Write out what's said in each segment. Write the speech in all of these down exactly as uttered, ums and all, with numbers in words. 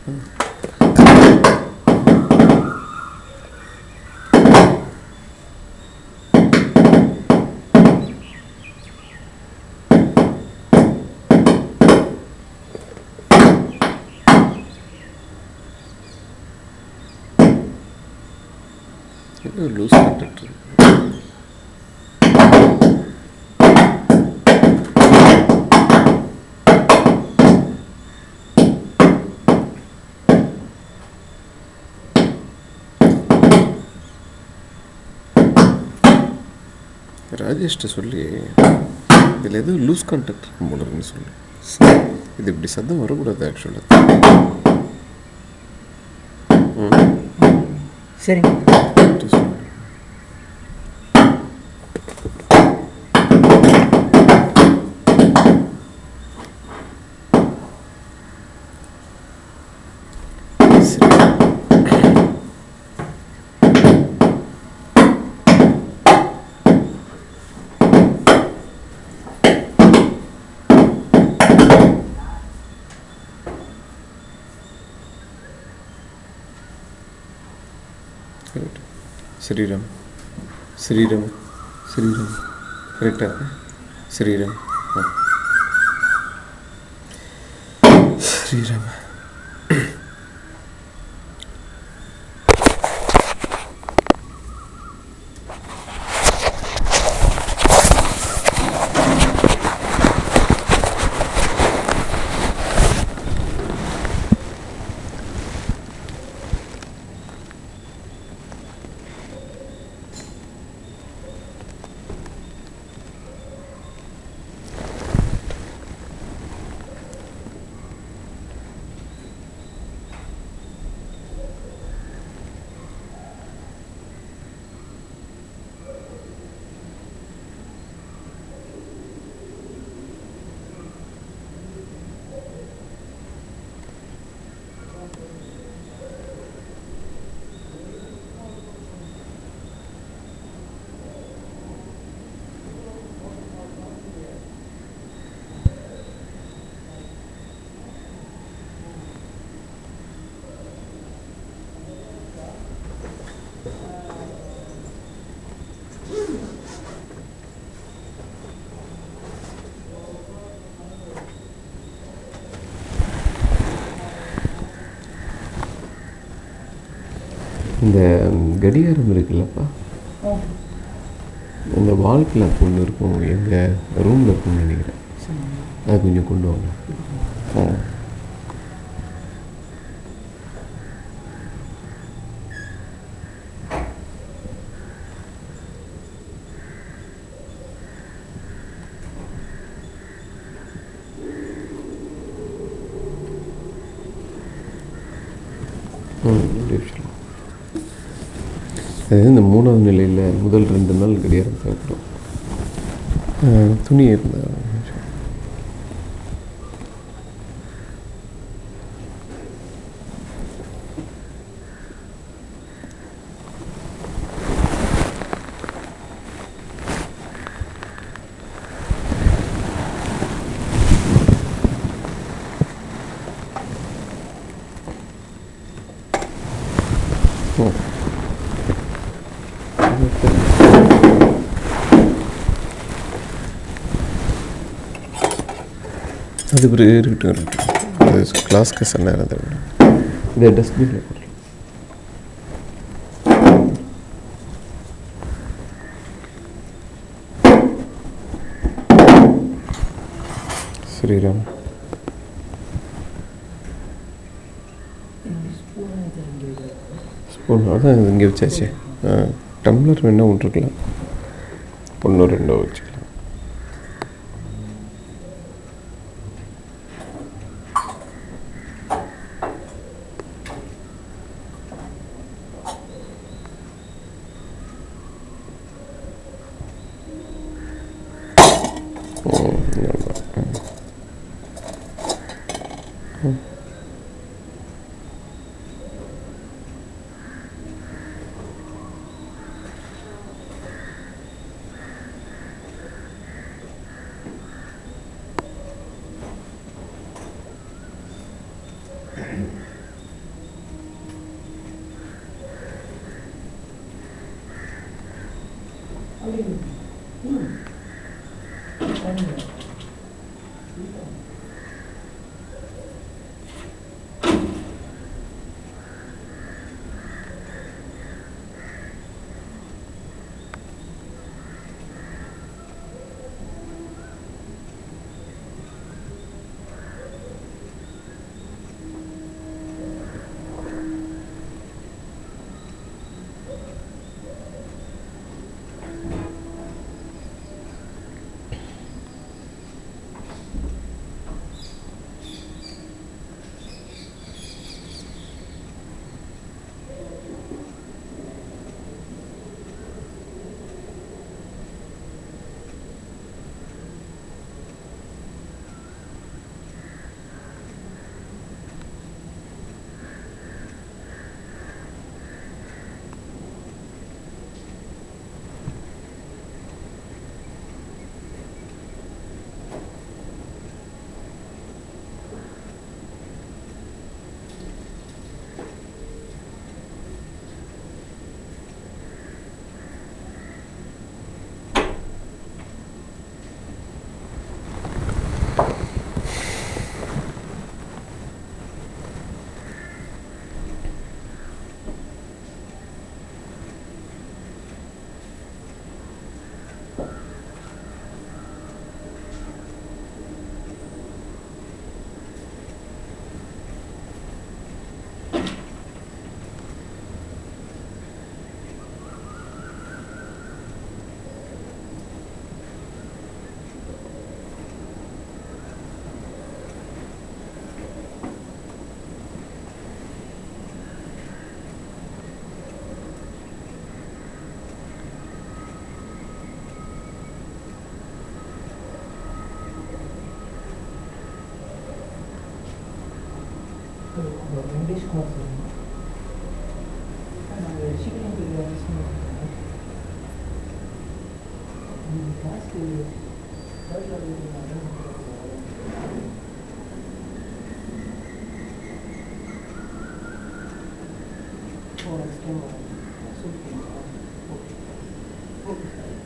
Loose contact. ராஜேஷ்ட சொல்லி இதில் எதுவும் லூஸ் கான்டாக்ட் இருக்கும் போல இருக்குன்னு சொல்லி. இது இப்படி சத்தம் வரக்கூடாது ஆக்சுவலாக. சரிங்க. ஸ்ரீராம் ஸ்ரீராம் ஸ்ரீராம் கரெக்டாக ஸ்ரீராம் ஸ்ரீராம் இந்த கடிகாரம் இருக்குல்லப்பா, இந்த வால் கிளாக் ஒன்று இருக்கும் எங்கள் ரூமில் இருக்கும்னு நினைக்கிறேன். அது கொஞ்சம் கொண்டு வாங்க. ஆ அது இந்த மூணாவது நிலையில் முதல் ரெண்டு நாள் கடிகாரம் தேவைப்படும். துணி இருந்தால் அது ஒரு இருக்கட்டும் இருக்கட்டும் அது கிளாஸ்க்கு சொன்ன நேரம் தான். இதை டஸ்ட்பினில் போடலாம். ஸ்ரீராம் ஸ்பூன் அதான் இங்கே வச்சாச்சு. ஆ டம்ளர் வேணால் ஒன்று இருக்கலாம், ஒன்றோ ரெண்டோ வச்சுக்கலாம். இங்கிலீஷ் கோர்ஸ் நாங்கள் சீக்கிரம் கிளாஸ்க்கு oh next time okay okay sir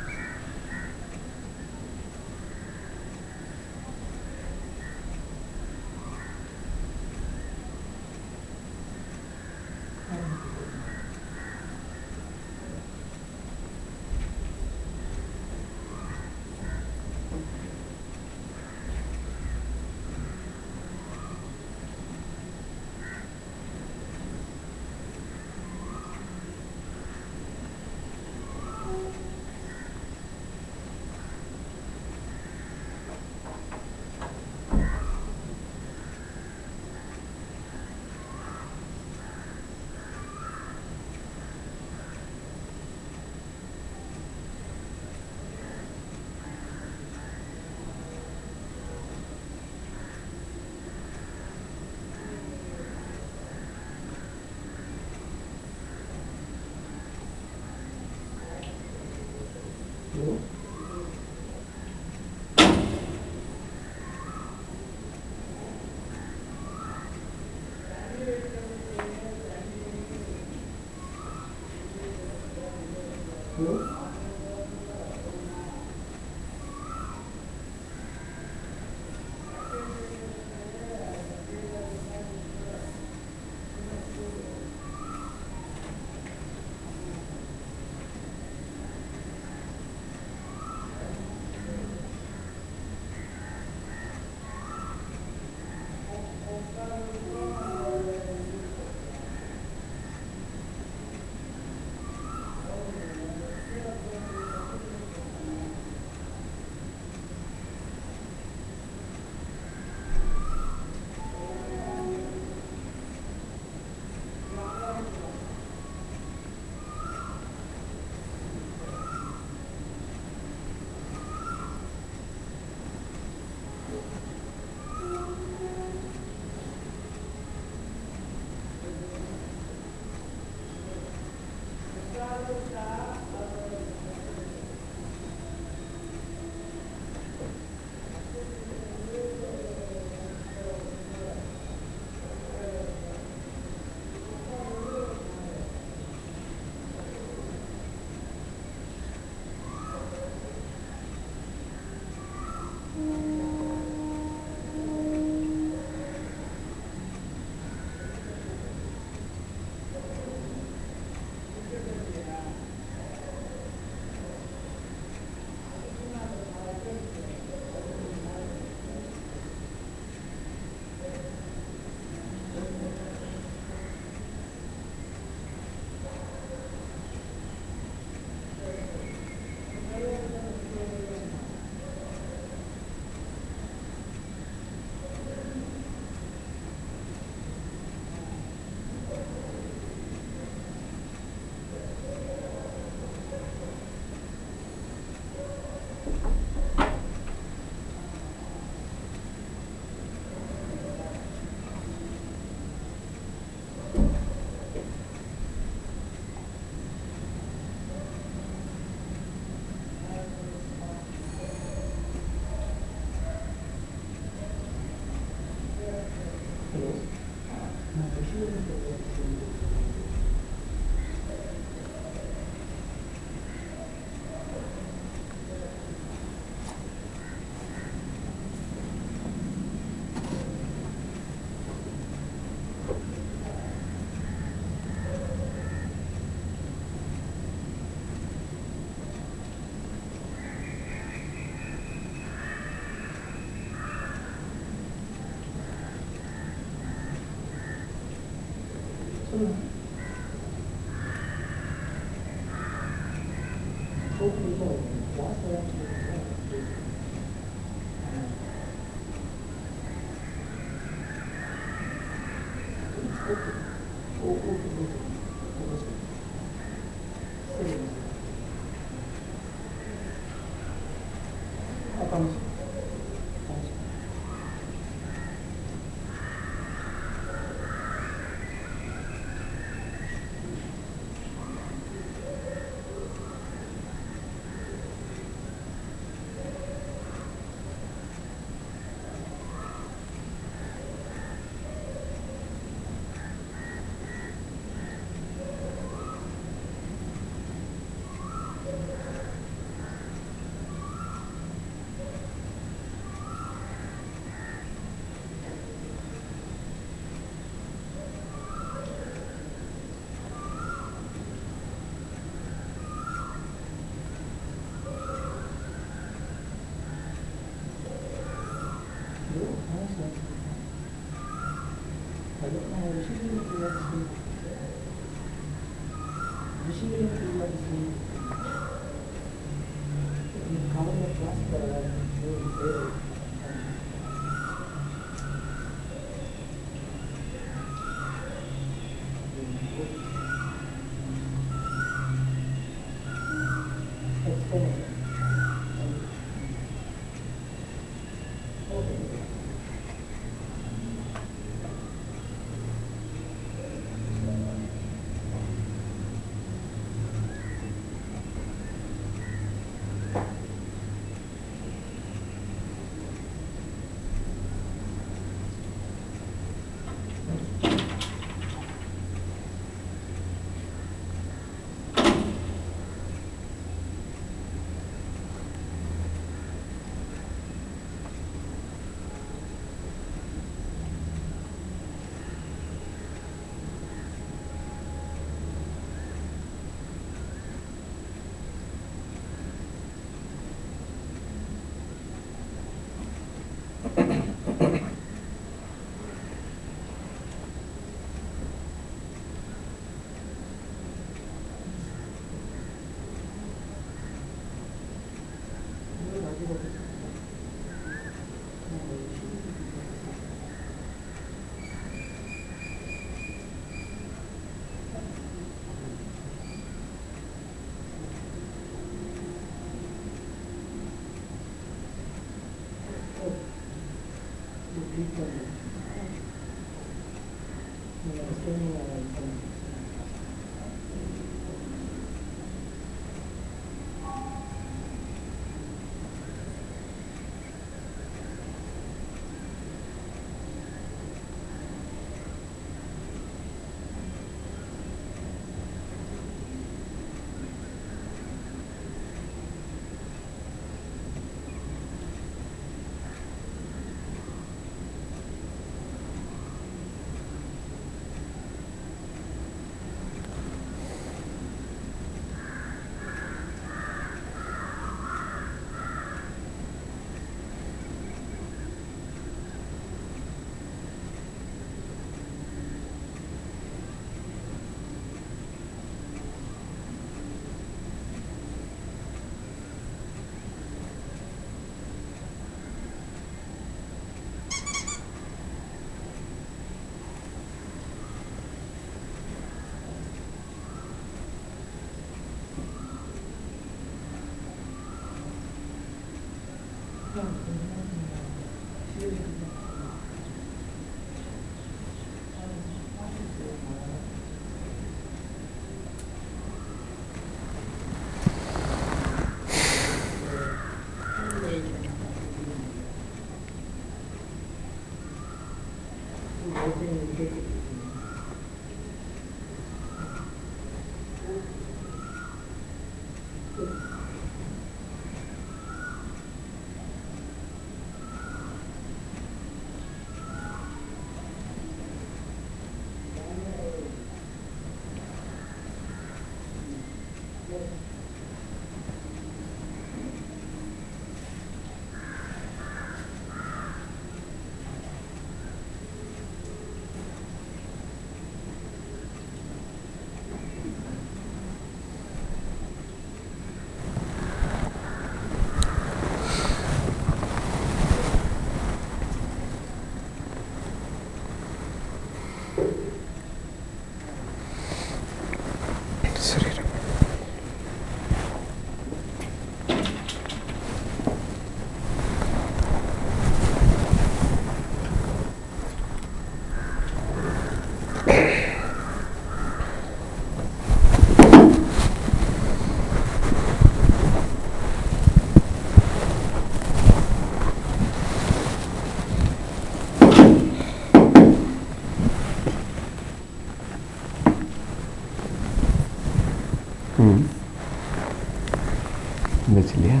ஆயிடுச்சு இல்லையா?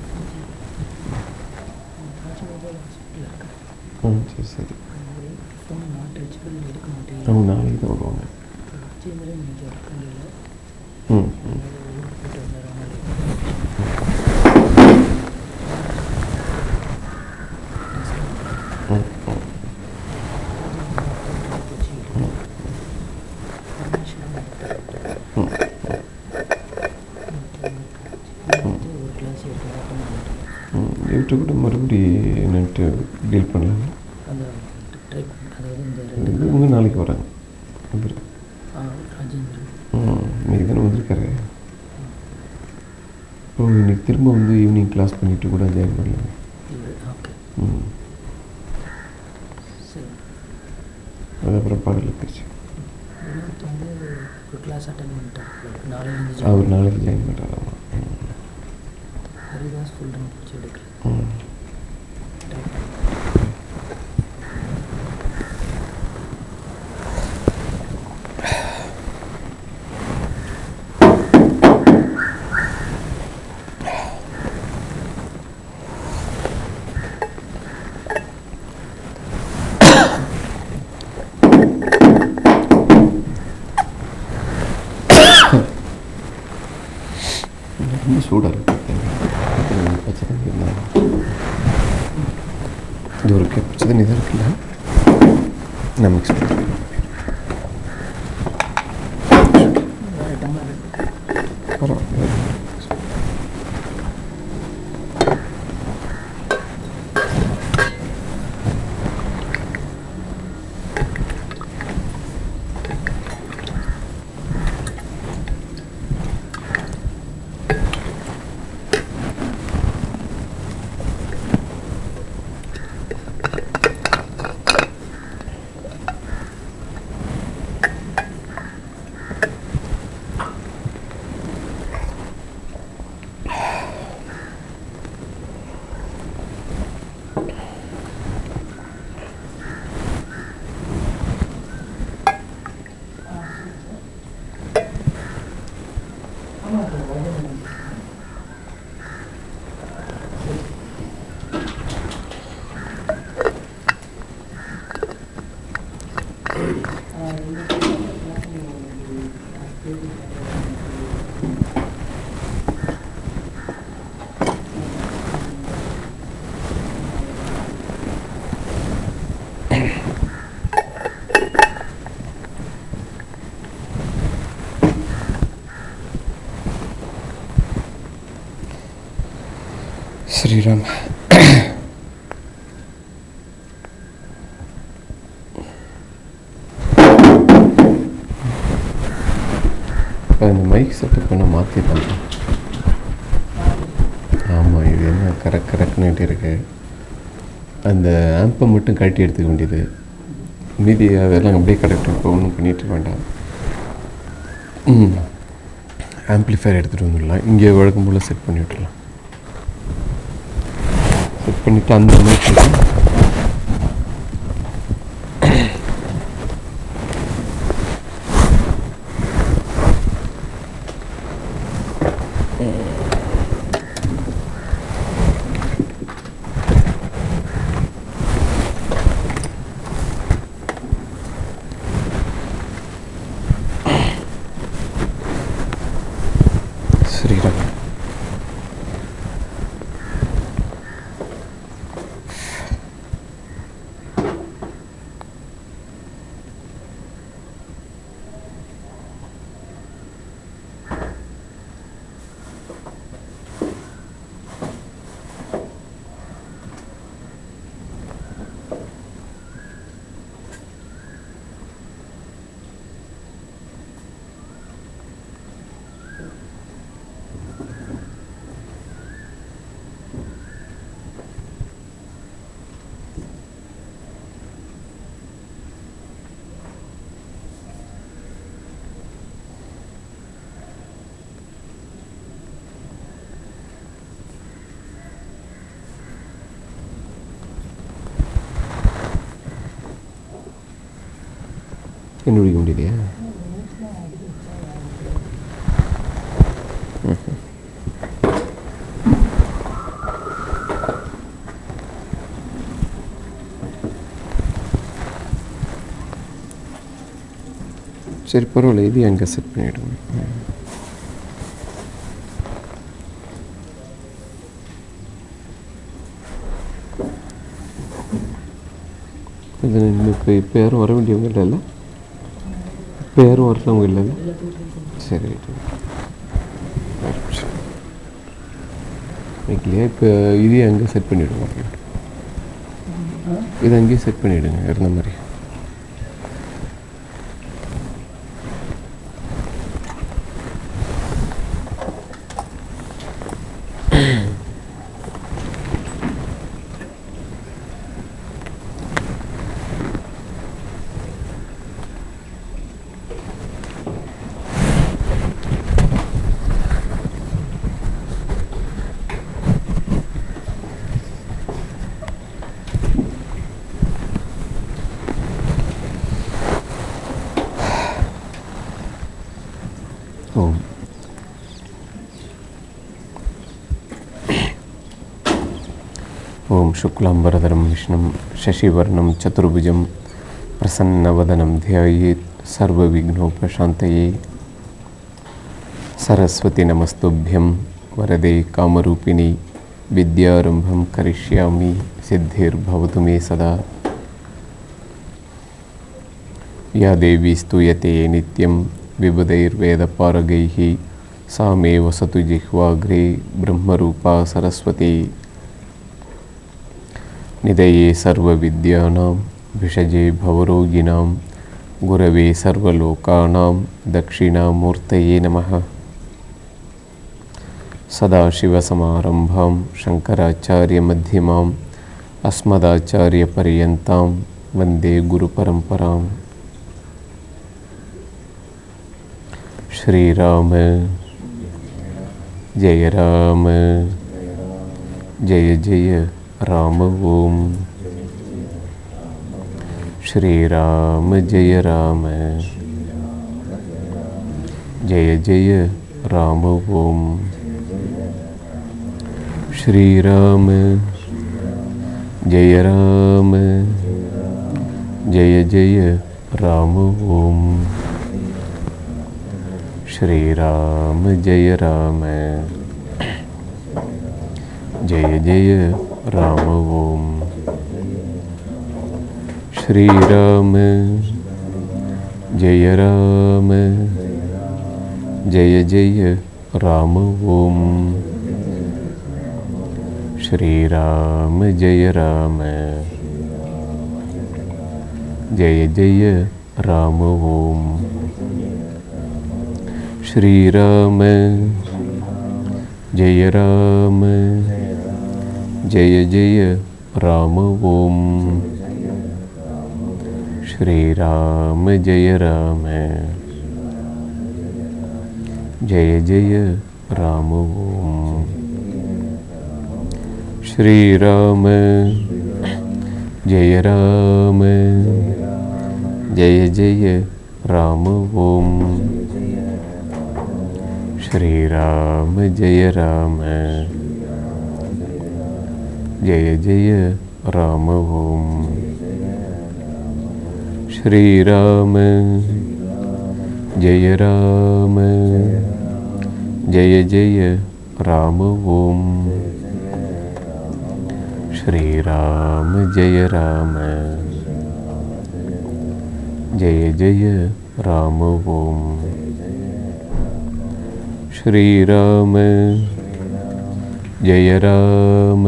ஆ சரி சரி. ஃபோன் நாட்டு வச்சு எடுக்க மாட்டேன். அவங்க நாளைக்கு தான் வருவாங்க. ராஜேந்திரன் இன்னைக்கு வர முடியல. ம் ம் ஊருக்கு போயிட்டு வந்துடுறாங்க. ம் ம் ஒரு கிளாஸ் இவர்கிட்ட கூட மறுபடி என்னட்டு டீல் பண்ணலாங்க. அந்த ட்ரை அதாவது இந்த ரெண்டு இவங்க நாளைக்கு வராங்க. இவர் ராஜேந்திரன் ம் இன்னைக்கு தானே வந்திருக்காரு. ஓ இன்னைக்கு திரும்ப வந்து ஈவினிங் கிளாஸ் பண்ணிவிட்டு கூட ஜாயின் பண்ணலாங்க. ஓகே ம் சரி. அது அப்புறம் பாடலில் போயிடுச்சு. வினோத் வந்து ஒரு கிளாஸ் அட்டன் பண்ணிட்டார். நாளைக்கு அவர் நாளைக்கு ஜாயின் பண்ணுறாராமா. ஹரிதாஸ் ஃபுல் டைம் வச்சு எடுக்கல. ம் ரொம்ப சூடாக இருக்குது. பச்சை தண்ணி இருந்தாங்க. இது ஒரு கே பச்சை தண்ணி தான் இருக்குல்ல, நான் மிக்ஸ் பண்ணி பரவாயில்ல. ஸ்ரீராம். இந்த மைக் செட்டப் பண்ண மாற்றிட்டாங்க. ஆமாம், இது என்ன கரெக்ட் கரெக்ட்னுட்டு இருக்கு. அந்த ஆம்பை மட்டும் கழட்டி எடுத்துக்க வேண்டியது, மீதி அதெல்லாம் அப்படியே கரெக்டாக இப்போ ஒன்றும் பண்ணிகிட்டு இருக்க வேண்டாம். ம் ஆம்ப்ளிஃபயர் எடுத்துகிட்டு வந்துடலாம். இங்கே வழக்கம் போல் செட் பண்ணி விட்டுடலாம். செட் பண்ணிவிட்டு அந்த மைக் ஸ்ரீராம். கண்டுபிடிக்க முடியலையா? ம் சரி பரவாயில்ல, இது அங்கே செட் பண்ணிவிடுங்க. இது இப்போ இப்போ யாரும் வர வேண்டியவங்க இல்லைல்ல? இப்போ யாரும் வர்றவங்க இல்லைல்ல? சரி இல்லையா? இப்போ இதே அங்கே செட் பண்ணிவிடுங்க. இது அங்கேயே செட் பண்ணிவிடுங்க இருந்த மாதிரி. ஓம் ஓம் சுக்லாம்பரதரம் விஷ்ணும் சசிவர்ணம் சதுர்புஜம் பிரசன்னவதனம் த்யாயேத் சர்வவிக்னோபசாந்தயே. சரஸ்வதி நமஸ்துभ्यं வரதே காமரூபிணி வித்யாரம்பம் கரிஷ்யாமி சித்திர்பவது மே சதா. யா தேவி ஸ்தூயதே நித்யம் விபுதைர்வேதபாரகைः सा मे वसतु जिह्वाग्रे ब्रह्मरूपा सरस्वती. निधये सर्वविद्यानां भिषजे भवरोगिणां गुरवे सर्वलोकानां दक्षिणामूर्तये नमः. सदाशिवसमारम्भां शङ्कराचार्यमध्यमाम् अस्मदाचार्यपर्यन्तां वन्दे गुरुपरम्पराम्. श्रीराम जय राम जय जय राम. ओम श्रीराम जय राम जय जय राम. ओम श्रीराम जय राम जय जय राम. ओम श्रीराम जय राम जय जय राम. ओम श्रीराम जय राम जय जय राम. ओम श्रीराम जय राम जय जय राम. ओम श्रीराम जय राम जय जय राम. ओम श्रीराम जय राम जय जय राम. ओम श्रीराम जय राम जय जय राम. ओम श्रीराम जय राम जय जय राम. ओम श्रीराम जय राम जय जय राम. ओम श्रीराम जय राम जय जय राम. ओम श्रीराम जय राम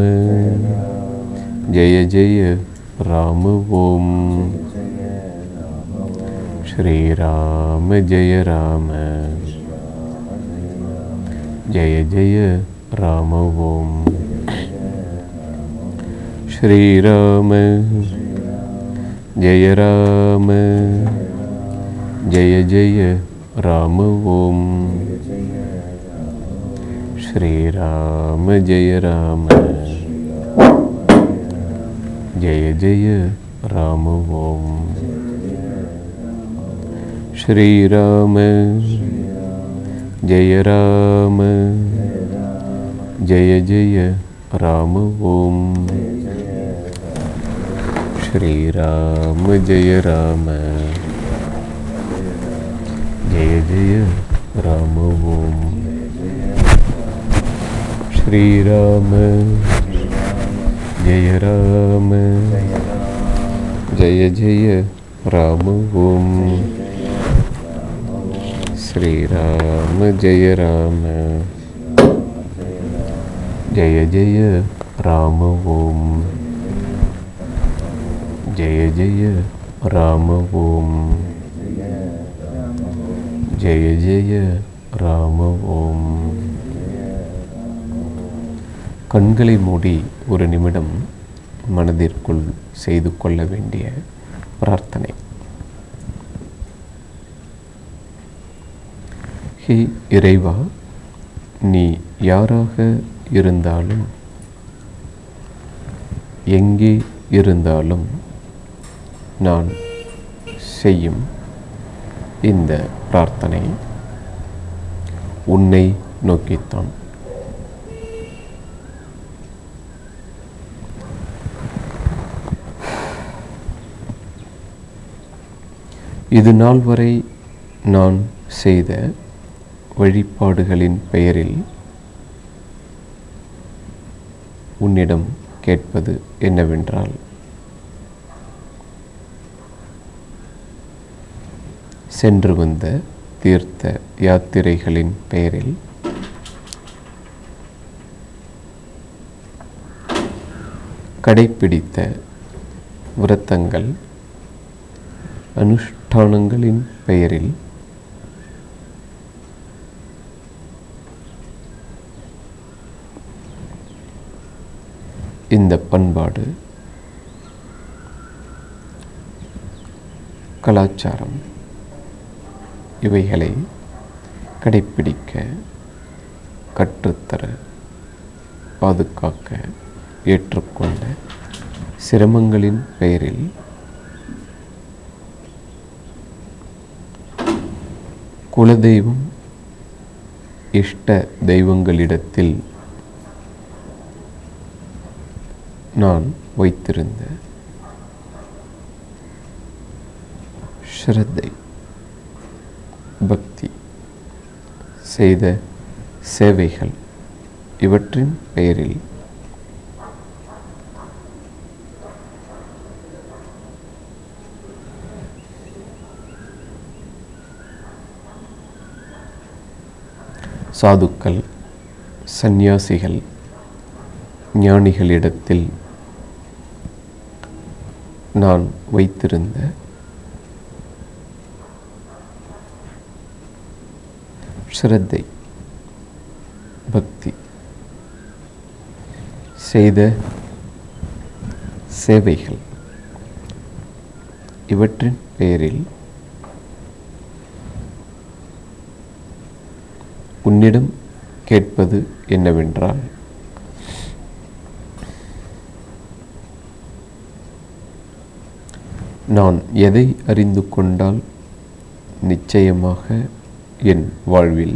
जय जय राम. ओम श्रीराम जय राम जय जय राम. ओम श्रीराम जय राम जय जय राम. ओम श्रीराम जय राम जय जय राम. ओम श्रीराम जय राम जय जय राम. ओम श्रीराम जय राम ஜெய ஜெய ராம ஓம். ஸ்ரீராம ஜெய ராம ஜெய ஜெய ராம ஓம். ஸ்ரீராம ஜெய ராம ஜெய ஜெய ராம ஓம். ஜெய ஜெய ராம ஓம். ஜெய ஜெய ராம ஓம். கண்களை மூடி ஒரு நிமிடம் மனதிற்குள் செய்து கொள்ள வேண்டிய பிரார்த்தனை. ஹே இறைவா, நீ யாராக இருந்தாலும் எங்கே இருந்தாலும் நான் செய்யும் இந்த பிரார்த்தனை உன்னை நோக்கித்தான். இது நாள் வரை நான் செய்த வழிபாடுகளின் பெயரில் உன்னிடம் கேட்பது என்னவென்றால், சென்று வந்த தீர்த்த யாத்திரைகளின் பெயரில் கடைப்பிடித்த விரதங்கள் அனுஷ்டானங்களின் பெயரில் இந்த பண்பாடு, கலாச்சாரம் இவைகளை கடைப்பிடிக்க, கற்றுத்தர, பாதுகாக்க ஏற்றுக்கொண்ட சிரமங்களின் பெயரில் குலதெய்வம், இஷ்ட தெய்வங்களிடத்தில் நான் வைத்திருந்த ஸ்ரத்தை, பக்தி, செய்த சேவைகள் இவற்றின் பெயரில் சாதுக்கள், சந்நியாசிகள், ஞானிகளிடத்தில் நான் வைத்திருந்த ஸ்ரத்தை, பக்தி, செய்த சேவைகள் இவற்றின் பெயரில் உன்னிடம் கேட்பது என்னவென்றால், நான் எதை அறிந்து கொண்டால் நிச்சயமாக என் வாழ்வில்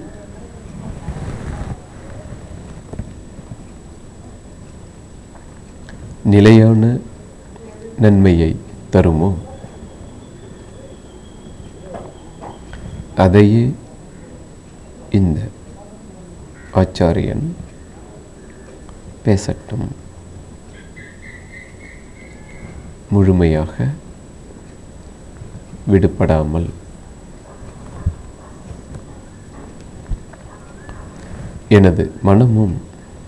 நிலையான நன்மையை தருமோ அதையே இந்த ஆச்சாரியன் பேசட்டும். முழுமையாக விடுபடாமல் எனது மனமும்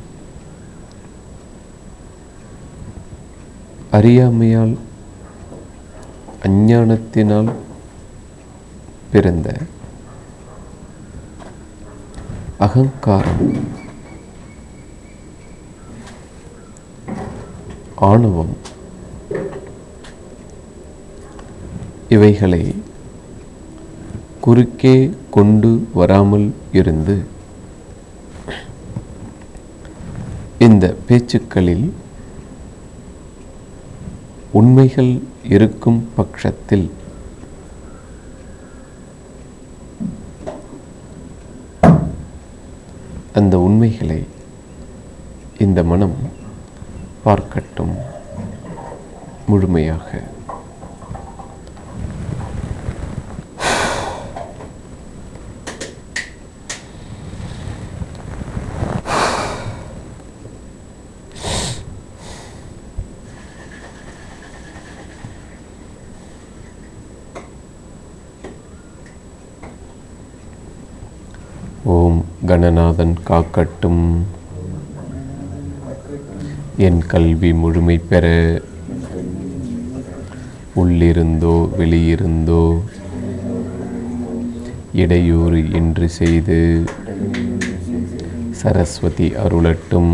அறியாமையால், அஞ்ஞானத்தினால் பிறந்த அகங்காரம், ஆணவம் இவைகளை குறுக்கே கொண்டு வராமல் இருந்து இந்த பேச்சுக்களில் உண்மைகள் இருக்கும் பட்சத்தில் அந்த உண்மைகளை இந்த மனம் பார்க்கட்டும். முழுமையாக கணநாதன் காக்கட்டும். என் கல்வி முழுமை பெற உள்ளிருந்தோ வெளியிருந்தோ இடையூறு இன்றி செய்து சரஸ்வதி அருளட்டும்.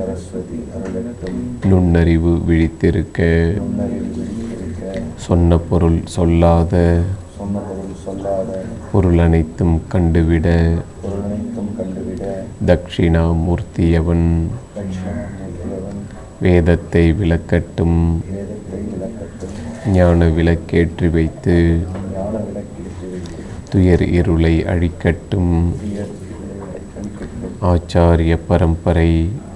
நுண்ணறிவு விழித்திருக்க சொன்ன பொருள் சொல்லாத பொருள் அனைத்தும் கண்டுவிட தட்சிணாமூர்த்தியவன் வேதத்தை விளக்கட்டும். ஞான விளக்கேற்றி வைத்து துயர் இருளை அழிக்கட்டும். ஆச்சாரிய பரம்பரை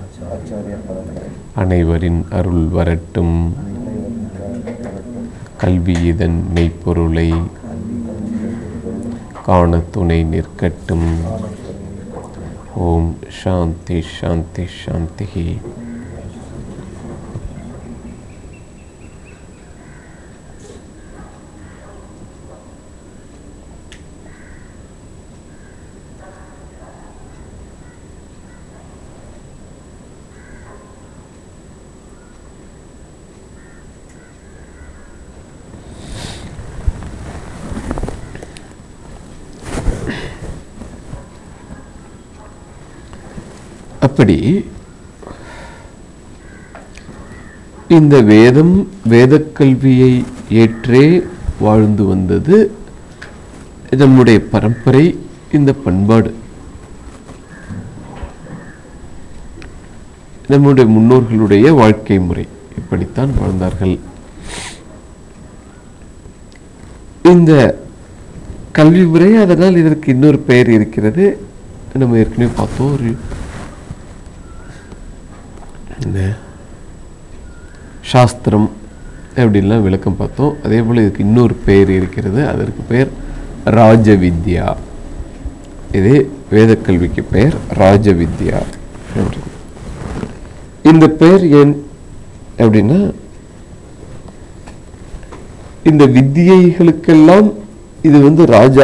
அனைவரின் அருள் வரட்டும். கல்வி இதன் மெய்ப்பொருளை காண துணை நிற்கட்டும். ஓம் சாந்தி சாந்தி சாந்தி. அப்படி இந்த வேதம் வேதக்கல்வியை ஏற்றே வாழ்ந்து வந்தது நம்முடைய பரம்பரை. இந்த பண்பாடு நம்முடைய முன்னோர்களுடைய வாழ்க்கை முறை, இப்படித்தான் வாழ்ந்தார்கள். இந்த கல்வி முறை, அதனால் இதற்கு இன்னொரு பெயர் இருக்கிறது. நம்ம ஏற்கனவே பார்த்தோம், ஒரு என்ன சாஸ்திரம் அப்படின்லாம் விளக்கம் பார்த்தோம். அதே போல் இதுக்கு இன்னொரு பெயர் இருக்கிறது, அதற்கு பெயர் ராஜவித்யா. இதே வேதக்கல்விக்கு பெயர் ராஜவித்யா. இந்த பெயர் ஏன் அப்படின்னா, இந்த வித்தியைகளுக்கெல்லாம் இது வந்து ராஜா,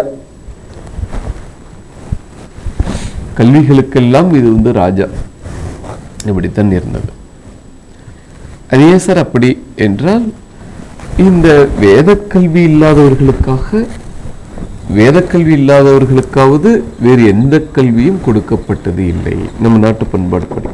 கல்விகளுக்கெல்லாம் இது வந்து ராஜா, இப்படித்தான் இருந்தது. அது ஏன் சார் அப்படி என்றால், இந்த வேதக்கல்வி இல்லாதவர்களுக்காக வேதக்கல்வி இல்லாதவர்களுக்காவது வேறு எந்த கல்வியும் கொடுக்கப்பட்டது இல்லை நம்ம நாட்டு பண்பாடு படி.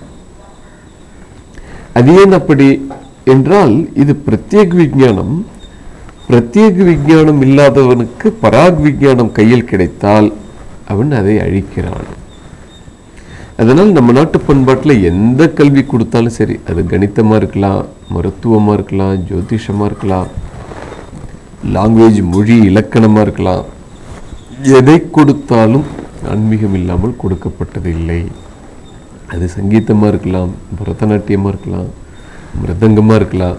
அது ஏன் அப்படி என்றால், இது பிரத்யேக விஞ்ஞானம். பிரத்யேக விஞ்ஞானம் இல்லாதவனுக்கு பராக் விஞ்ஞானம் கையில் கிடைத்தால் அவன் அதை அழிக்கிறான். அதனால் நம்ம நாட்டு பண்பாட்டில் எந்த கல்வி கொடுத்தாலும் சரி, அது கணிதமாக இருக்கலாம், மருத்துவமாக இருக்கலாம், ஜோதிஷமாக இருக்கலாம், லாங்குவேஜ் மொழி இலக்கணமாக இருக்கலாம், எதை கொடுத்தாலும் ஆன்மீகம் இல்லாமல் கொடுக்கப்பட்டது இல்லை. அது சங்கீதமாக இருக்கலாம், பரதநாட்டியமாக இருக்கலாம், மிருதங்கமாக இருக்கலாம்,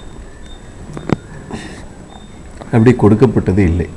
அப்படி கொடுக்கப்பட்டது இல்லை.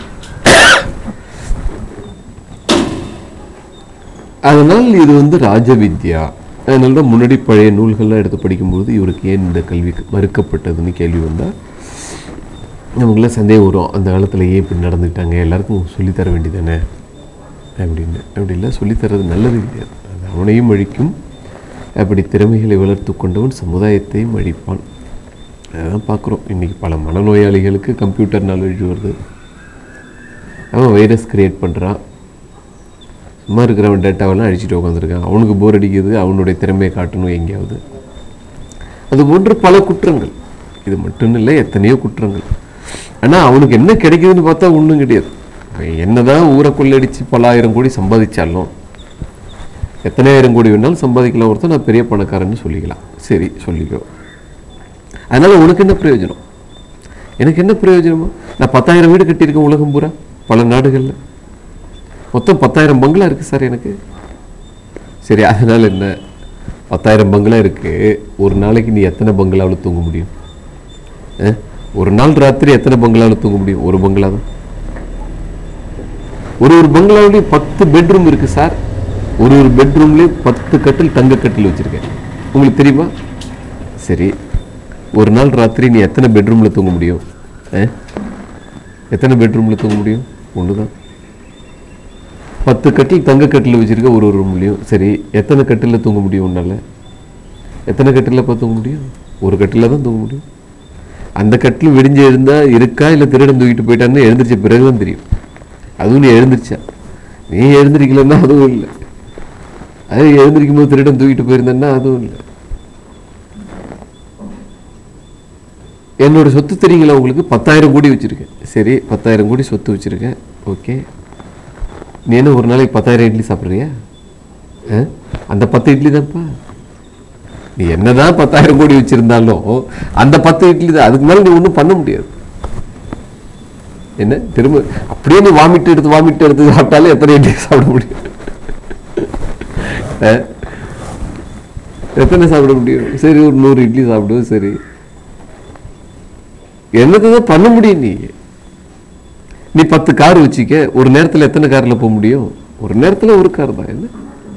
அதனால் இது வந்து ராஜவித்யா. அதனால தான் முன்னாடி பழைய நூல்கள்லாம் எடுத்து படிக்கும்போது இவருக்கு ஏன் இந்த கல்வி மறுக்கப்பட்டதுன்னு கேள்வி வந்தால் நமக்குலாம் சந்தேகம் வரும். அந்த காலத்தில் ஏன் இப்படி நடந்துக்கிட்டாங்க, எல்லாருக்கும் சொல்லித்தர வேண்டியதானே அப்படின்னு. அப்படி இல்லை, சொல்லித்தரது நல்லது கிடையாது. அது அவனையும் அழிக்கும். அப்படி திறமைகளை வளர்த்து கொண்டவன் சமுதாயத்தையும் அழிப்பான். அதான் பார்க்குறோம். இன்றைக்கி பல மனநோயாளிகளுக்கு கம்ப்யூட்டர் நாலேஜ் வருது. அவன் வைரஸ் கிரியேட் பண்ணுறான். சும்மா இருக்கிறவன் டேட்டாவெல்லாம் அழிச்சிட்டு உட்காந்துருக்கான். அவனுக்கு போர் அடிக்குது, அவனுடைய திறமையை காட்டணும் எங்கேயாவது. அது போன்ற பல குற்றங்கள். இது மட்டும் இல்லை, எத்தனையோ குற்றங்கள். ஆனால் அவனுக்கு என்ன கிடைக்குதுன்னு பார்த்தா ஒன்றும் கிடையாது. என்ன தான் ஊரை கொள்ளடிச்சு பல ஆயிரம் கோடி சம்பாதிச்சாலும், எத்தனை ஆயிரம் கோடி வேணாலும் சம்பாதிக்கலாம். ஒருத்தர் நான் பெரிய பணக்காரன்னு சொல்லிக்கலாம். சரி, சொல்லிக்கோ. அதனால் உனக்கு என்ன பிரயோஜனம்? எனக்கு என்ன பிரயோஜனமா? நான் பத்தாயிரம் வீடு கட்டியிருக்கேன் உலகம் பூரா, பல நாடுகளில். மொத்தம் பத்தாயிரம் பங்களா இருக்குது சார் எனக்கு. சரி, அதனால் என்ன? பத்தாயிரம் பங்களா இருக்குது. ஒரு நாளைக்கு நீ எத்தனை பங்களாவில் தூங்க முடியும்? ஒரு நாள் ராத்திரி எத்தனை பங்களாவில் தூங்க முடியும்? ஒரு பங்களா தான். ஒரு ஒரு பங்களாவிலையும் பத்து பெட்ரூம் இருக்குது சார். ஒரு ஒரு பெட்ரூம்லேயும் பத்து கட்டில் தங்க கட்டில் வச்சுருக்கேன். உங்களுக்கு தெரியுமா? சரி, ஒரு நாள் ராத்திரி நீ எத்தனை பெட்ரூமில் தூங்க முடியும்? எத்தனை பெட்ரூமில் தூங்க முடியும்? ஒன்று தான். பத்து கட்டில் தங்க கட்டில் வச்சுருக்க ஒரு ஒரு ரூம்லேயும். சரி, எத்தனை கட்டில் தூங்க முடியும் உன்னால்? எத்தனை கட்டில் இப்போ தூங்க முடியும்? ஒரு கட்டில் தான் தூங்க முடியும். அந்த கட்டில் விடிஞ்சு எழுந்தால் இருக்கா இல்லை திருடன் தூக்கிட்டு போயிட்டான்னு எழுந்திரிச்ச பிறகு தான் தெரியும். அதுவும் நீ எழுந்திரிச்சா, நீ எழுந்திரிக்கலன்னா அதுவும் இல்லை. அது எழுந்திரிக்கும் போது திருடன் தூக்கிட்டு போயிருந்தேன்னா அதுவும் இல்லை. என்னோட சொத்து தெரியுங்களா உங்களுக்கு? பத்தாயிரம் கோடி வச்சுருக்கேன். சரி, பத்தாயிரம் கோடி சொத்து வச்சுருக்கேன். ஓகே, நீ என்ன ஒரு நாளைக்கு பத்தாயிரம் இட்லி சாப்பிட்றியா? அந்த பத்து இட்லி தான்ப்பா. நீ என்னதான் பத்தாயிரம் கோடி வச்சிருந்தாலும் அந்த பத்து இட்லி தான். அதுக்கு மேலே நீ ஒன்றும் பண்ண முடியாது. என்ன திரும்ப அப்படியே நீ வாமிட்டு எடுத்து வாமிட்டு எடுத்து சாப்பிட்டாலும் எத்தனை இட்லி சாப்பிட முடியும்? எத்தனை சாப்பிட முடியும்? சரி, ஒரு நூறு இட்லி சாப்பிடுவோம். சரி, என்னதான் பண்ண முடியும்? நீ நீ பத்து கார் வச்சுக்க, ஒரு நேரத்தில் எத்தனை காரில் போக முடியும்? ஒரு நேரத்தில் ஒரு கார் தான். என்ன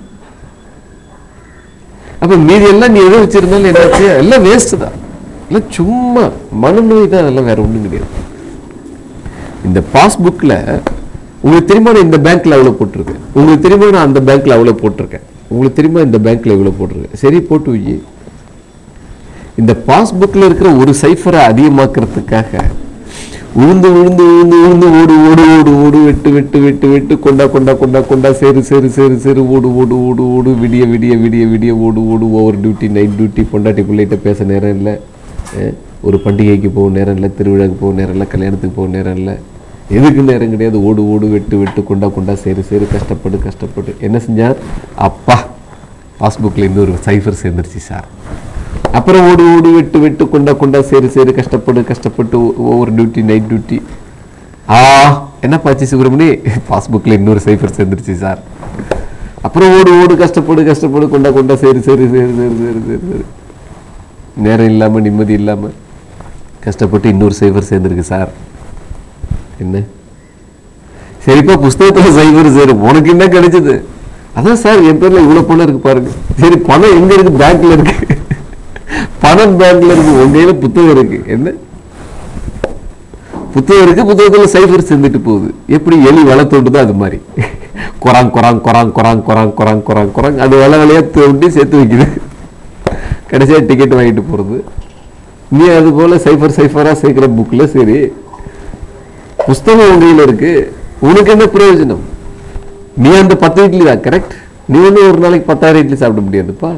அப்ப மீதி எல்லாம் நீ எதை வச்சிருந்தாலும் என்னாச்சு? எல்லாம் வேஸ்ட் தான். இல்லை சும்மா மனநோய் தான். அதெல்லாம் வேற ஒன்றும் கிடையாது. இந்த பாஸ்புக்கில் உங்களுக்கு தெரியுமா நான் இந்த பேங்க்ல அவ்வளோ போட்டிருக்கேன், உங்களுக்கு தெரியுமா நான் அந்த பேங்க்ல அவ்வளோ போட்டிருக்கேன், உங்களுக்கு தெரியுமா இந்த பேங்க்ல இவ்வளோ போட்டிருக்கேன். சரி, போட்டு வை. இந்த பாஸ்புக்கில் இருக்கிற ஒரு சைஃபரை அதிகமாக்குறதுக்காக உழுந்து உழுந்து உழுந்து உழுந்து ஓடு ஓடு ஓடு ஓடு வெட்டு வெட்டு வெட்டு வெட்டு கொண்டா கொண்டா கொண்டா கொண்டா சேரு சேரு சேரு சேரு ஓடு ஓடு ஓடு ஓடு விடிய விடிய விடிய விடிய ஓடு ஓடு ஓவர் டியூட்டி நைட் டியூட்டி. பொண்டாட்டி பிள்ளைகிட்ட பேச நேரம் இல்லை, ஒரு பண்டிகைக்கு போக நேரம் இல்லை, திருவிழாவுக்கு போக நேரம் இல்லை, கல்யாணத்துக்கு போக நேரம் இல்லை, எதுக்கு நேரம் கிடையாது. ஓடு ஓடு வெட்டு வெட்டு கொண்டா கொண்டா சேரு சேரு கஷ்டப்படு கஷ்டப்படு. என்ன செஞ்சார்? அப்பா பாஸ்புக்கில் இன்னொரு சைஃபர் சேர்ந்துருச்சு சார். அப்புறம் ஓடு ஓடு வெட்டு வெட்டு கொண்டா கொண்டா சேரு சேரு கஷ்டப்படு கஷ்டப்பட்டு ஓவர் டியூட்டி நைட் டியூட்டி. ஆ என்ன பாச்சு சுப்பிரமணி? பாஸ்புக்கில் இன்னொரு சைஃபர் சேர்ந்துருச்சு சார். அப்புறம் ஓடு ஓடு கஷ்டப்படு கஷ்டப்படு கொண்டா கொண்டா சேரு சேரு சேரு சேரு சேரு சேரு சேரு நேரம் இல்லாமல் நிம்மதி இல்லாமல் கஷ்டப்பட்டு இன்னொரு சைஃபர் சேர்ந்துருக்கு சார். என்ன சரிப்பா, புஸ்தகத்தில் சைஃபர் சேரு, உனக்கு என்ன கிடைச்சது? அதான் சார் என் பேரில் இவ்வளோ பணம் இருக்கு பாருங்க. சரி, பணம் எங்கே இருக்கு? பேங்க்ல இருக்கு. பணம் பேங்க்ல இருக்கு, உங்க கையில புத்தகம் இருக்கு. என்ன புத்தகம் இருக்கு, புத்தகத்துல சைஃபர் சேர்ந்துட்டு போகுது. எப்படி எலி வலை தோண்டுதோ அது மாதிரி குறாங் குறாங் குறாங் குறாங் குறாங் குறாங் குறாங் குறாங் அது வலை வலையா தோண்டி சேர்த்து வைக்குது. கடைசியா டிக்கெட் வாங்கிட்டு போறது. நீ அது போல சைஃபர் சைஃபரா சேர்க்கிற புக்ல. சரி, புஸ்தகம் உங்க கையில இருக்கு, உனக்கு என்ன பிரயோஜனம்? நீ அந்த பத்து இட்லி தான் கரெக்ட். நீ வந்து ஒரு நாளைக்கு பத்தாயிரம் இட்லி சாப்பிட முடியாதுப்பா.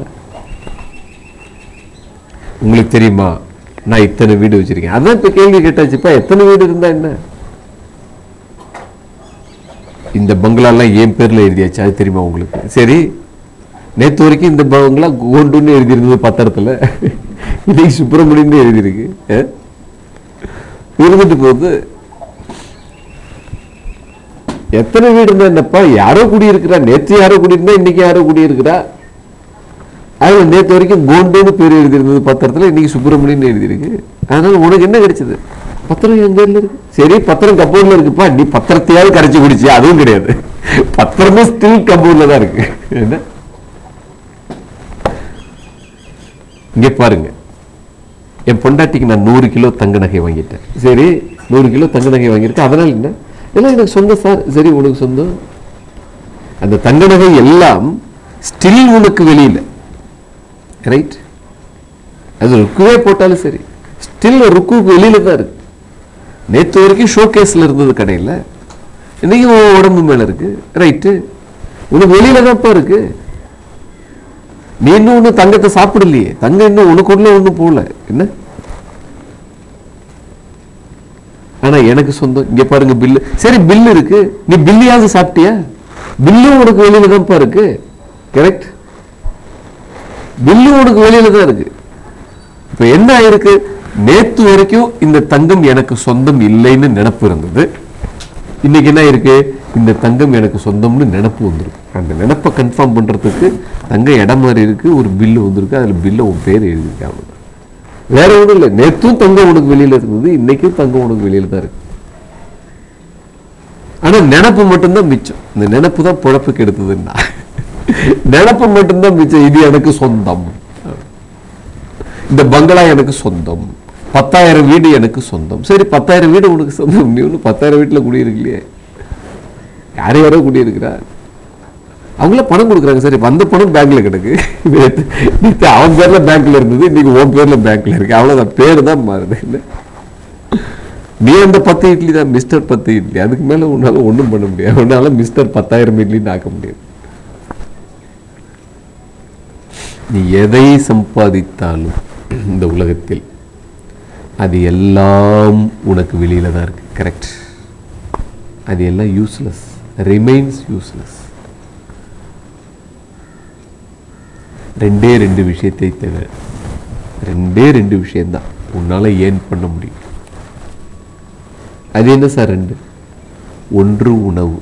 உங்களுக்கு தெரியுமா நான் இத்தனை வீடு வச்சிருக்கேன்? அதான் இப்ப கேள்வி கேட்டாச்சுப்பா, எத்தனை வீடு இருந்தா என்ன? இந்த பங்களாலாம் என் பேர்ல எழுதியாச்சு, அது தெரியுமா உங்களுக்கு? சரி, நேற்று வரைக்கும் இந்த பங்களா கோண்டுன்னு எழுதியிருந்தது பத்திரத்துல, இன்னைக்கு சுப்பிரமணியன்னு எழுதியிருக்கு. இருந்துட்டு போகுது. எத்தனை வீடு இருந்தா என்னப்பா? யாரோ குடியிருக்கிறா, நேற்று யாரோ குடியிருந்தா இன்னைக்கு யாரோ குடியிருக்கிறா. அது நேற்று வரைக்கும் கோண்டுன்னு பேர் எழுதியிருந்தது பத்திரத்தில், இன்னைக்கு சுப்பிரமணியன்னு எழுதியிருக்கு. அதனால உனக்கு என்ன கிடைச்சது? பத்திரம் எங்க இருக்கு? சரி, பத்திரம் கப்பூர்ல இருக்குப்பா. நீ பத்திரத்தையாவது கரைச்சி குடிச்சியா? அதுவும் கிடையாது. பத்திரமே ஸ்டில் கப்பூர்ல தான் இருக்கு. என்ன இங்க பாருங்க, என் பொண்டாட்டிக்கு நான் நூறு கிலோ தங்க நகை வாங்கிட்டேன். சரி, நூறு கிலோ தங்க நகை வாங்கியிருக்கேன். அதனால என்ன? எல்லாம் எனக்கு சொந்தம் சார். சரி, உனக்கு சொந்தம். அந்த தங்க நகை எல்லாம் ஸ்டில் உனக்கு வெளியில, ரைட்? அது ருக்குவே போட்டாலும் சரி, ஸ்டில் ருக்குக்கு வெளியில தான் இருக்கு. நேற்று வரைக்கும் ஷோ கேஸ்ல இருந்தது கடையில், இன்னைக்கு உடம்பு மேல இருக்கு, ரைட்டு? உனக்கு வெளியில தான்ப்பா இருக்கு. நீ இன்னும் ஒண்ணு தங்கத்தை சாப்பிடலையே, தங்கம் இன்னும் உனக்குள்ள ஒண்ணும் போல. என்ன ஆனா எனக்கு சொந்தம். இங்க பாருங்க பில்லு. சரி, பில்லு இருக்கு, நீ பில்லையாவது சாப்பிட்டியா? பில்லும் உனக்கு வெளியில தான்ப்பா இருக்கு, கரெக்ட்? பில்லு உனக்கு வெளியில தான் இருக்கு. இப்ப என்ன ஆயிருக்கு? நேத்து வரைக்கும் இந்த தங்கம் எனக்கு சொந்தம் இல்லைன்னு நினைப்பு இருந்தது. இன்னைக்கு என்ன இருக்கு? இந்த தங்கம் எனக்கு சொந்தம்னு நினைப்பு வந்துருக்கு. அந்த நினைப்பை கன்ஃபார்ம் பண்றதுக்கு தங்கம் இடம் மாதிரி இருக்கு, ஒரு பில்லு வந்திருக்கு, அதுல பில்ல உன் பேர் எழுதிருக்காங்க. வேற ஒன்றும் இல்லை. நேற்றும் தங்கம் உனக்கு வெளியில இருந்தது, இன்னைக்கும் தங்கம் உனக்கு வெளியில தான் இருக்கு. ஆனா நினப்பு மட்டும்தான் மிச்சம். இந்த நினப்பு தான் பொழப்புக்கு எடுத்ததுன்னா, நினப்பு மட்டும்தான் மிச்சம். இது எனக்கு சொந்தம், இந்த பங்களா எனக்கு சொந்தம், பத்தாயிரம் வீடு எனக்கு சொந்தம். சரி, பத்தாயிரம் வீடு உனக்கு சொந்தம். நீ ஒன்று பத்தாயிரம் வீட்டுல குடியிருக்கலையே, யாரும் யாரோ குடியிருக்கிறா. அவங்கள பணம் கொடுக்குறாங்க சார். இப்போ அந்த பணம் பேங்க்ல கிடக்கு. அவன் பேர்ல பேங்க்ல இருந்தது, இன்னைக்கு உன் பேர்ல பேங்க்ல இருக்கு. அவ்வளோதான், பேர் தான் மாறுது. இல்லை நீ அந்த பத்து இட்லி தான் மிஸ்டர் பத்து இட்லி, அதுக்கு மேலே உன்னால ஒன்றும் பண்ண முடியாது. உன்னால மிஸ்டர் பத்தாயிரம் இட்லின்னு ஆக்க முடியாது. நீ எதை சம்பாதித்தாலும் இந்த உலகத்தில் அது எல்லாம் உனக்கு வெளியில தான் இருக்கு. கரெக்ட். அது எல்லாம் யூஸ்லெஸ், ரிமைன்ஸ் யூஸ்லெஸ். ரெண்டே ரெண்டு விஷயத்தை தவிர, ரெண்டே ரெண்டு விஷயம்தான் உன்னால ஏன் பண்ண முடியும். அது என்ன சார்? ரெண்டு. ஒன்று உணவு.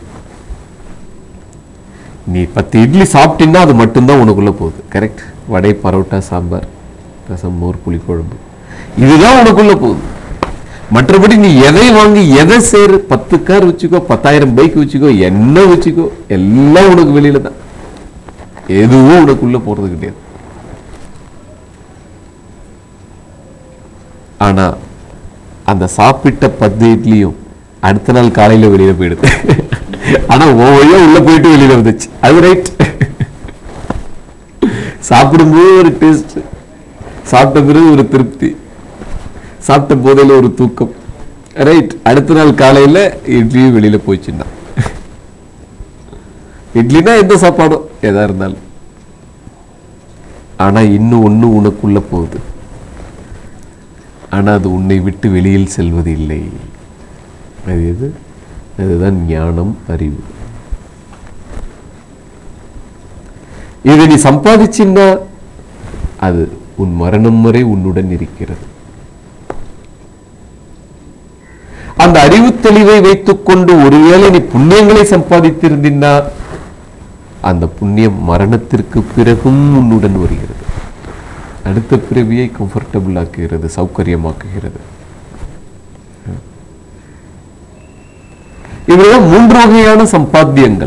நீ பத்து இட்லி சாப்பிட்டீங்கன்னா அது மட்டும்தான் உனக்குள்ள போகுது. கரெக்ட். வடை, பரோட்டா, சாம்பார், ரசம், மோர், புளிக்குழம்பு, இதுதான் உனக்குள்ள போகுது. மற்றபடி நீ எதை வாங்கி எதை செய்யற, பத்து கார் வச்சுக்கோ, பத்தாயிரம் பைக் வச்சுக்கோ, என்ன வச்சுக்கோ, எல்லாம் உனக்கு வெளியில தான். எதுவும் உனக்குள்ள போறது கிடையாது. ஆனா அந்த சாப்பிட்ட பத்து இட்லியும் அடுத்த நாள் காலையில வெளியில போயிடுது. ஆனா ஒவ்வொரு உள்ள போயிட்டு வெளியில வந்துச்சு. அது ரைட். சாப்பிடும்போது ஒரு டேஸ்ட், சாப்பிட்ட பிறகு ஒரு திருப்தி, சாப்பிட்ட போதையில ஒரு தூக்கம். ரைட். அடுத்த நாள் காலையில இட்லியும் வெளியில போச்சுன்னா, இட்லினா எந்த சாப்பாடும் எதா இருந்தாலும். ஆனா இன்னும் ஒண்ணு உனக்குள்ள போகுது. ஆனா அது உன்னை விட்டு வெளியில் செல்வது இல்லை. அது எது? அதுதான் ஞானம், அறிவு. இதை நீ சம்பாதிச்சின்னா அது உன் மரணம் வரை உன்னுடன் இருக்கிறது. அந்த அறிவு தெளிவை வைத்துக் கொண்டு ஒருவேளை நீ புண்ணியங்களை சம்பாதித்திருந்தா அந்த புண்ணியம் மரணத்திற்கு பிறகும் உன்னுடன் வருகிறது. அடுத்த பிறவியை கம்ஃபர்டபுள் ஆக்குகிறது, சௌகரியமாக்குகிறது. இவைகள் மூன்று வகையான சம்பாத்தியங்கள்.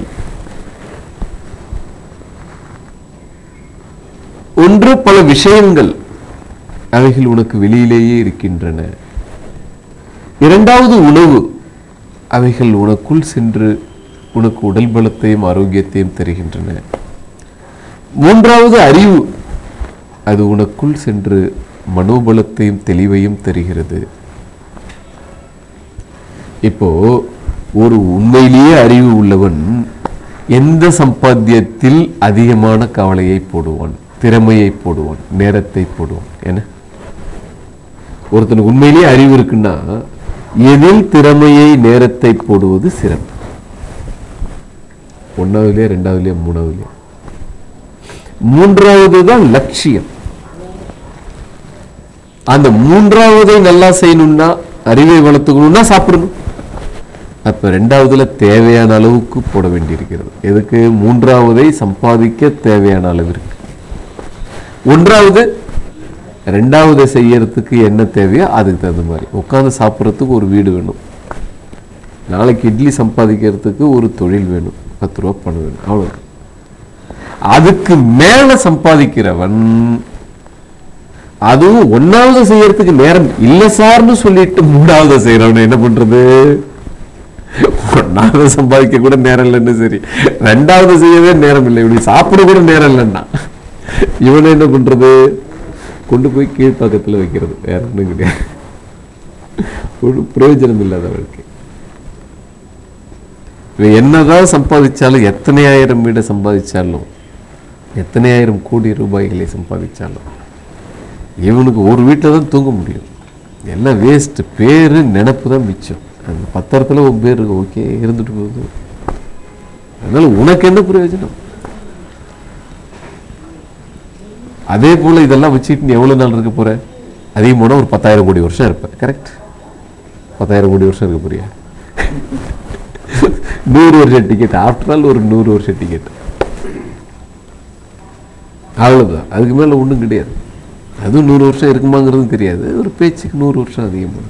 ஒன்று பல விஷயங்கள், அவைகள் உனக்கு வெளியிலேயே இருக்கின்றன. இரண்டாவது உணவு, அவைகள் உனக்குள் சென்று உனக்கு உடல் பலத்தையும் ஆரோக்கியத்தையும் தருகின்றன. மூன்றாவது அறிவு, அது உனக்குள் சென்று மனோபலத்தையும் தெளிவையும் தருகிறது. இப்போ ஒரு உண்மையிலேயே அறிவு உள்ளவன் எந்த சம்பாத்தியத்தில் அதிகமான கவலையை போடுவான், திறமையை போடுவான், நேரத்தை போடுவான். என்ன ஒருத்தனுக்கு உண்மையிலேயே அறிவு இருக்குன்னா எதில் திறமையை, நேரத்தை போடுவது சிறப்பு. ஒன்னாவதுலயே, ரெண்டாவதுலயே, மூணாவதுலயே. மூன்றாவது தான் லட்சியம். அந்த மூன்றாவதை நல்லா செய்யணும்னா, அறிவை வளர்த்துக்கணும்னா சாப்பிடணும். அப்ப ரெண்டாவதுல தேவையான அளவுக்கு போட வேண்டியிருக்கிறது. எதுக்கு? மூன்றாவதை சம்பாதிக்க தேவையான அளவிற்கு. ஒன்றாவது ரெண்டாவது செய்யறதுக்கு என்ன தேவையோ அதுக்கு தகுந்த மாதிரி. உட்காந்து சாப்பிட்றதுக்கு ஒரு வீடு வேணும், நாளைக்கு இட்லி சம்பாதிக்கிறதுக்கு ஒரு தொழில் வேணும், பத்து ரூபா பணம் வேணும், அவ்வளோ. அதுக்கு மேல சம்பாதிக்கிறவன், அதுவும் ஒன்னாவது செய்யறதுக்கு நேரம் இல்லை சார்னு சொல்லிட்டு மூணாவது செய்யறவன் என்ன பண்றது? ஒன்னாவது சம்பாதிக்க கூட நேரம் இல்லைன்னு சரி, ரெண்டாவது செய்யவே நேரம் இல்லை, இப்படி சாப்பிட கூட நேரம் இல்லைன்னா இவனை என்ன பண்றது? கொண்டு போய் கீழ்ப்பக்கத்தில் வைக்கிறது. வேற ஒன்றும் கிடையாது. ஒரு பிரயோஜனம் இல்லாத வாழ்க்கை. என்னதான் சம்பாதிச்சாலும், எத்தனை ஆயிரம் வீடை சம்பாதிச்சாலும், எத்தனை ஆயிரம் கோடி ரூபாய்களை சம்பாதிச்சாலும் இவனுக்கு ஒரு வீட்டில் தான் தூங்க முடியும். எல்லாம் வேஸ்ட். பேரு நினைப்பு தான் மிச்சம். அந்த பத்திரத்துல ஒரு பேர் இருக்கு, ஓகே, இருந்துட்டு போகுது. அதனால உனக்கு என்ன பிரயோஜனம்? அதே போல இதெல்லாம் வச்சுட்டு நீ எவ்வளவு நாள் இருக்க போற? அதிகமான ஒரு பத்தாயிரம் கோடி வருஷம் இருப்ப. கரெக்ட். பத்தாயிரம் கோடி வருஷம் இருக்க போறியா? நூறு வருஷம் டிக்கெட். ஆஃப்டர் ஆல் ஒரு நூறு வருஷம் டிக்கெட், அவ்வளவுதான். அதுக்கு மேல ஒன்றும் கிடையாது. அதுவும் நூறு வருஷம் இருக்குமாங்கிறது தெரியாது. ஒரு பேச்சுக்கு நூறு வருஷம் அதிகமாக.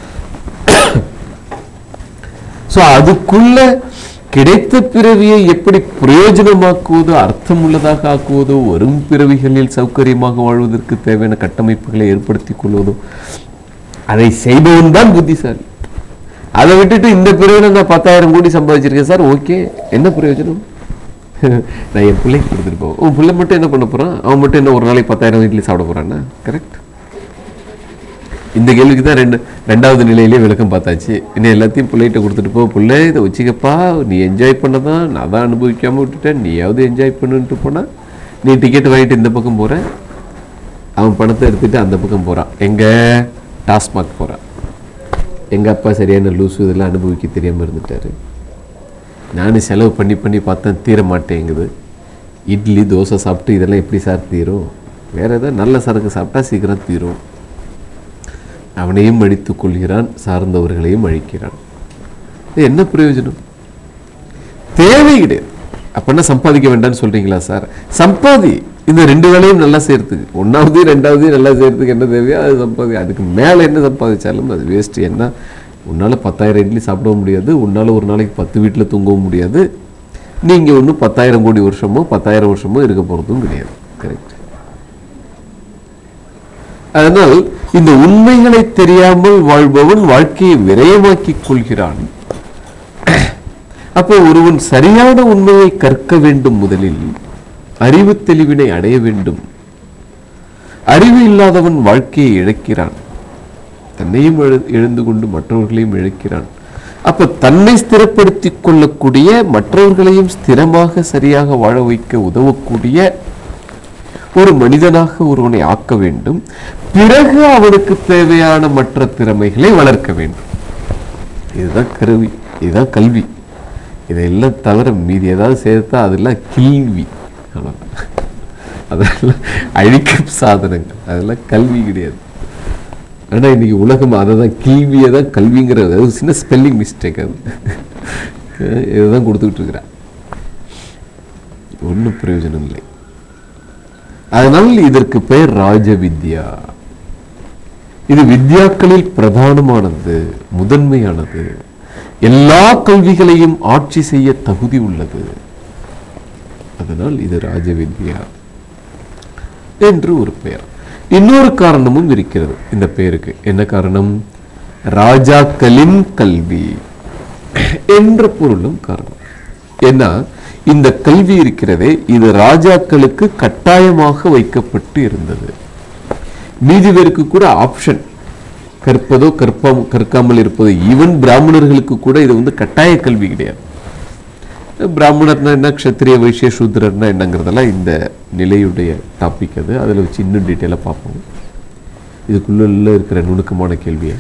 ஸோ அதுக்குள்ள கிடைத்த பிறவியை எப்படி பிரயோஜனமாக்குவதோ, அர்த்தம் உள்ளதாக ஆக்குவதோ, வரும் பிறவிகளில் சௌகரியமாக வாழ்வதற்கு தேவையான கட்டமைப்புகளை ஏற்படுத்திக் கொள்வதோ, அதை செய்பவன் தான் புத்திசாலி. அதை விட்டுட்டு இந்த பிறவில நான் பத்தாயிரம் கோடி சம்பாதிச்சிருக்கேன் சார், ஓகே, என்ன பிரயோஜனம்? நான் என் பிள்ளைக்கு கொடுத்துட்டு போவேன். உன் பிள்ளை மட்டும் என்ன பண்ண போகிறான்? அவன் மட்டும் என்ன ஒரு நாளைக்கு பத்தாயிரம் இட்லி சாப்பிட போகிறான்னா? கரெக்ட். இந்த கேள்விக்கு தான் ரெண்டு ரெண்டாவது நிலையிலே விளக்கம் பார்த்தாச்சு. இன்னும் எல்லாத்தையும் பிள்ளைகிட்ட கொடுத்துட்டு போ, பிள்ளை இதை வச்சுக்கப்பா, நீ என்ஜாய் பண்ண தான், நான் தான் அனுபவிக்காமல் விட்டுட்டேன், நீயாவது என்ஜாய் பண்ணுன்ட்டு போனால் நீ டிக்கெட் வாங்கிட்டு இந்த பக்கம் போகிற, அவன் பணத்தை எடுத்துகிட்டு அந்த பக்கம் போகிறான். எங்கே? டாஸ்மாக் போகிறான். எங்கள் அப்பா சரியான லூசு, இதெல்லாம் அனுபவிக்க தெரியாமல் இருந்துட்டார். நானும் செலவு பண்ணி பண்ணி பார்த்தேன், தீர மாட்டேங்குது. இட்லி தோசை சாப்பிட்டு இதெல்லாம் எப்படி சார் தீரும்? வேறு ஏதாவது நல்ல சரக்கு சாப்பிட்டா சீக்கிரம் தீரும். அவனையும் அழித்து கொள்கிறான், சார்ந்தவர்களையும் அழிக்கிறான். என்ன பிரயோஜனம்? தேவை கிடையாது. அப்படின்னா சம்பாதிக்க வேண்டாம்னு சொல்கிறீங்களா சார்? சம்பாதி. இந்த ரெண்டு வேலையும் நல்லா செய்யறதுக்கு, ஒன்றாவது ரெண்டாவது நல்லா செய்யறதுக்கு என்ன தேவையோ அது சம்பாதி. அதுக்கு மேலே என்ன சம்பாதிச்சாலும் அது வேஸ்ட்டு. என்ன, உன்னால் பத்தாயிரம் இட்லி சாப்பிடவும் முடியாது, உன்னால் ஒரு நாளைக்கு பத்து வீட்டில் தூங்கவும் முடியாது. நீங்கள் ஒன்றும் பத்தாயிரம் கோடி வருஷமோ பத்தாயிரம் வருஷமோ இருக்க போகிறதும் கிடையாது. கரெக்ட். அதனால் இந்த உண்மைகளை தெரியாமல் வாழ்பவன் வாழ்க்கையை விரயமாக்கிக் கொள்கிறான். அப்போ ஒருவன் சரியான உண்மையை கற்க வேண்டும். முதலில் அறிவு தெளிவினை அடைய வேண்டும். அறிவு இல்லாதவன் வாழ்க்கையை இழக்கிறான், தன்னையும் எழுந்து கொண்டு மற்றவர்களையும் இழக்கிறான். அப்ப தன்னை ஸ்திரப்படுத்திக் கொள்ளக்கூடிய, மற்றவர்களையும் ஸ்திரமாக சரியாக வாழ வைக்க உதவக்கூடிய ஒரு மனிதனாக ஒருவனை ஆக்க வேண்டும். பிறகு அவனுக்கு தேவையான மற்ற திறமைகளை வளர்க்க வேண்டும். இதுதான் கருவி, இதுதான் கல்வி. இதெல்லாம் தவிர மீதி ஏதாவது சேர்த்தா அதெல்லாம் கில்வி, அதெல்லாம் அழிக்கும் சாதனங்கள், அதெல்லாம் கல்வி கிடையாது. ஆனால் இன்னைக்கு உலகம் அதை தான், கில்வியை தான் கல்விங்கிறது. அது சின்ன ஸ்பெல்லிங் மிஸ்டேக், அது இதுதான் கொடுத்துக்கிட்டு இருக்கிறான். ஒன்றும் பிரயோஜனம் இல்லை. அதனால் இதற்கு பெயர் ராஜ வித்யா. இது வித்யாக்களில் பிரதானமானது, முதன்மையானது, எல்லா கல்விகளையும் ஆட்சி செய்ய தகுதி உள்ளது. அதனால் இது ராஜ வித்யா என்று ஒரு பெயர். இன்னொரு காரணமும் இருக்கிறது இந்த பெயருக்கு. என்ன காரணம்? ராஜாக்களின் கல்வி என்ற பொருளும் காரணம். ஏன்னா இந்த கல்வி இருக்கிறதே, இது ராஜாக்களுக்கு கட்டாயமாக வைக்கப்பட்டு இருந்தது. மீதி பேருக்கு கூட ஆப்ஷன், கற்பதோ கற்ப கற்காமல் இருப்பதோ. ஈவன் பிராமணர்களுக்கு கூட இது வந்து கட்டாய கல்வி கிடையாது. பிராமணர்னா என்ன, க்ஷத்திரிய வைசிய சூத்திரர்னா என்னங்கிறதெல்லாம் இந்த நிலையுடைய டாபிக். அது அதில் வச்சு இன்னும் டீட்டெயிலாக பார்ப்போம். இதுக்குள்ள இருக்கிற நுணுக்கமான கேள்வியை.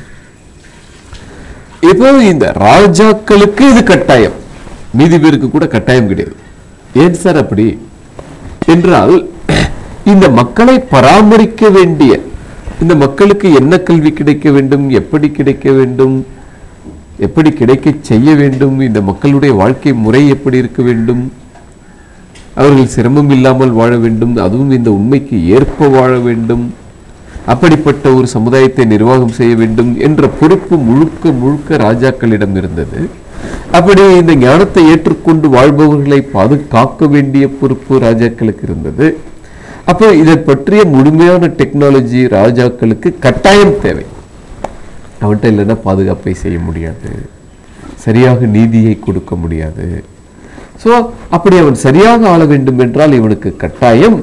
இப்போ இந்த ராஜாக்களுக்கு இது கட்டாயம், மீதி பேருக்கு கூட கட்டாயம் கிடையாது. ஏன் சார் அப்படி என்றால், இந்த மக்களை பராமரிக்க வேண்டிய, இந்த மக்களுக்கு என்ன கல்வி கிடைக்க வேண்டும், எப்படி கிடைக்க வேண்டும், எப்படி கிடைக்க செய்ய வேண்டும், இந்த மக்களுடைய வாழ்க்கை முறை எப்படி இருக்க வேண்டும், அவர்கள் சிரமம் இல்லாமல் வாழ வேண்டும், அதுவும் இந்த உண்மைக்கு ஏற்ப வாழ வேண்டும், அப்படிப்பட்ட ஒரு சமுதாயத்தை நிர்வாகம் செய்ய வேண்டும் என்ற பொறுப்பு முழுக்க முழுக்க ராஜாக்களிடம் இருந்தது. அப்படி இந்த ஞானத்தை ஏற்றுக்கொண்டு வாழ்பவர்களை பாதுகாக்க வேண்டிய பொறுப்பு ராஜாக்களுக்கு இருந்தது. அப்போ இதை பற்றிய முழுமையான டெக்னாலஜி ராஜாக்களுக்கு கட்டாயம் தேவை. அவன்கிட்ட இல்லைன்னா பாதுகாப்பை செய்ய முடியாது, சரியாக நீதியை கொடுக்க முடியாது. ஸோ அப்படி அவன் சரியாக ஆள வேண்டும் என்றால் இவனுக்கு கட்டாயம்.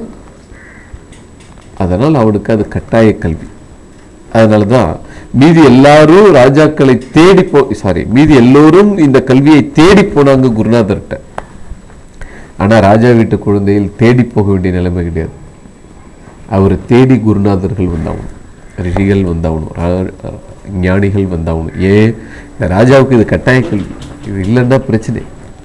அதனால் அவனுக்கு அது கட்டாய கல்வி. அதனால தான் மீதி எல்லாரும் ராஜாக்களை தேடி போ சாரி மீதி எல்லோரும் இந்த கல்வியை தேடி போனாங்க குருநாதர்கிட்ட. ஆனால் ராஜா வீட்டு குழந்தையில் தேடி போக வேண்டிய நிலைமை கிடையாது. அவரை தேடி குருநாதர்கள் வந்தாகணும், ரிஷிகள் வந்தாகணும், ஞானிகள் வந்தாகணும். ஏன்? இந்த ராஜாவுக்கு இது கட்டாய கல்வி, இது இல்லைன்னா பிரச்சனை.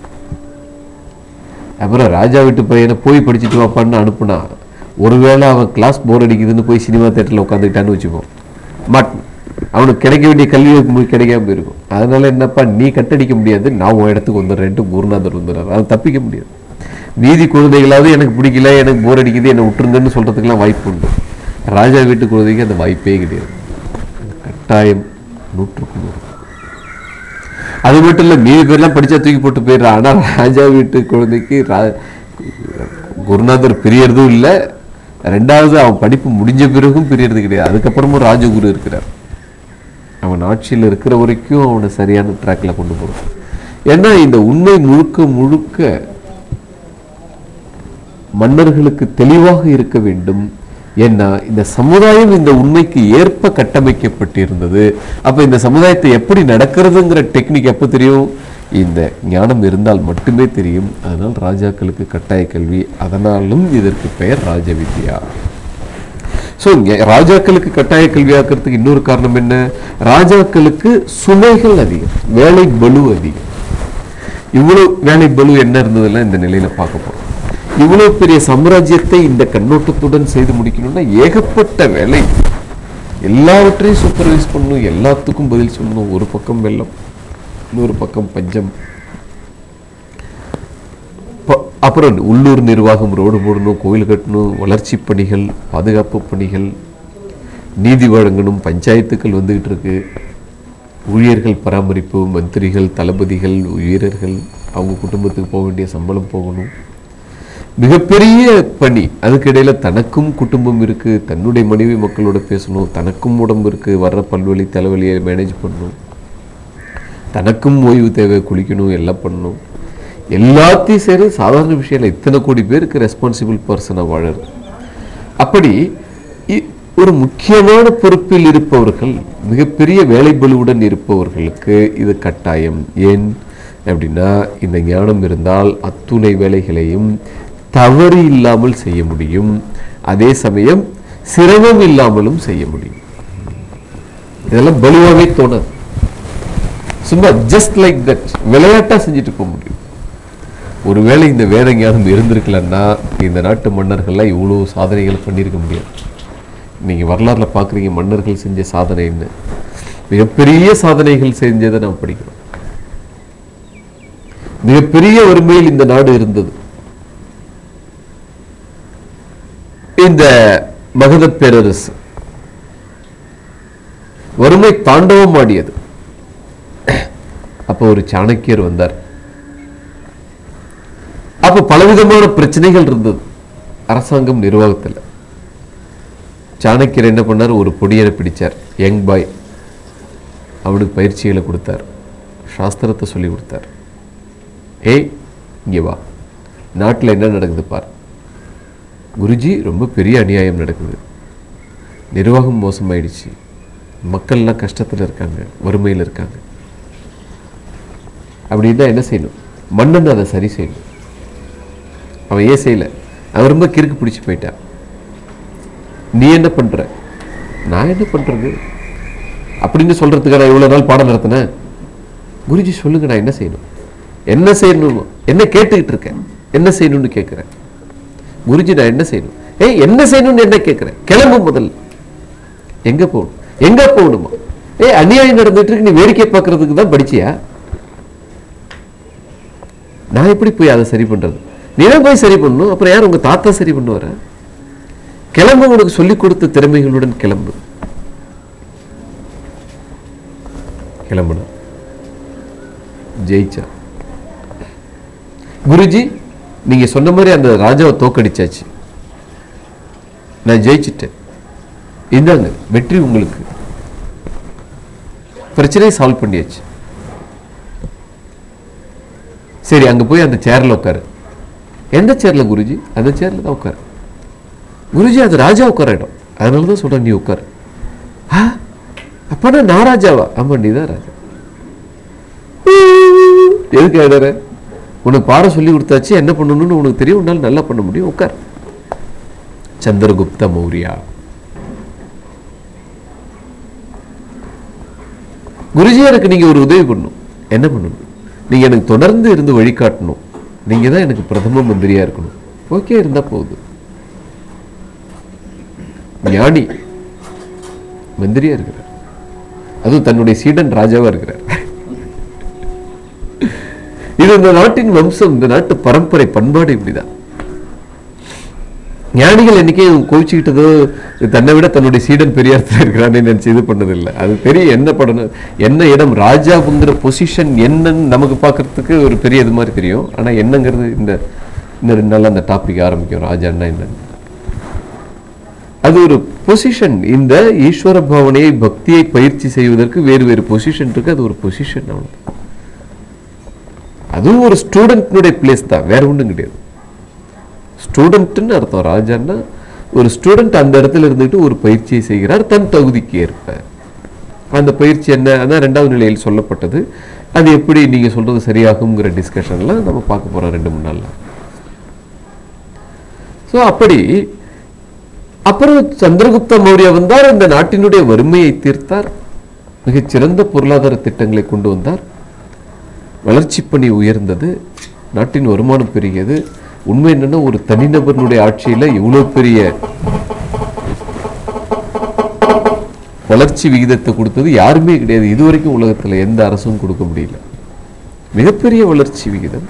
அப்புறம் ராஜா வீட்டு பையனை போய் படிச்சுட்டு வாப்பான்னு அனுப்புனா, ஒருவேளை அவன் கிளாஸ் போர் அடிக்குதுன்னு போய் சினிமா தேட்டரில் உட்காந்துக்கிட்டான்னு வச்சுப்போம், பட் அவனுக்கு கிடைக்க வேண்டிய கல்வி கிடைக்காம இருக்கும். அதனால என்னப்பா, நீ கட்டடிக்க முடியாது, நான் உன் இடத்துக்கு வந்துடுறேன்ட்டு குருநாதர் வந்துடுறாரு. அதை தப்பிக்க முடியாது. மீதி குழந்தைகளாவது எனக்கு பிடிக்கல, எனக்கு போர் அடிக்குது, என்னை விட்டுருங்கன்னு சொல்கிறதுக்கெல்லாம் வாய்ப்பு உண்டு. ராஜா வீட்டு குழந்தைக்கு அந்த வாய்ப்பே கிடையாது. கட்டாயம் நூற்றுக்கு நூறு. அது மட்டும் இல்லை, மீதி பேர்லாம் படித்தா தூக்கி போட்டு போயிடுறான். ஆனால் ராஜா வீட்டு குழந்தைக்கு ரா குருநாதர் பிரியறதும் இல்லை, ரெண்டாவது அவன் படிப்பு முடிஞ்ச பிறகும் பிரியறது கிடையாது. அதுக்கப்புறமும் ராஜகுரு இருக்கிறார். அவன் ஆட்சியில் இருக்கிற வரைக்கும் அவனை சரியான ட்ராக்ல கொண்டு போகிறான். ஏன்னா இந்த உண்மை முழுக்க முழுக்க மன்னர்களுக்கு தெளிவாக இருக்க வேண்டும். ஏன்னா இந்த சமுதாயம் இந்த உண்மைக்கு ஏற்ப கட்டமைக்கப்பட்டிருந்தது. அப்ப இந்த சமுதாயத்தை எப்படி நடக்கிறதுங்கிற டெக்னிக் எப்போ தெரியும்? இந்த ஞானம் இருந்தால் மட்டுமே தெரியும். அதனால் ராஜாக்களுக்கு கட்டாய கல்வி, அதனாலும் இதற்கு பெயர் ராஜ வித்யா. ஸோ ராஜாக்களுக்கு கட்டாய கல்வி ஆக்கிறதுக்கு இன்னொரு காரணம் என்ன? ராஜாக்களுக்கு சுமைகள் அதிகம், வேலை பலு அதிகம். இவ்வளவு வேலை பலு என்ன இருந்ததெல்லாம் இந்த நிலையில பார்க்க போறோம். இவ்வளவு பெரிய சாம்ராஜ்யத்தை இந்த கண்ணோட்டத்துடன் செய்து முடிக்கணும்னா ஏகப்பட்ட வேலை, எல்லாவற்றையும் சூப்பர்வைஸ் பண்ணணும், எல்லாத்துக்கும் பதில் சொல்லணும். ஒரு பக்கம் வெள்ளம், இன்னொரு பக்கம் பஞ்சம், அப்புறம் உள்ளூர் நிர்வாகம், ரோடு போடணும், கோயில் கட்டணும், வளர்ச்சி பணிகள், பாதுகாப்பு பணிகள், நீதி வழங்கணும், பஞ்சாயத்துக்கள் வந்துகிட்டு இருக்கு, ஊழியர்கள் பராமரிப்பு, மந்திரிகள், தளபதிகள், வீரர்கள், அவங்க குடும்பத்துக்கு போக வேண்டிய சம்பளம் போகணும், மிகப்பெரிய பணி. அதுக்கு இடையில தனக்கும் குடும்பம் இருக்கு, தன்னுடைய மனைவி மக்களோட பேசணும், தனக்கும் உடம்பு இருக்கு, வர்ற பல்வலி தலைவலியை மேனேஜ் பண்ணணும், தனக்கும் ஓய்வு தேவை, குளிக்கணும், எல்லாம் பண்ணணும். எல்லாத்தையும் சரி சாதாரண விஷயம் இல்லை, இத்தனை கோடி பேருக்கு ரெஸ்பான்சிபிள் பர்சனாக வாழறது. அப்படி ஒரு முக்கியமான பொறுப்பில் இருப்பவர்கள், மிகப்பெரிய வேலை பலுவுடன் இருப்பவர்களுக்கு இது கட்டாயம். ஏன் அப்படின்னா இந்த ஞானம் இருந்தால் அத்துணை வேலைகளையும் தவறு இல்லாமல் செய்ய முடியும், அதே சமயம் சிரமம் இல்லாமலும் செய்ய முடியும். இதெல்லாம் பலுவாகவே தோணாது, சும்மா ஜஸ்ட் லைக் தட் விளையாட்டா செஞ்சுட்டு போக முடியும். ஒருவேளை இந்த வேத ஞானம் இருந்திருக்கலன்னா இந்த நாட்டு மன்னர்கள்லாம் இவ்வளோ சாதனைகள் பண்ணியிருக்க முடியாது. நீங்கள் வரலாறுல பார்க்குறீங்க மன்னர்கள் செஞ்ச சாதனைன்னு, மிகப்பெரிய சாதனைகள் செஞ்சதை நாம் படிக்கிறோம். மிகப்பெரிய வறுமையில் இந்த நாடு இருந்தது. இந்த மகத பேரரசு வறுமை தாண்டவம் ஆடியது. அப்போ ஒரு சாணக்கியர் வந்தார். அப்போ பலவிதமான பிரச்சனைகள் இருந்தது அரசாங்கம் நிர்வாகத்தில். சாணக்கியர் என்ன பண்ணார்? ஒரு பொடியனை பிடிச்சார், யங் பாய். அவனுக்கு பயிற்சிகளை கொடுத்தார், சாஸ்திரத்தை சொல்லி கொடுத்தார். ஏய் இங்கே வா, நாட்டில் என்ன நடக்குது பார். குருஜி, ரொம்ப பெரிய அநியாயம் நடக்குது, நிர்வாகம் மோசமாயிடுச்சு, மக்கள்லாம் கஷ்டத்தில் இருக்காங்க, வறுமையில் இருக்காங்க. அப்படின்னா என்ன செய்யணும்? மன்னன் அதை சரி செய்யணும். அவன் ஏன் செய்யலை? அவன் ரொம்ப கிறுக்கு பிடிச்சி போயிட்டான். நீ என்ன பண்ற? நான் என்ன பண்றது அப்படின்னு சொல்றதுக்கு நான் இவ்வளவு நாள் பாடம் நடத்தினேன். குருஜி சொல்லுங்க, நான் என்ன செய்யணும்? என்ன செய்யணும்? என்ன கேட்டுக்கிட்டு இருக்கேன்? என்ன செய்யணும்னு கேட்கிறேன். குருஜி நான் என்ன செய்யணும்? ஏய் என்ன செய்யணும்னு என்ன கேட்கிறேன்? கிளம்பு முதல்ல. எங்க போகணும்? எங்க போகணுமா? ஏய் அநியாயம் நடந்துட்டு இருக்கு, நீ வேடிக்கை பார்க்கறதுக்கு தான் படிச்சியா? நான் எப்படி போய் அதை சரி பண்றது? நீதான் போய் சரி பண்ணணும். அப்புறம் யார்? உங்க தாத்தா சரி பண்ணுவார? கிளம்பு, உனக்கு சொல்லிக் கொடுத்த திறமைகளுடன் கிளம்பு. கிளம்புனா ஜெயிச்சா. குருஜி நீங்க சொன்ன மாதிரி அந்த ராஜாவை தோக்கடிச்சாச்சு, நான் ஜெயிச்சிட்டேன், இந்தாங்க வெற்றி உங்களுக்கு, பிரச்சனையை சால்வ் பண்ணியாச்சு. சரி அங்க போய் அந்த சேர்ல உட்காரு. எந்த சேர்ல குருஜி? அந்த சேர்ல தான் உட்காரு. குருஜி அது ராஜா உட்கார இடம், அதனாலதான் சொல்றேன் நீ உட்காரு. அப்பனா நான் ராஜாவா? ஆமா நீ தான் ராஜா. எதுக்கு எழுதுற? உனக்கு பாடம் சொல்லி கொடுத்தாச்சு, என்ன பண்ணணும்னு உனக்கு தெரியும், உன்னால நல்லா பண்ண முடியும், உட்கார். சந்திரகுப்த மௌரியா. குருஜி எனக்கு நீங்க ஒரு உதவி பண்ணணும். என்ன பண்ணணும்? நீங்க எனக்கு தொடர்ந்து இருந்து வழிகாட்டணும். நீங்க தான் எனக்கு பிரதம மந்திரியா இருக்கணும். ஓகே, இருந்தா போகுது. ஞானி மந்திரியா இருக்கிறார், அதுவும் தன்னுடைய சீடன் ராஜாவா இருக்கிறார். இது இந்த நாட்டின் வம்சம், இந்த நாட்டு பரம்பரை பண்பாடு இப்படிதான். ஞானிகள் என்னைக்கே கோவிச்சுக்கிட்டதோ தன்னை விட தன்னுடைய சீடன் பெரியாரத்தில் இருக்கிறான்னு நினைச்சு இது பண்ணதில்லை. அது பெரிய என்ன பண்ணணும், என்ன இடம், ராஜாவுங்கிற பொசிஷன் என்னன்னு நமக்கு பார்க்கறதுக்கு ஒரு பெரிய இது மாதிரி தெரியும். ஆனா என்னங்கிறது இந்த இந்த ரெண்டு நாள் அந்த டாபிக் ஆரம்பிக்கும். ராஜான்னா என்னன்னு, அது ஒரு பொசிஷன். இந்த ஈஸ்வர பாவனையை பக்தியை பயிற்சி செய்வதற்கு வேறு வேறு பொசிஷன் இருக்கு. அது ஒரு பொசிஷன், அவ்வளவு. அதுவும் ஒரு ஸ்டூடெண்ட்னுடைய பிளேஸ் தான், வேற ஒன்றும் கிடையாது. ஸ்டூடெண்ட்னு அர்த்தம். ராஜான்னா ஒரு ஸ்டூடெண்ட் அந்த இடத்துல இருந்துட்டு ஒரு பயிற்சியை செய்கிறார் தன் தகுதிக்கு ஏற்ப. அந்த பயிற்சி என்ன, அதான் ரெண்டாவது நிலையில் சொல்லப்பட்டது. அது எப்படி நீங்க சொல்றது சரியாகுங்கிற டிஸ்கஷன்ல நம்ம பார்க்க போறோம் ரெண்டு மூணு நாள்ல. ஸோ அப்படி அப்புறம் சந்திரகுப்த மௌரிய வந்தார், இந்த நாட்டினுடைய வறுமையை தீர்த்தார், மிகச்சிறந்த பொருளாதார திட்டங்களை கொண்டு வந்தார், வளர்ச்சி பணி உயர்ந்தது, நாட்டின் வருமானம் பெருகியது. உண்மை என்னன்னா ஒரு தனிநபர்களுடைய ஆட்சியில இவ்வளவு பெரிய வளர்ச்சி விகிதத்தை கொடுத்தது யாருமே கிடையாது. இதுவரைக்கும் உலகத்துல எந்த அரசும் கொடுக்க முடியல. மிகப்பெரிய வளர்ச்சி விகிதம்.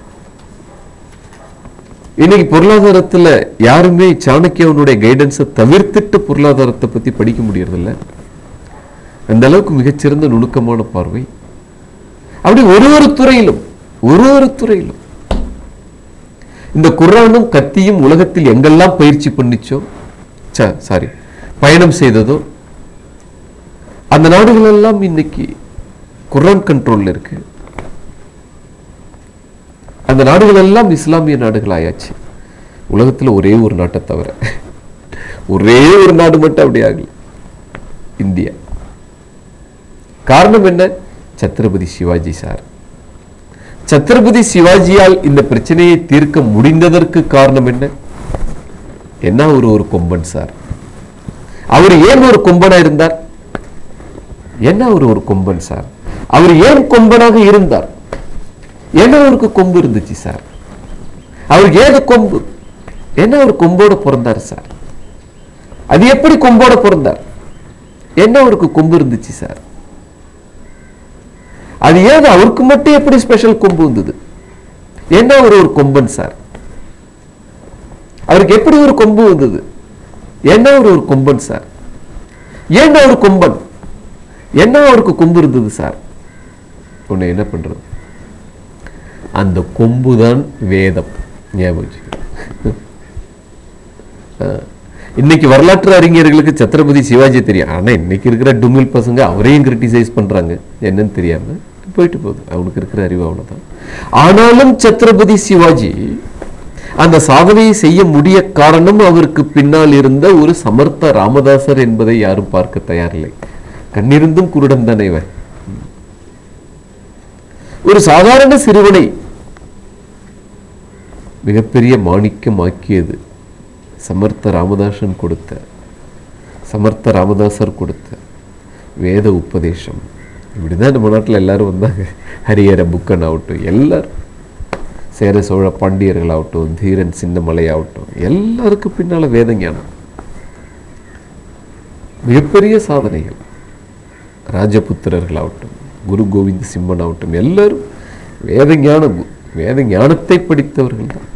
இன்னைக்கு பொருளாதாரத்துல யாருமே சாணக்கியவனுடைய கைடன்ஸை தவிர்த்துட்டு பொருளாதாரத்தை பத்தி படிக்க முடியறதில்ல. அந்த அளவுக்கு மிகச்சிறந்த நுணுக்கமான பார்வை. அப்படி ஒரு ஒரு துறையிலும் ஒரு ஒரு துறையிலும் இந்த குர்ஆனும் கத்தியும் உலகத்தில் எங்கெல்லாம் பயிற்சி பண்ணிச்சோ சாரி பயணம் செய்ததோ அந்த நாடுகள் எல்லாம் இன்னைக்கு குர்ஆன் கண்ட்ரோல்ல இருக்கு. அந்த நாடுகள் எல்லாம் இஸ்லாமிய நாடுகள் ஆயாச்சு. உலகத்துல ஒரே ஒரு நாட்டை தவிர ஒரே ஒரு நாடு மட்டும் அப்படி ஆகல, இந்தியா. காரணம் என்ன? சத்ரபதி சிவாஜி சார். சத்ரபதி சிவாஜியால் இந்த பிரச்சனையை தீர்க்க முடிந்ததற்கு காரணம் என்ன? என்ன ஒரு ஒரு கொம்பன் சார். அவர் ஏன் ஒரு கொம்பனா இருந்தார்? என்ன ஒரு ஒரு கொம்பன் சார். அவர் ஏன் கொம்பனாக இருந்தார்? என்ன அவருக்கு கொம்பு இருந்துச்சு சார். அவருக்கு ஏது கொம்பு? என்ன ஒரு கொம்போட பிறந்தார் சார். அது எப்படி கொம்போட பிறந்தார்? என்ன அவருக்கு கொம்பு இருந்துச்சு சார். அது ஏது அவருக்கு மட்டும் எப்படி ஸ்பெஷல் கொம்பு வந்தது? என்ன ஒரு ஒரு கொம்பன் சார். அவருக்கு எப்படி ஒரு கொம்பு வந்தது? என்ன ஒரு ஒரு கொம்பன் சார். ஏன் ஒரு கொம்பன்? என்ன அவருக்கு கொம்பு இருந்தது சார். உன்னை என்ன பண்றது? அந்த கொம்புதான் வேதம். ஞாபகம். இன்னைக்கு வரலாற்று அறிஞர்களுக்கு சத்ரபதி சிவாஜி தெரியும். ஆனா இன்னைக்கு இருக்கிற டுமில் பசங்க அவரையும் கிரிட்டிசைஸ் பண்றாங்க, என்னன்னு தெரியாம போயிட்டு போகுது. அவனுக்கு இருக்கிற அறிவு அவ்வளவுதான். ஆனாலும் சத்ரபதி சிவாஜி அந்த சாதனையை செய்ய முடிய காரணம் அவருக்கு பின்னால் இருந்த ஒரு சமர்த்த ராமதாசர் என்பதை யாரும் பார்க்க தயாரில்லை. கண்ணிருந்தும் குருடன் தானே இவன். ஒரு சாதாரண சிறுவனை மிகப்பெரிய மாணிக்கமாக்கியது சமர்த்த ராமதாசன் கொடுத்த சமர்த்த ராமதாசர் கொடுத்த வேத உபதேசம். இப்படிதான் நம்ம நாட்டில் எல்லாரும் வந்தாங்க. ஹரிஹர புக்கன் ஆகட்டும், எல்லாரும் சேர சோழ பாண்டியர்கள் ஆகட்டும், தீரன் சின்னமலை ஆகட்டும், எல்லாருக்கும் பின்னால வேத ஞானம். மிகப்பெரிய சாதனைகள். ராஜபுத்திரர்கள் ஆகட்டும், குரு கோவிந்த சிம்மன் ஆகட்டும், எல்லாரும் வேத ஞானம் வேத ஞானத்தை படித்தவர்கள் தான்.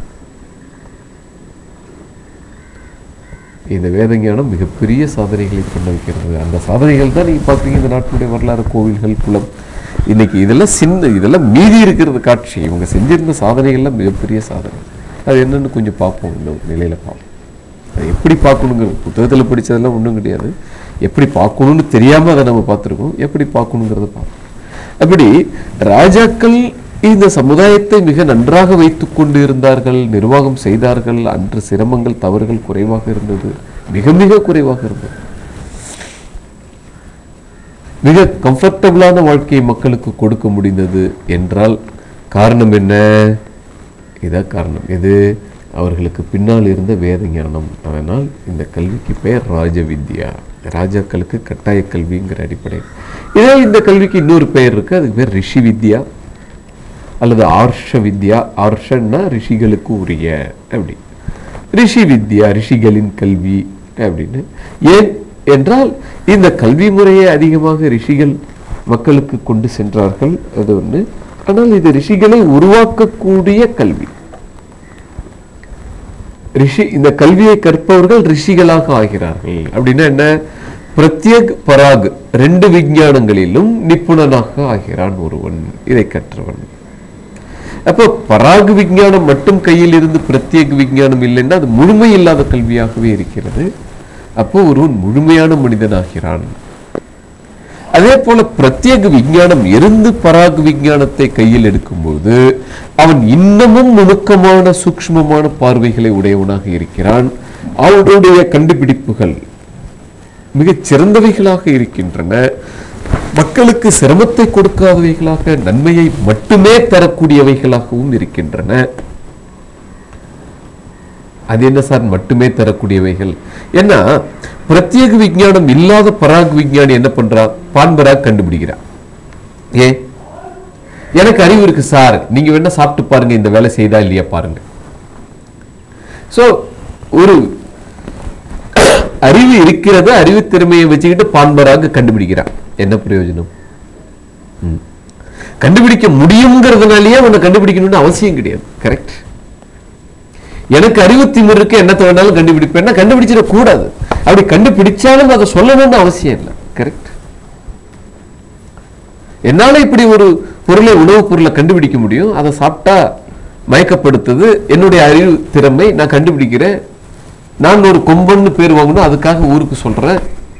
இந்த வேத ஞானம் மிகப்பெரிய சாதனைகளை பண்ண வைக்கிறது. அந்த சாதனைகள் தான் நீங்க பாக்குறீங்க. இந்த நாட்டுடைய வரலாறு, கோவில்கள், குளம், இன்னைக்கு இதெல்லாம் சின்ன, இதெல்லாம் மீதி இருக்கிறது காட்சி. இவங்க செஞ்சிருந்த சாதனைகள்லாம் மிகப்பெரிய சாதனை. அது என்னன்னு கொஞ்சம் பார்ப்போம், இந்த நிலையில பார்ப்போம். அது எப்படி பார்க்கணுங்கிறது புத்தகத்தில் படித்ததெல்லாம் ஒன்றும் கிடையாது. எப்படி பார்க்கணும்னு தெரியாமல் அதை நம்ம பார்த்துருக்கோம். எப்படி பார்க்கணுங்கிறத பார்ப்போம். அப்படி ராஜாக்கள் இந்த சமுதாயத்தை மிக நன்றாக வைத்துக் கொண்டு இருந்தார்கள், நிர்வாகம் செய்தார்கள். அன்று சிரமங்கள், தவறுகள் குறைவாக இருந்தது, மிக மிக குறைவாக இருந்தது. மிக கம்ஃபர்டபுளான வாழ்க்கையை மக்களுக்கு கொடுக்க முடிந்தது என்றால் காரணம் என்ன? இதான் காரணம். இது அவர்களுக்கு பின்னால் இருந்த வேத ஞானம். அதனால் இந்த கல்விக்கு பெயர் ராஜ வித்யா. ராஜாக்களுக்கு கட்டாய கல்விங்கிற அடிப்படை. இதே இந்த கல்விக்கு இன்னொரு பெயர் இருக்கு. அதுக்கு பேர் ரிஷி வித்யா அல்லது ஆர்ஷ வித்யா. ஆர்ஷன்னா ரிஷிகளுக்கு உரிய. அப்படி ரிஷி வித்யா, ரிஷிகளின் கல்வி அப்படின்னு. ஏன் என்றால் இந்த கல்வி முறையை அதிகமாக ரிஷிகள் மக்களுக்கு கொண்டு சென்றார்கள். அது ஒன்று. ஆனால் இது ரிஷிகளை உருவாக்கக்கூடிய கல்வி. ரிஷி இந்த கல்வியை கற்பவர்கள் ரிஷிகளாக ஆகிறார்கள். அப்படின்னா என்ன? பிரத்யேக் பராக் ரெண்டு விஞ்ஞானங்களிலும் நிபுணனாக ஆகிறான் ஒருவன், இதை கற்றவன். அப்போ பராக் விஞ்ஞானம் மட்டும் கையில் இருந்து பிரத்யேக விஞ்ஞானம் இல்லைன்னா அது முழுமை இல்லாத கல்வியாகவே இருக்கிறது. அப்போ ஒருவன் முழுமையான மனிதனாகிறான். அதே போல பிரத்யேக விஞ்ஞானம் இருந்து பராக் விஞ்ஞானத்தை கையில் எடுக்கும்போது அவன் இன்னமும் நுணுக்கமான சூக்ஷ்மமான பார்வைகளை உடையவனாக இருக்கிறான். அவனுடைய கண்டுபிடிப்புகள் மிகச் சிறந்தவைகளாக இருக்கின்றன. மக்களுக்கு சிரமத்தை கொடுக்காதவைகளாக, நன்மையை மட்டுமே தரக்கூடியவைகளாகவும் இருக்கின்றன. அது என்ன சார் மட்டுமே தரக்கூடியவைகள்? ஏன்னா பிரத்யேக விஞ்ஞானம் இல்லாத பராக் விஞ்ஞானி என்ன பண்றான்? பான்பராக் கண்டுபிடிக்கிறான். ஏன்? எனக்கு அறிவு இருக்கு சார், நீங்க வேணா சாப்பிட்டு பாருங்க, இந்த வேலை செய்தா இல்லையா பாருங்க. சோ ஒரு அறிவு இருக்கிறது, அறிவு திறமையை வச்சுக்கிட்டு பான்பராக கண்டுபிடிக்கிறான். என்ன பிரயோஜனம்? கண்டுபிடிக்க முடியுங்கிறதுனாலயே அவனை கண்டுபிடிக்கணும்னு அவசியம் கிடையாது. கரெக்ட்? எனக்கு அறிவு திமிர் இருக்கு, என்னத்தை வேணாலும் கண்டுபிடிப்பேன், கண்டுபிடிச்சிட கூடாது. அப்படி கண்டுபிடிச்சாலும் அதை சொல்லணும்னு அவசியம் இல்லை. கரெக்ட்? என்னால இப்படி ஒரு பொருளை, உணவுப் பொருளை கண்டுபிடிக்க முடியும், அதை சாப்பிட்டா மயக்கப்படுத்துது என்னுடைய அறிவு திறமை, நான் கண்டுபிடிக்கிறேன். நான் ஒரு கொம்பன்னு பேர் வாங்கணும், அதுக்காக ஊருக்கு சொல்றேன்.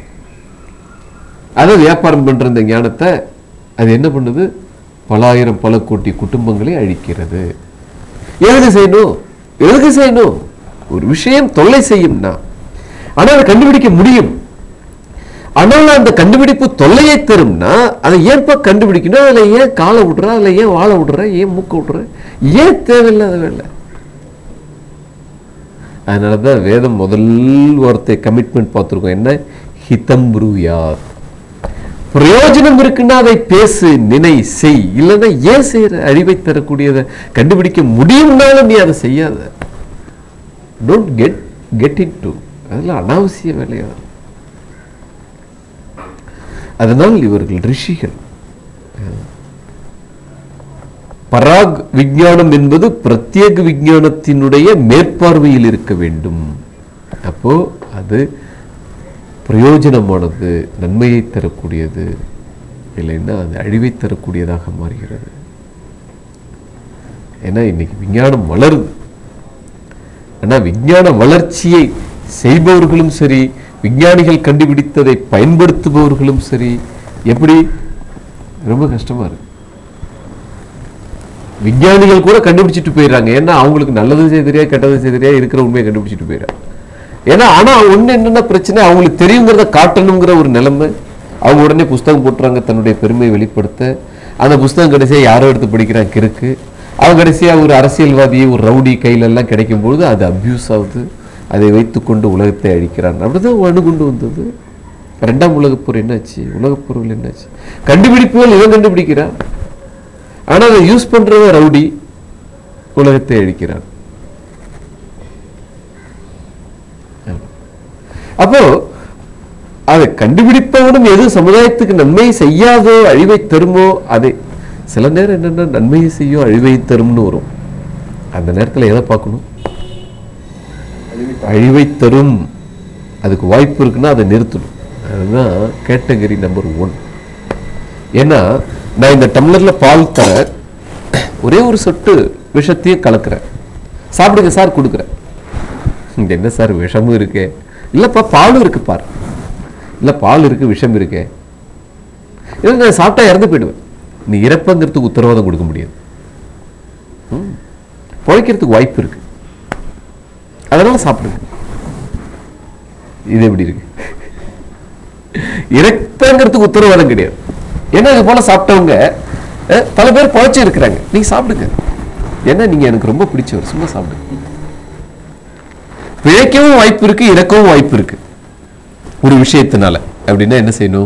அதை வியாபாரம் பண்ற இந்த ஞானத்தை அது என்ன பண்ணுது? பல ஆயிரம் பல கோடி குடும்பங்களை அழிக்கிறது. எதுக்கு செய்யணும்? எதுக்கு செய்யணும்? ஒரு விஷயம் தொல்லை செய்யும்னா, ஆனா அதை கண்டுபிடிக்க முடியும். ஆனால் அந்த கண்டுபிடிப்பு தொல்லையை தரும்னா அதை ஏன்பா கண்டுபிடிக்கணும்? அதுல ஏன் காலை விடுற, அதுல ஏன் வாழை விடுற, ஏன் மூக்க விடுற, ஏன் தேவையில்லாத வேலை? அதனாலதான் வேதம் முதல் வார்த்தை கமிட்மெண்ட் பார்த்துருக்கோம். என்ன? ஹிதம் ப்ரூயாத். பிரயோஜனம் இருக்குன்னா அதை பேசு, நினை, செய். இல்லைன்னா ஏன் செய்யற? அறிவை தரக்கூடியதை கண்டுபிடிக்க முடியும்னாலும் நீ அதை செய்யாத. Don't get get in to அதெல்லாம் அனாவசிய வேலையா. அதனால் இவர்கள் ரிஷிகள். பராக் விஞ்ஞானம் என்பது பிரத்யேக விஞ்ஞானத்தினுடைய மேற்பார்வையில் இருக்க வேண்டும். அப்போ அது பிரயோஜனமானது, நன்மையை தரக்கூடியது, இல்லைன்னா அது அழிவை தரக்கூடியதாக மாறுகிறது. ஏன்னா இன்னைக்கு விஞ்ஞானம் வளருது. ஆனா விஞ்ஞான வளர்ச்சியை செய்பவர்களும் சரி, விஞ்ஞானிகள் கண்டுபிடித்ததை பயன்படுத்துபவர்களும் சரி, எப்படி ரொம்ப கஷ்டமா இருக்கு. விஞ்ஞானிகள் கூட கண்டுபிடிச்சிட்டு போயிடுறாங்க. ஏன்னா அவங்களுக்கு நல்லது செய்தியா கெட்டது செய்தியா இருக்கிற உண்மையை கண்டுபிடிச்சிட்டு போயிடுறாங்க. ஏன்னா ஆனா ஒண்ணு என்னென்ன பிரச்சனை, அவங்களுக்கு தெரியுங்கிறத காட்டணுங்கிற ஒரு நிலைமை. அவங்க உடனே புஸ்தகம் போட்டுறாங்க தன்னுடைய பெருமையை வெளிப்படுத்த. அந்த புஸ்தகம் கடைசியா யாரோ எடுத்து படிக்கிறாங்க கிறுக்கு. அவங்க கடைசியா ஒரு அரசியல்வாதியை, ஒரு ரவுடி கையில எல்லாம் கிடைக்கும் பொழுது அது அபியூஸ் ஆகுது. அதை வைத்துக்கொண்டு உலகத்தை அழிக்கிறான். அப்படிதான் அணு கொண்டு வந்தது. ரெண்டாம் உலகப்போர் என்னாச்சு? உலகப்போர்கள் என்னாச்சு? கண்டுபிடிப்புகள் இவன் கண்டுபிடிக்கிறான், ஆனா அதை யூஸ் பண்றவ ரவுடி, உலகத்தை அழிக்கிறான். அப்போ அதை கண்டுபிடிப்பவனும் எது சமுதாயத்துக்கு நன்மை செய்யாதோ அழிவை தருமோ, அதை சில நேரம் என்னன்னா நன்மையை செய்யும் அழிவை தரும்னு வரும். அந்த நேரத்தில் எதை பார்க்கணும்? அழிவை தரும். அதுக்கு வாய்ப்பு இருக்குன்னா அதை நிறுத்தணும். அதுதான் கேட்டகரி நம்பர் ஒன். ஏன்னா நான் இந்த டம்ளர்ல பால் தர ஒரே ஒரு சொட்டு விஷத்தையும் கலக்குறேன். சாப்பிடுங்க சார் கொடுக்குறேன். என்ன சார் விஷமும் இருக்கே? இல்லப்பா பாலும் இருக்கு பாரு. இல்ல பால் இருக்கு, விஷம் இருக்கே. இல்லை நான் சாப்பிட்டா இறந்து போயிடுவேன். நீ இறப்பங்கிறதுக்கு உத்தரவாதம் கொடுக்க முடியாது. பொழைக்கிறதுக்கு வாய்ப்பு இருக்கு, அதனால சாப்பிடுங்க. இது எப்படி இருக்கு? இறப்பங்கிறதுக்கு உத்தரவாதம் கிடையாது. ஏன்னா இது போல சாப்பிட்டவங்க பல பேர் பொழைச்சு இருக்கிறாங்க. நீங்க சாப்பிடுங்க, ஏன்னா நீங்க எனக்கு ரொம்ப பிடிச்சவர், சும்மா சாப்பிடுங்க. பிழைக்கவும் வாய்ப்பு இருக்கு, இறக்கவும் வாய்ப்பு இருக்கு ஒரு விஷயத்தினால. அப்படின்னா என்ன செய்யணும்?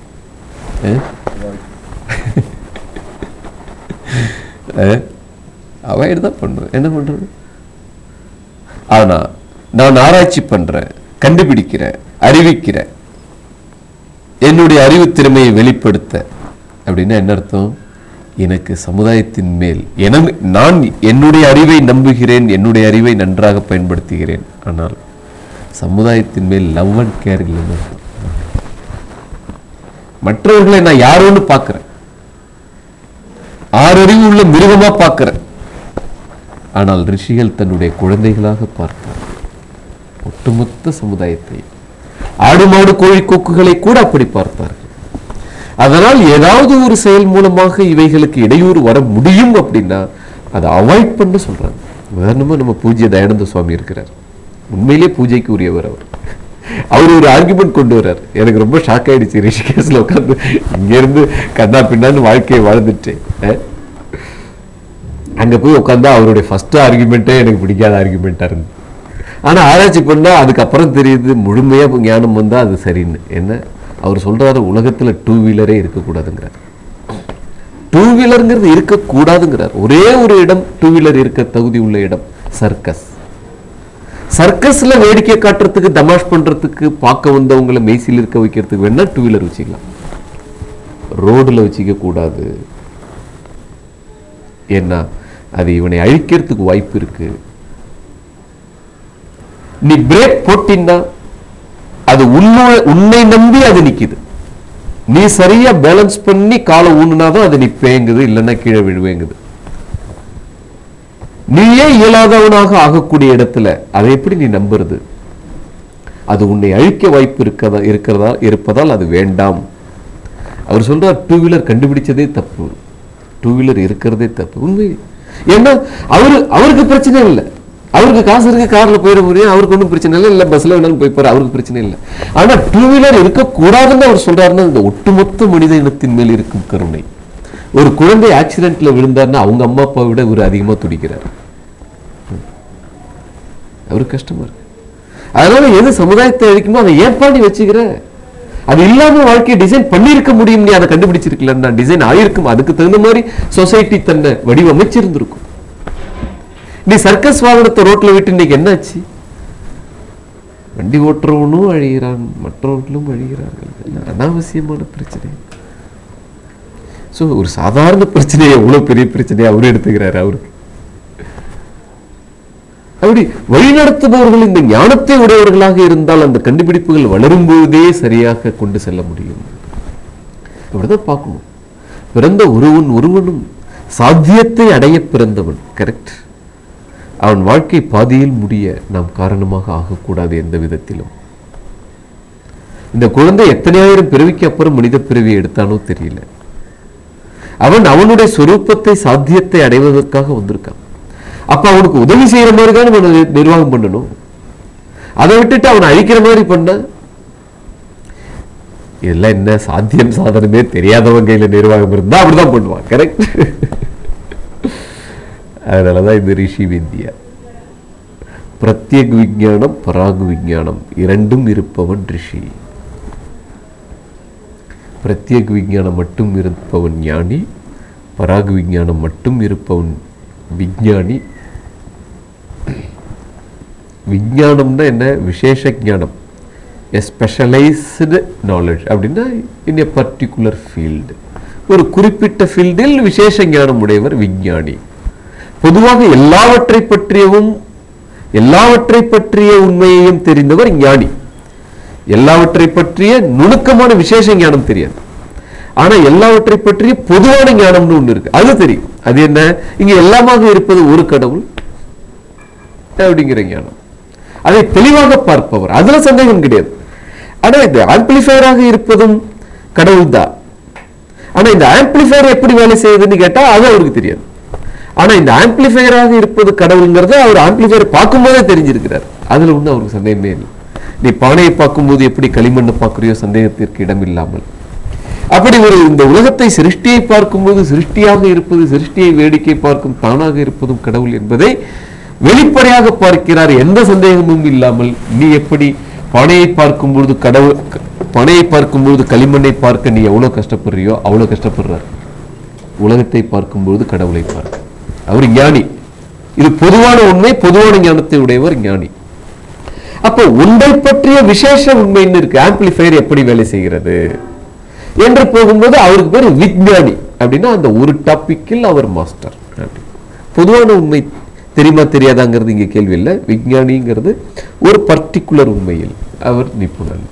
அவாய்டு தான் பண்ணும். என்ன பண்றது? ஆனா நான் ஆராய்ச்சி பண்றேன், கண்டுபிடிக்கிறேன், அறிவிக்கிறேன், என்னுடைய அறிவு திறமையை வெளிப்படுத்த. அப்படின்னா என்ன அர்த்தம்? எனக்கு சமுதாயத்தின் மேல் என நான் என்னுடைய அறிவை நம்புகிறேன், என்னுடைய அறிவை நன்றாக பயன்படுத்துகிறேன். ஆனால் சமுதாயத்தின் மேல் லவ் அண்ட் கேர் இல்லை. மற்றவர்களை நான் யாரோன்னு பார்க்கிறேன், ஆறறிவு உள்ள மிருகமா பார்க்கிறேன். ஆனால் ரிஷிகள் தன்னுடைய குழந்தைகளாக பார்த்தார். ஒட்டுமொத்த சமுதாயத்தை, ஆடு மாடு கோழி கொக்குகளை கூட அப்படி பார்த்தார்கள். அதனால் ஏதாவது ஒரு செயல் மூலமாக இவைகளுக்கு இடையூறு வர முடியும் அப்படின்னா அதை அவாய்ட் பண்ண சொல்றாங்க. உதாரணமா நம்ம பூஜ்ய தயானந்த சுவாமி இருக்கிறார், உண்மையிலேயே பூஜைக்கு உரியவர். அவர் அவர் ஒரு ஆர்குமெண்ட் கொண்டு வர்றார். எனக்கு ரொம்ப ஷாக் ஆயிடுச்சு. ரிஷிகேஷ்ல உட்காந்து இங்கிருந்து கண்ணா பின்னான்னு வாழ்க்கையை வாழ்ந்துட்டேன். அங்க போய் உட்காந்தா அவருடைய ஃபர்ஸ்ட் ஆர்குமெண்ட்டே எனக்கு பிடிக்காத ஆர்குமெண்டா இருந்து. ஆனா ஆராய்ச்சி பண்ணா அதுக்கப்புறம் தெரியுது முழுமையா ஞானம் வந்தா அது சரின்னு. என்ன அவர் சொல்றாரு, உலகத்துல டூ வீலரே இருக்கக்கூடாதுங்கிறார். டூ வீலருங்கிறது இருக்கக்கூடாதுங்கிறார். ஒரே ஒரு இடம் டூ வீலர் இருக்க தகுதி உள்ள இடம் சர்க்கஸ். சர்க்கஸ்ல வேடிக்கை காட்டுறதுக்கு, தமாஷ் பண்றதுக்கு, பார்க்க வந்தவங்களை மெய்சில் இருக்க வைக்கிறதுக்கு வேணா டூ வீலர் வச்சுக்கலாம், ரோடுல வச்சுக்க கூடாது. ஏன்னா அது இவனை அழிக்கிறதுக்கு வாய்ப்பு இருக்கு. நீ பிரேக் போட்டின்னா அது உன்னை நம்பி அது நிக்குது. நீ சரியா பேலன்ஸ் பண்ணி காலை ஊனுனாதான் அது நிப்பேங்குது, இல்லைன்னா கீழே விழுவேங்குது. நீயே இயலாதவனாக ஆகக்கூடிய இடத்துல அதை எப்படி நீ நம்புறது? அது உன்னை அழிக்க வாய்ப்பு இருக்கிறதா இருக்கிறதா இருப்பதால் அது வேண்டாம். அவர் சொல்றார், டூ வீலர் கண்டுபிடிச்சதே தப்பு, டூ வீலர் இருக்கிறதே தப்பு. உண்மை. ஏன்னா அவரு அவருக்கு பிரச்சனை இல்லை, அவருக்கு காசு இருக்கு, கார்ல போயிட முடியும், அவருக்கு ஒன்றும் பிரச்சனை இல்லை, இல்லை பஸ்ல வேணாலும் போய் போற, அவருக்கு பிரச்சனை இல்லை. ஆனா டூ வீலர் இருக்கக்கூடாதுன்னு அவர் சொல்றாருன்னா இந்த ஒட்டுமொத்த மனித இனத்தின் மேல் இருக்கும் கருணை. ஒரு குழந்தை ஆக்சிடென்ட்ல விழுந்தாருன்னா அவங்க அம்மா அப்பா விட இவர் அதிகமா துடிக்கிறார். அவருக்கு கஷ்டமா இருக்கு. அதனால எது சமுதாயத்தை அழிக்குமோ அதை ஏன்பா நீ வச்சுக்கிற? அது இல்லாம வாழ்க்கையை டிசைன் பண்ணிருக்க முடியும். நீ அதை கண்டுபிடிச்சிருக்கலன்னா டிசைன் ஆயிருக்கும். அதுக்கு தகுந்த மாதிரி சொசைட்டி தன்னை வடிவமைச்சிருந்திருக்கும். நீ சர்க்கஸ் வாகனத்தை ரோட்ல விட்டு இன்னைக்கு என்னாச்சு? வண்டி ஓட்டுறவனும் அழிகிறான், மற்றவர்களும் அழிகிறார்கள். அனாவசியமான பிரச்சனை. ஸோ ஒரு சாதாரண பிரச்சனையை எவ்வளவு பெரிய பிரச்சனையை அவரு எடுத்துக்கிறாரு. அவருக்கு அப்படி வழிநடத்துபவர்கள் இந்த ஞானத்தை உடையவர்களாக இருந்தால் அந்த கண்டுபிடிப்புகள் வளரும் போதே சரியாக கொண்டு செல்ல முடியும். இப்படிதான் பார்க்கணும். பிறந்த ஒருவன் ஒருவனும் சாத்தியத்தை அடைய பிறந்தவன். கரெக்ட். அவன் வாழ்க்கை பாதியில் முடிய நாம் காரணமாக ஆகக்கூடாது எந்த விதத்திலும். இந்த குழந்தை எத்தனையாயிரம் பிறவிக்கு அப்புறம் மனித பிறவியை எடுத்தானோ தெரியல. அவன் அவனுடைய சொரூபத்தை, சாத்தியத்தை அடைவதற்காக வந்திருக்கான். அப்ப அவனுக்கு உதவி செய்யற மாதிரி தான் அவனை நிர்வாகம் பண்ணணும். அதை விட்டுட்டு அவனை அழிக்கிற மாதிரி பண்ண, இதெல்லாம் என்ன சாத்தியம் சாதனமே தெரியாதவன் கையில நிர்வாகம் இருந்தா அப்படிதான் பண்ணுவான். கரெக்ட். அதனாலதான் இந்த ரிஷி வித்யா. பிரத்யேக விஞ்ஞானம், பராகு விஞ்ஞானம் இரண்டும் இருப்பவன் ரிஷி. பிரத்யேக விஞ்ஞானம் மட்டும் இருப்பவன் ஞானி, பராகு விஞ்ஞானம் மட்டும் இருப்பவன் விஞ்ஞானி. விஞ்ஞானம்னா என்ன? விசேஷ ஞானம், எ ஸ்பெஷலைஸ்டு நாலேஜ். அப்படின்னா இன் எ பர்டிகுலர் ஃபீல்டு, ஒரு குறிப்பிட்ட ஃபீல்டில் விசேஷ ஞானம் உடையவர் விஞ்ஞானி. பொதுவாக எல்லாவற்றை பற்றியவும் எல்லாவற்றை பற்றிய உண்மையையும் தெரிந்தவர் ஞானி. எல்லாவற்றை பற்றிய நுணுக்கமான விசேஷ ஞானம் தெரியாது. ஆனா எல்லாவற்றை பற்றிய பொதுவான ஞானம்னு ஒண்ணு இருக்கு, அது தெரியும். அது என்ன? இங்க எல்லாமாக இருப்பது ஒரு கடவுள் அப்படிங்கிற ஞானம். அதை தெளிவாக பார்ப்பவர், அதுல சந்தேகம் கிடையாது. ஆனா இந்த ஆம்பிளிஃபயராக இருப்பதும் கடவுள் தான். ஆனா இந்த ஆம்பிளிஃபயர் எப்படி வேலை செய்யுதுன்னு கேட்டா அது அவருக்கு தெரியாது. ஆனா இந்த ஆம்பிளிஃபயராக இருப்பது கடவுள்ங்கிறத அவர் ஆம்பிளிஃபயர் பார்க்கும் போதே தெரிஞ்சிருக்கிறார். அதுல ஒண்ணு அவருக்கு சந்தேகமே இல்லை. நீ பானையை பார்க்கும்போது எப்படி களிமண்ணை பார்க்கிறியோ சந்தேகத்திற்கு இடம் இல்லாமல், அப்படி ஒரு இந்த உலகத்தை சிருஷ்டியை பார்க்கும்போது சிருஷ்டியாக இருப்பது, சிருஷ்டியை வேடிக்கை பார்க்கும் தானாக இருப்பதும் கடவுள் என்பதை வெளிப்படையாக பார்க்கிறார், எந்த சந்தேகமும் இல்லாமல். நீ எப்படி பானையை பார்க்கும்பொழுது கடவுள், பானையை பார்க்கும்பொழுது களிமண்ணை பார்க்க நீ எவ்வளவு கஷ்டப்படுறியோ அவ்வளவு கஷ்டப்படுறார் உலகத்தை பார்க்கும்பொழுது கடவுளை பார்க்க. அவர் ஞானி. இது பொதுவான உண்மை, பொதுவான ஞானத்தை உடையவர் ஞானி. அப்போ ஒன்றை பற்றிய விசேஷ உண்மைன்னு இருக்கு. ஆம்பிளிஃபயர் எப்படி வேலை செய்கிறது என்று போகும்போது அவருக்கு பேர் விஞ்ஞானி. அப்படின்னா அந்த ஒரு டாபிக்கில் அவர் மாஸ்டர். பொதுவான உண்மை தெரியுமா தெரியாதாங்கிறது இங்க கேள்வி இல்லை. விஞ்ஞானிங்கிறது ஒரு பர்டிகுலர் உண்மையில் அவர் நிபுணன்.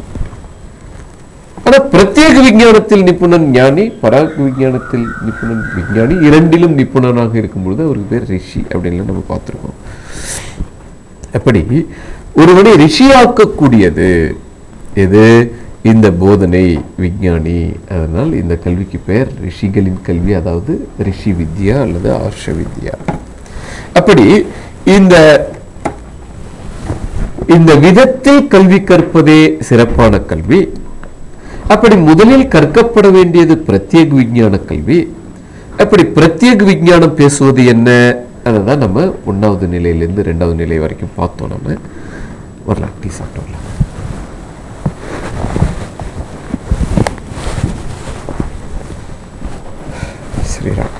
ஆனா பிரத்யேக விஞ்ஞானத்தில் நிபுணன் ஞானி, பராக் விஞ்ஞானத்தில் நிபுணன் விஞ்ஞானி. இரண்டிலும் நிபுணனாக இருக்கும்பொழுது அவருக்கு பேர் ரிஷி அப்படின்னு நம்ம பார்த்திருக்கோம். எப்படி ஒருவனை ரிஷியாக்கக்கூடியது எது? இந்த போதனை விஞ்ஞானி. அதனால் இந்த கல்விக்கு பெயர் ரிஷிகளின் கல்வி, அதாவது ரிஷி வித்யா அல்லது ஆர்ஷ வித்யா. அப்படி இந்த இந்த விதத்தில் கல்வி கற்பதே சிறப்பான கல்வி. அப்படி முதலில் கற்கப்பட வேண்டியது பிரத்யேக விஞ்ஞான கல்வி. அப்படி பிரத்யேக விஞ்ஞானம் பேசுவது என்ன, அதை தான் நம்ம ஒன்றாவது நிலையிலேருந்து ரெண்டாவது நிலை வரைக்கும் பார்த்தோம். நம்ம வரலாம், டீ சாப்பிட்டு வரலாம். ஸ்ரீராம்.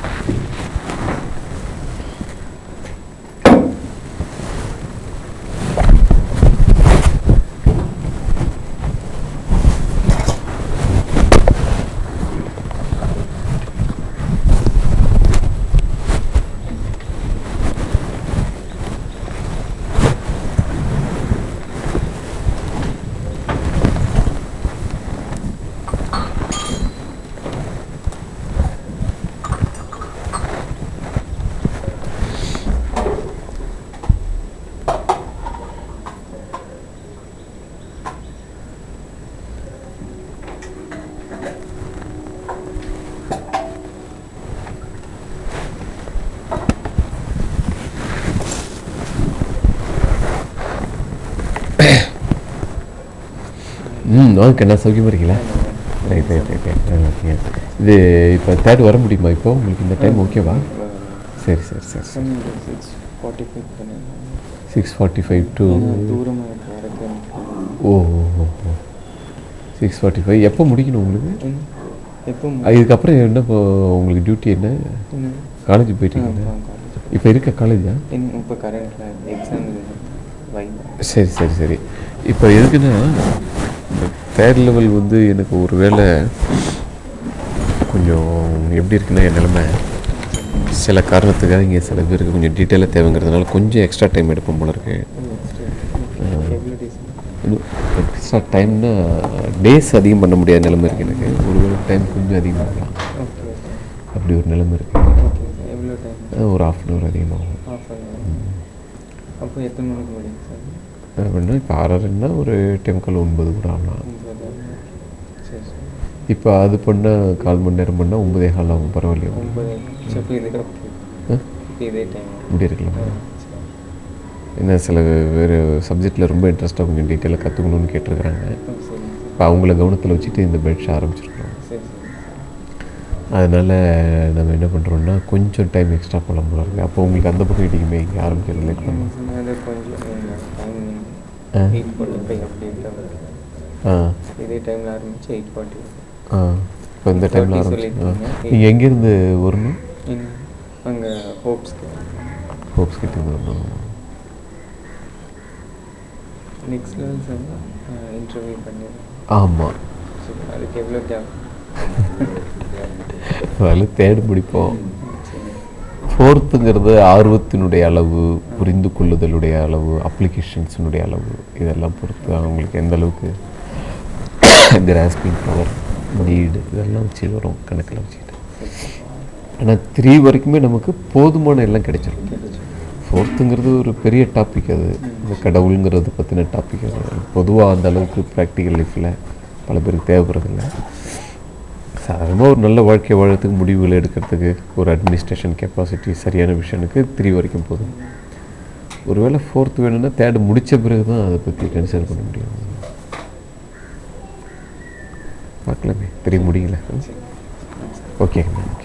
ம் ஓகே, நான் சௌக்கியமாக இருக்கீங்களா? Right right right right okay. இது இப்போ தேர்ட் வர முடியுமா? இப்போ உங்களுக்கு இந்த டைம் ஓகேவா? சரி சரி சரி சரி six forty five two oh oh oh six forty five எப்போ முடிக்கணும் உங்களுக்கு? இதுக்கப்புறம் என்ன இப்போ உங்களுக்கு டியூட்டி என்ன? காலேஜ் போயிட்டீங்களா? இப்போ இருக்க காலேஜா? இப்போ கரண்ட்ல எக்ஸாம். சரி சரி சரி. இப்போ எதுக்குன்னா தேர்ட் லெவல் வந்து எனக்கு ஒரு வேளை கொஞ்சம் எப்படி இருக்குன்னா, என் நிலைமை சில காரணத்துக்காக இங்கே சில பேருக்கு கொஞ்சம் டீட்டெயிலாக தேவைங்கிறதுனால கொஞ்சம் எக்ஸ்ட்ரா டைம் எடுப்போம் போல இருக்கு. எக்ஸ்ட்ரா டைம்னா டேஸ் அதிகம் பண்ண முடியாத நிலைமை இருக்குது எனக்கு. ஒரு வேளை டைம் கொஞ்சம் அதிகமாகலாம், அப்படி ஒரு நிலைமை இருக்குது. ஒரு ஹாஃப் அன் ஹவர் அதிகமாகும். அப்போ எத்தனை மணிக்கு முடியும் சார்? அப்படின்னா இப்போ ஆறரைன்னா ஒரு டெம்கால் ஒன்பது கூட ஆகலாம். இப்போ அது பண்ணால் கால் மணி நேரம் பண்ணால் ஒன்பதே கால் ஆகும். பரவாயில்லையா? இப்படி இருக்கலாம். ஏன்னா சில வேறு சப்ஜெக்டில் ரொம்ப இன்ட்ரெஸ்ட்டாக கொஞ்சம் டீட்டெயிலாக கற்றுக்கணுன்னு கேட்டிருக்கிறாங்க. இப்போ அவங்கள கவனத்தில் வச்சுட்டு இந்த பேட்ச் ஆரம்பிச்சிருக்கோம். அதனால் நம்ம என்ன பண்ணுறோன்னா கொஞ்சம் டைம் எக்ஸ்ட்ரா போல போல இருக்குது. அப்போ உங்களுக்கு அந்த பக்கம் இடிக்குமே இங்கே ஆரம்பிக்கிறது லேட் பண்ணலாம். ஆ இதே டைமில் ஆரம்பிச்சு எயிட் ஃபார்ட்டி. ஆ இப்போ இந்த டைமில் ஆரம்பிச்சு நீங்கள் எங்கேருந்து வரணும்? அங்கே ஹோப்ஸ் ஹோப்ஸ் கிட்ட வரணும். நெக்ஸ்ட் லெவல் சார் இன்டர்வியூ பண்ணிடுறேன். ஆமாம், அதுக்கு எவ்வளோ தேவை? அதில் தேடி பிடிப்போம். ஃபோர்த்துங்கிறது ஆர்வத்தினுடைய அளவு, புரிந்து கொள்ளுதலுடைய அளவு, அப்ளிகேஷன்ஸினுடைய அளவு, இதெல்லாம் பொறுத்து அவங்களுக்கு எந்த அளவுக்கு கிராஸ்பிங் பவர், நீடு, இதெல்லாம் வச்சு வரும் கணக்கில் வச்சுக்கிட்டு. ஆனால் த்ரீ வரைக்குமே நமக்கு போதுமான எல்லாம் கிடைச்சிடும். ஃபோர்த்துங்கிறது ஒரு பெரிய டாபிக். அது இந்த கடவுளுங்கிறது பற்றின டாபிக். அது பொதுவாக அந்த அளவுக்கு ப்ராக்டிக்கல் லைஃப்பில் பல பேருக்கு தேவைப்படுறதில்லை. சாதாரணமாக ஒரு நல்ல வாழ்க்கை வாழறதுக்கு, முடிவுகளை எடுக்கிறதுக்கு, ஒரு அட்மினிஸ்ட்ரேஷன் கெப்பாசிட்டி, சரியான விஷயனுக்கு த்ரீ வரைக்கும் போதும். ஒருவேளை ஃபோர்த்து வேணும்னா தேர்டு முடித்த பிறகு தான் அதை பற்றி கன்சிடர் பண்ண முடியும். பார்க்கலாமே, த்ரீ முடியல. Okay okay.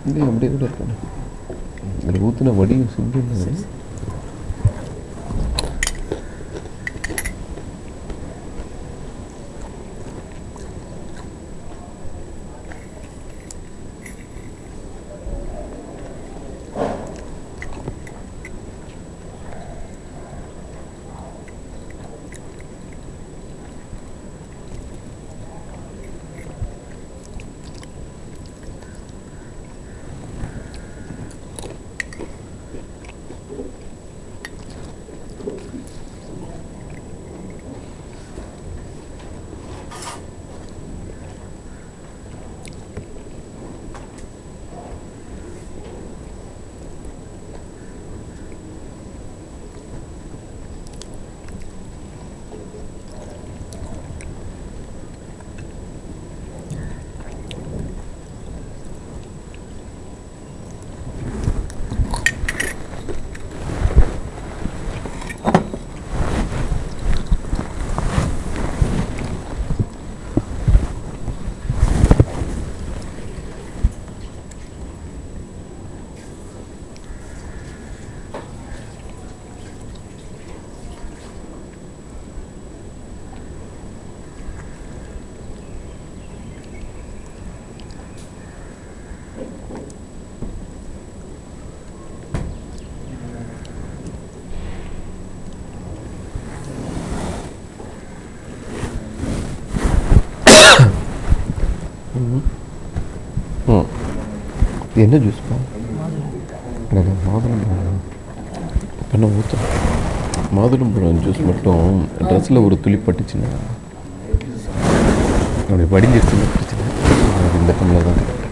இல்லை அப்படியே கூட இருக்கணும். அதில் ஊற்றின வடியும் சிங்கம் ம் என்ன ஜூஸ்ப்பா? இல்லை மாதுளம்பழம் பண்ண ஊற்றும். மாதுளம்பழம் ஜூஸ் மட்டும் ட்ரெஸ்ஸில் ஒரு துளி பட்டுச்சுன்னா அப்படி வடிஞ்சிருச்சுன்னு பிரச்சனை. அது இந்த டம்ளர் தான் கரெக்ட்.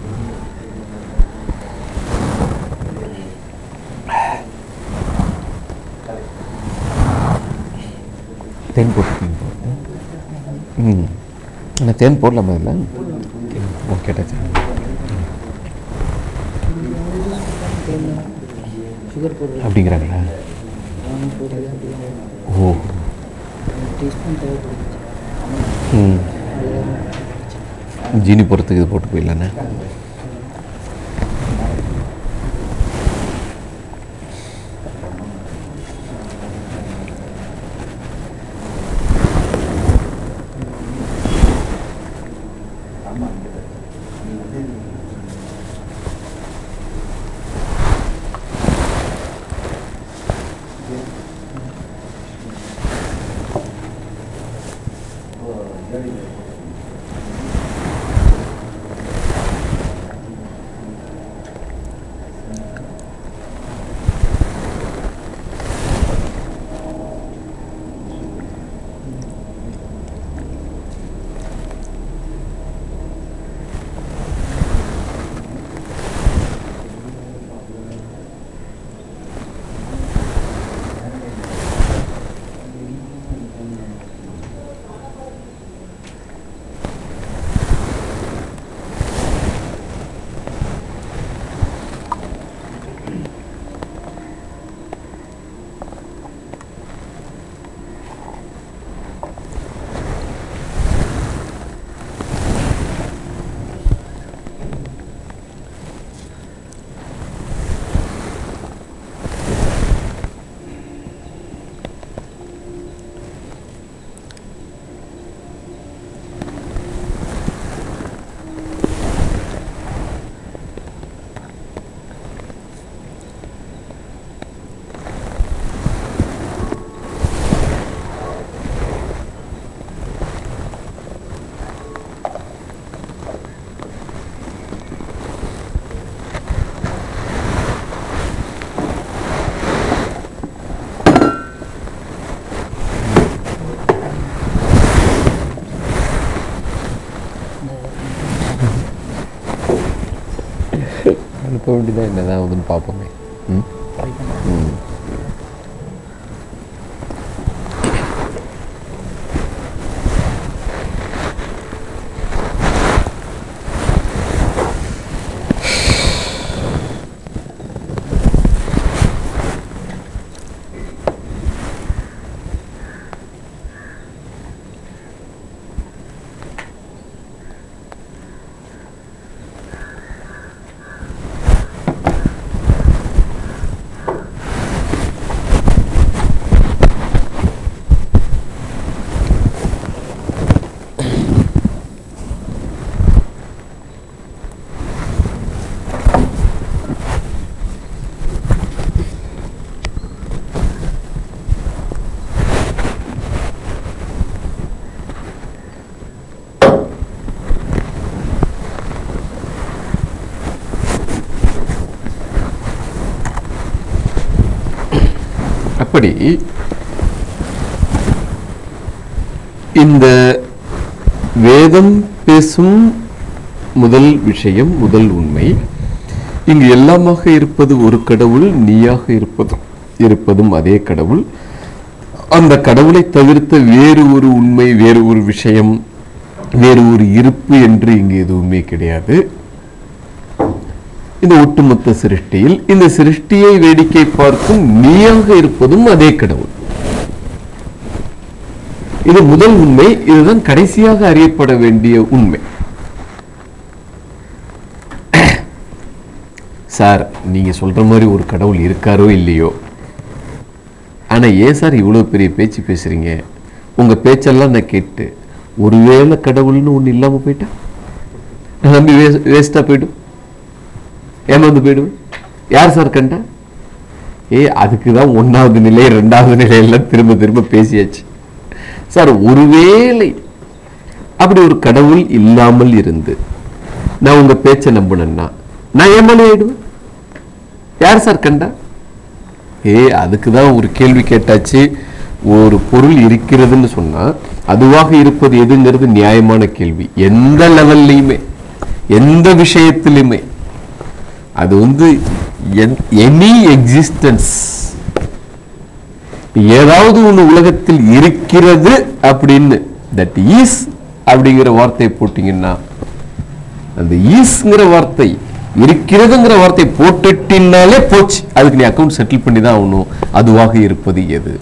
தேன் போட்டுருக்கீங்க. ம் ஆனால் தேன் போடலாமா இல்லை? ஓகே கேட்டாச்சு. சுகர் போடுறது அப்படிங்கிறாங்களா? ஓ டீஸ்பூன் தேவைப்படுது. ம் ஜீனி போகிறதுக்கு இது போட்டு போயிடலாண்ணே. அனுப்ப வேண்டியதான் என்ன தான் ஆகுதுன்னு பார்ப்போமே. ம் ம் அப்படி இந்த வேதம் பேசும் முதல் விஷயம், முதல் உண்மை, இங்கு எல்லாமாக இருப்பது ஒரு கடவுள், நீயாக இருப்பதும் இருப்பதும் அதே கடவுள். அந்த கடவுளை தவிர்த்த வேறு ஒரு உண்மை, வேறு ஒரு விஷயம், வேறு ஒரு இருப்பு என்று இங்கு எதுவுமே கிடையாது. இந்த ஒட்டுமொத்த சிருஷ்டியில் இந்த சிருஷ்டியை வேடிக்கை பார்க்கும் நீயாக இருப்பதும் அதே கடவுள். இது முதல் உண்மை. இதுதான் கடைசியாக அறியப்பட வேண்டிய உண்மை. சார், நீங்க சொல்ற மாதிரி ஒரு கடவுள் இருக்காரோ இல்லையோ, ஆனா ஏன் சார் இவ்வளவு பெரிய பேச்சு பேசுறீங்க? உங்க பேச்செல்லாம் நான் கேட்டு ஒருவேளை கடவுள்னு ஒண்ணு இல்லாம போயிட்டா நான் நம்பி வேஸ்டா போயிடும், ஏமாந்து போயிடுவேன். யார் சார் கண்டா? ஏ அதுக்குதான் ஒன்னாவது நிலை ரெண்டாவது நிலையெல்லாம் திரும்ப திரும்ப பேசியாச்சு சார். ஒருவேளை அப்படி ஒரு கடவுள் இல்லாமல் இருந்து நான் உங்க பேச்சை நம்பினேன்னா நான் ஏமாந்து ஆயிடுவேன். யார் சார் கண்டா? ஏ அதுக்குதான் ஒரு கேள்வி கேட்டாச்சு. ஒரு பொருள் இருக்கிறதுன்னு சொன்னா அதுவாக இருப்பது எதுங்கிறது நியாயமான கேள்வி. எந்த லெவல்லையுமே எந்த விஷயத்திலுமே அது வந்து எனி எக்ஸிஸ்டன்ஸ், ஏதாவது ஒன்று உலகத்தில் இருக்கிறது அப்படின்னு தட் ஈஸ் அப்படிங்கிற வார்த்தையை போட்டீங்கன்னா, அந்த ஈஸ்ங்கிற வார்த்தை இருக்கிறதுங்கிற வார்த்தை போட்டுட்டினாலே போச்சு. அதுக்கு நீ அக்கௌண்ட் செட்டில் பண்ணி தான் ஆகணும். அதுவாக இருப்பது எது?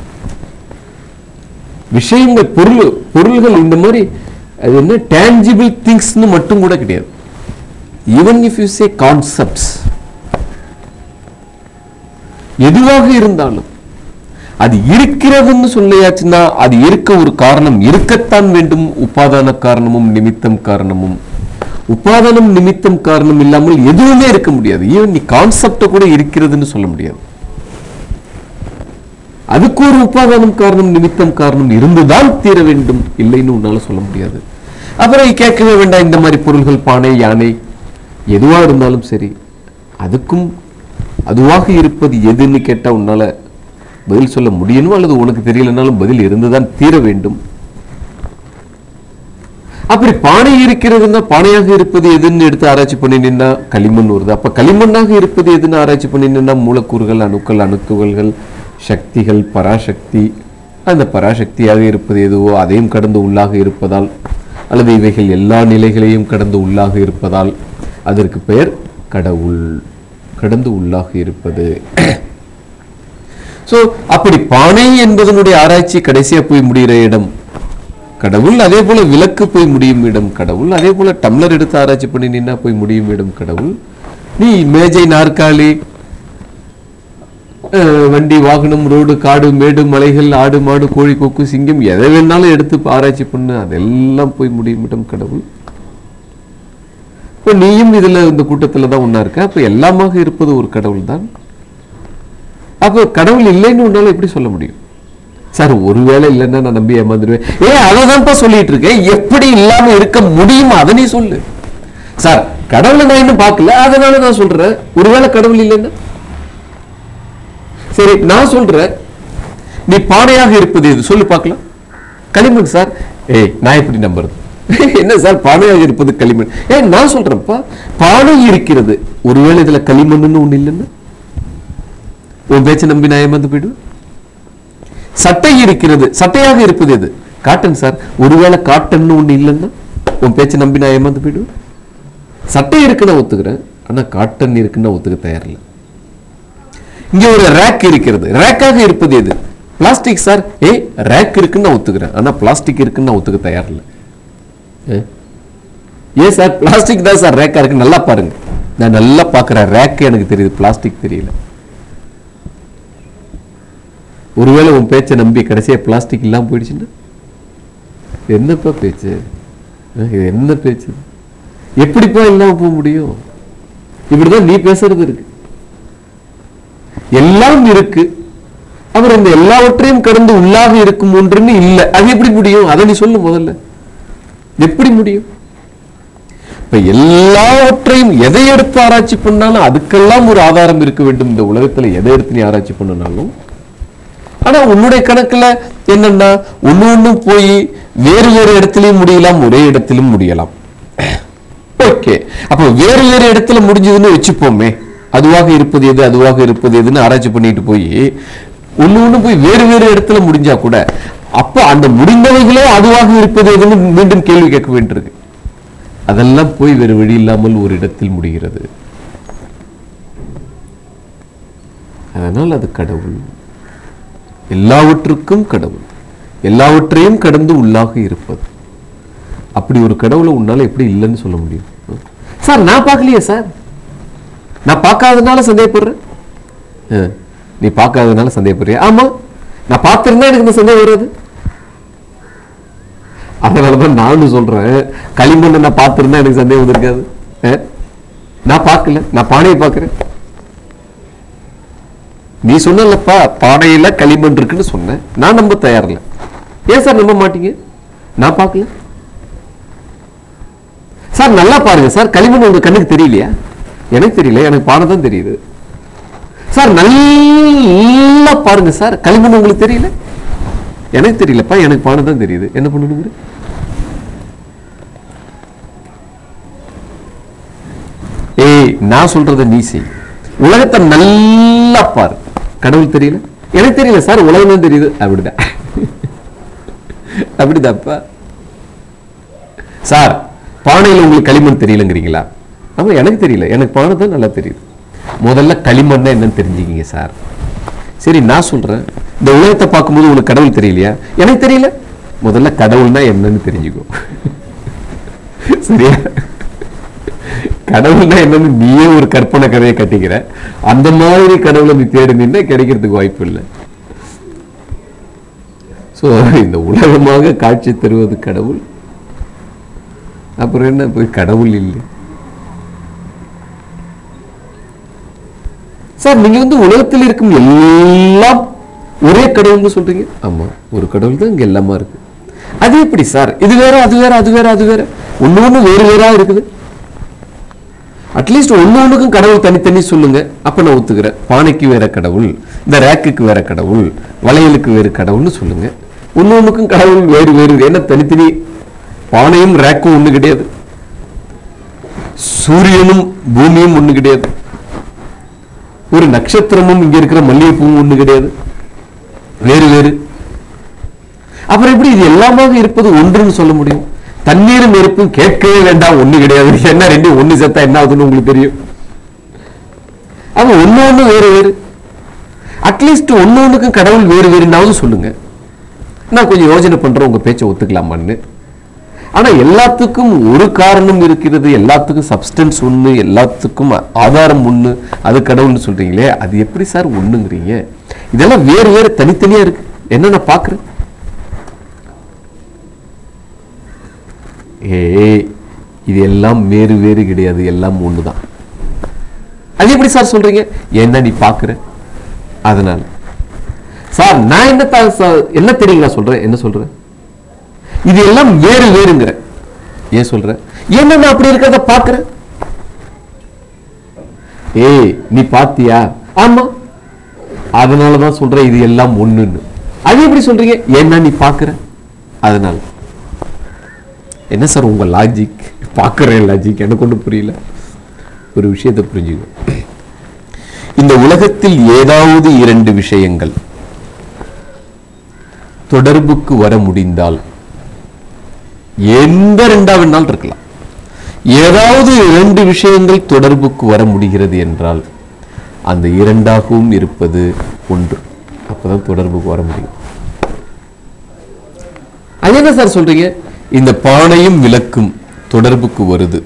விஷயங்கள், பொருள் பொருள்கள் இந்த மாதிரி அது என்ன டேஞ்சிபிள் திங்ஸ்னு மட்டும் கூட கிடையாது. Even if you say concepts, எதுவாக இருந்தாலும் அது இருக்கிறதுன்னு சொல்லியாச்சுன்னா அது இருக்க ஒரு காரணம் இருக்கத்தான் வேண்டும். உபாதான காரணமும் நிமித்தம் காரணமும். உபாதானம் நிமித்தம் காரணம் இல்லாமல் எதுவுமே இருக்க முடியாது. ஈவன் நீ கான்செப்ட கூட இருக்கிறதுன்னு சொல்ல முடியாது. அதுக்கு ஒரு உபாதானம் காரணம் நிமித்தம் காரணம் இருந்துதான் தீர வேண்டும், இல்லைன்னு உன்னால சொல்ல முடியாது. அப்புறம் கேட்கவே வேண்டாம், இந்த மாதிரி பொருள்கள், பானை, யானை, எதுவா இருந்தாலும் சரி, அதுக்கும் அதுவாக இருப்பது எதுன்னு கேட்டா உன்னால பதில் சொல்ல முடியணும், அல்லது உனக்கு தெரியலனாலும் பதில் இருந்துதான் தீர வேண்டும். அப்படி பானை இருக்கிறதுன்னா பானையாக இருப்பது எதுன்னு எடுத்து ஆராய்ச்சி பண்ணினா களிமண் வருது. அப்ப களிமண்ணாக இருப்பது எதுன்னு ஆராய்ச்சி பண்ணினா மூலக்கூறுகள், அணுக்கள், அணுத்துகள்கள், சக்திகள், பராசக்தி. அந்த பராசக்தியாக இருப்பது எதுவோ அதையும் கடந்து உள்ளாக இருப்பதால், அல்லது இவைகள் எல்லா நிலைகளையும் கடந்து உள்ளாக இருப்பதால் அதற்கு பெயர் கடவுள். கடந்து உள்ளாக இருப்பது. சோ அப்படி பானை என்பதனுடைய ஆராய்ச்சி கடைசியா போய் முடிகிற இடம் கடவுள். அதே போல விளக்கு போய் முடியும் இடம் கடவுள். அதே போல டம்ளர் எடுத்து ஆராய்ச்சி பண்ணி நின்னா போய் முடியும் இடம் கடவுள். நீ மேஜை, நாற்காலி, வண்டி, வாகனம், ரோடு, காடு, மேடு, மலைகள், ஆடு, மாடு, கோழி, கொக்கு, சிங்கம், எதை வேணாலும் எடுத்து ஆராய்ச்சி பண்ணு, அதெல்லாம் போய் முடியும் இடம் கடவுள். இப்ப நீயும் இதுல இந்த கூட்டத்துல தான் ஒன்னா இருக்க. அப்ப எல்லாமாக இருப்பது ஒரு கடவுள் தான். அப்ப கடவுள் இல்லைன்னு உன்னால எப்படி சொல்ல முடியும்? சார் ஒருவேளை இல்லைன்னா நான் நம்பி ஏமாந்துருவேன். ஏ அதைதான்ப்பா சொல்லிட்டு இருக்கேன். எப்படி இல்லாம இருக்க முடியுமா அதை நீ சொல்லு. சார் கடவுளை நான் இன்னும் பார்க்கல, அதனால நான் சொல்றேன். ஒருவேளை கடவுள் இல்லைன்னா சரி, நான் சொல்றேன். நீ பானையாக இருப்பது எது சொல்லு பார்க்கலாம். களிமண் சார். ஏய் நான் எப்படி நம்புறது? என்ன சார் பானையாக இருப்பது களிமண்? ஏ நான் சொல்றேன்ப்பா, பானை இருக்கிறது. ஒருவேளை இதுல களிமண்னு ஒண்ணு இல்லைன்னா உன் பேச்சை நம்பி நான் ஏமாந்து போயிடுவேன். சட்டை இருக்கிறது. சட்டையாக இருப்பது எது? Cotton sir. ஒருவேளை காட்டன் ஒண்ணு இல்லைன்னா உன் பேச்சை நம்பி நான் ஏமாந்து போயிடுவேன். சட்டை இருக்குன்னு ஒத்துக்கிறேன், ஆனா காட்டன் இருக்குன்னு ஒத்துக்க தயாரில்லை. இங்க ஒரு ரேக் இருக்கிறது. ரேக்காக இருப்பது எது? Plastic sir. ஏ ரேக் இருக்குன்னு ஒத்துக்கிறேன், ஆனா பிளாஸ்டிக் இருக்குன்னு ஒத்துக்க தயாரில்லை. ஏன் சார்? பிளாஸ்டிக் தான் சார் ரேக்கா இருக்கு. நல்லா பாருங்க, நான் நல்லா பாக்குறேன். ரேக் எனக்கு தெரியுது, பிளாஸ்டிக் தெரியல. ஒருவேளை உன் பேச்சை நம்பி கடைசியா பிளாஸ்டிக் இல்லாம போயிடுச்சுன்னா என்னப்பா பேச்சு? இது என்ன பேச்சு? எப்படிப்பா இல்லாம போக முடியும்? இப்படிதான் நீ பேசுறது இருக்கு. எல்லாம் இருக்கு, அவர் இந்த எல்லாவற்றையும் கடந்து உள்ளாக இருக்கும் ஒன்றுன்னு இல்லை. அது எப்படி முடியும்? அதை நீ சொல்லு முதல்ல. எப்படி முடியும்? இப்ப எல்லாவற்றையும் எதை எடுத்து ஆராய்ச்சி பண்ணாலும் அதுக்கெல்லாம் ஒரு ஆதாரம் இருக்க வேண்டும். இந்த உலகத்துல எதை எடுத்து நீ ஆராய்ச்சி பண்ணனாலும் ஆனா உன்னுடைய கணக்குல என்னன்னா ஒண்ணு ஒண்ணு போய் வேறு வேறு இடத்துலயும் முடியலாம், ஒரே இடத்திலும் முடியலாம். ஓகே, அப்ப வேறு வேறு இடத்துல முடிஞ்சதுன்னு வச்சுப்போமே, அதுவாக இருப்பது எது அதுவாக இருப்பது எதுன்னு ஆராய்ச்சி பண்ணிட்டு போய் ஒண்ணு ஒண்ணு போய் வேறு வேறு இடத்துல முடிஞ்சா கூட அப்ப அந்த முடிந்தவைகளே அதுவாக இருப்பது எதுன்னு மீண்டும் கேள்வி கேட்க வேண்டியிருக்கு. அதெல்லாம் போய் வேறு வழி இல்லாமல் ஒரு இடத்தில் முடிகிறது. அதனால் அது கடவுள், எல்லாவற்றுக்கும் கடவுள், எல்லாவற்றையும் கடந்து உள்ளாக இருப்பது. அப்படி ஒரு கடவுளை உன்னால எப்படி இல்லைன்னு சொல்ல முடியும்? சார் நான் பார்க்கலையே சார், நான் பார்க்காதனால சந்தேகப்படுறேன். நீ பார்க்காதனால சந்தேகப்படுறியா? ஆமா, நான் பார்த்திருந்தா எனக்கு இந்த சந்தேகம் வராது. அதனாலதான் நானும் சொல்றேன், களிமண்ணை நான் பார்த்திருந்தா எனக்கு சந்தேகம் வந்திருக்காது. நான் பார்க்கல, நான் பானையை பார்க்கிறேன். நீ சொன்னலப்பா பானையில களிமண் இருக்குன்னு சொன்னேன், நான் நம்ப தயாரில்லை. ஏன் சார் நம்ப மாட்டீங்க? நான் பார்க்கல சார். நல்லா பாருங்க சார், களிமண் உங்க கண்ணுக்கு தெரியலையா? எனக்கு தெரியல, எனக்கு பானை தான் தெரியுது சார். நல்லா பாருங்க சார், களிமண் உங்களுக்கு தெரியல? எனக்கு தெரியலப்பா, எனக்கு பானை தான் தெரியுது. என்ன பண்ணணுங்க? ஏய், நான் சொல்றத நீ செய். உலகத்தை நல்லா பாரு, கடவுள் தெரியல? எனக்கு தெரியல சார், உலகம் தான் தெரியுது. அப்படிதான் அப்படிதான்ப்பா சார். பானையில் உங்களுக்கு களிமண் தெரியலங்கிறீங்களா? ஆமா, எனக்கு தெரியல, எனக்கு பானை தான் நல்லா தெரியுது. முதல்ல களிமண் என்னன்னு தெரிஞ்சுக்கிங்க சார். சரி, நான் சொல்றேன், இந்த உலகத்தை பார்க்கும்போது உங்களுக்கு கடவுள் தெரியலையா? எனக்கு தெரியல. முதல்ல கடவுள்னா என்னன்னு தெரிஞ்சுக்கோ. சரியா? கடவுள்னா என்னன்னு நீயே ஒரு கற்பனை கதையை கட்டிக்கிற. அந்த மாதிரி கடவுளை நீ தேடினா கிடைக்கிறதுக்கு வாய்ப்பு இல்லை. ஸோ இந்த உலகமாக காட்சி தருவது கடவுள். அப்புறம் என்ன போய் கடவுள் இல்லை சார்? நீங்க வந்து உலகத்தில் இருக்கும் எல்லாம் ஒரே கடவுள்னு சொல்றீங்க. ஆமா, ஒரு கடவுள் தான் இங்க எல்லாமா இருக்கு. அது எப்படி சார்? இது வேற அது வேற அது வேற அது வேற ஒண்ணு ஒண்ணு வேறு வேறா இருக்குது. அட்லீஸ்ட் ஒண்ணு ஒண்ணுக்கும் கடவுள் தனித்தனி சொல்லுங்க, அப்ப நான் ஒத்துக்கிறேன். பானைக்கு வேற கடவுள், இந்த ரேக்குக்கு வேற கடவுள், வளையலுக்கு வேறு கடவுள்னு சொல்லுங்க. ஒண்ணு ஒண்ணுக்கும் கடவுள் வேறு வேறு. என்ன தனித்தனி? பானையும் ரேக்கும் ஒண்ணு கிடையாது, சூரியனும் பூமியும் ஒண்ணு கிடையாது, ஒரு நட்சத்திரமும் இங்க இருக்கிற மல்லிகைப்பூவும் ஒண்ணு கிடையாது, வேறு வேறு. அப்புறம் எப்படி இது எல்லாமாக இருப்பது ஒன்றுன்னு சொல்ல முடியும்? தண்ணீரும் நெருப்பும் கேட்கவே வேண்டாம், ஒண்ணு கிடையாது. என்ன ரெண்டு ஒண்ணு சேர்த்தா என்ன ஆகுதுன்னு உங்களுக்கு தெரியும். அப்ப ஒண்ணு ஒண்ணு வேறு வேறு. அட்லீஸ்ட் ஒண்ணு ஒண்ணுக்கும் கடவுள் வேறு வேறுனாவது சொல்லுங்க. நான் கொஞ்சம் யோசனை பண்றேன், உங்க பேச்சை ஒத்துக்கலாமான்னு. ஆனா எல்லாத்துக்கும் ஒரு காரணம் இருக்கிறது, எல்லாத்துக்கும் சப்ஸ்டன்ஸ் ஒண்ணு, எல்லாத்துக்கும் ஆதாரம் ஒண்ணு, அது கடவுள்னு சொல்றீங்களே, அது எப்படி சார் ஒண்ணுங்கிறீங்க? இதெல்லாம் வேறு வேறு தனித்தனியா இருக்கு. என்ன நான் பாக்குறேன், ஏ இது எல்லாம் வேறு வேறு கிடையாது, எல்லாம் ஒண்ணுதான். அது எப்படி சார் சொல்றீங்க? என்ன நீ பாக்குற, அதனால சார் நான் என்ன என்ன தெரியுங்களா சொல்றேன்? என்ன சொல்றேன்? இது எல்லாம் வேறு வேறுங்கிற. ஏன் சொல்ற? ஏன்னா நான் அப்படி இருக்கிறத பாக்குறேன். ஏய், நீ பாத்தியா? ஆமா, அதனாலதான் சொல்ற இது எல்லாம் ஒண்ணுன்னு. அது எப்படி சொல்றீங்க? ஏன்னா நீ பாக்குற, அதனால. என்ன சார் உங்க லாஜிக்? பாக்குறேன் லாஜிக் எனக்கு ஒன்றும் புரியல. ஒரு விஷயத்தை புரிஞ்சுக்க, இந்த உலகத்தில் ஏதாவது இரண்டு விஷயங்கள் தொடர்புக்கு வர முடிந்தால், எந்த ரெண்டாவது நாள் இருக்கலாம், ஏதாவது இரண்டு விஷயங்கள் தொடர்புக்கு வர முடிகிறது என்றால் அந்த இரண்டாகவும் இருப்பது ஒன்று. அப்பதான் தொடர்புக்கு வர முடியும். அது என்ன சார் சொல்றீங்க? இந்த பானையும் விளக்கும் தொடர்புக்கு வருது,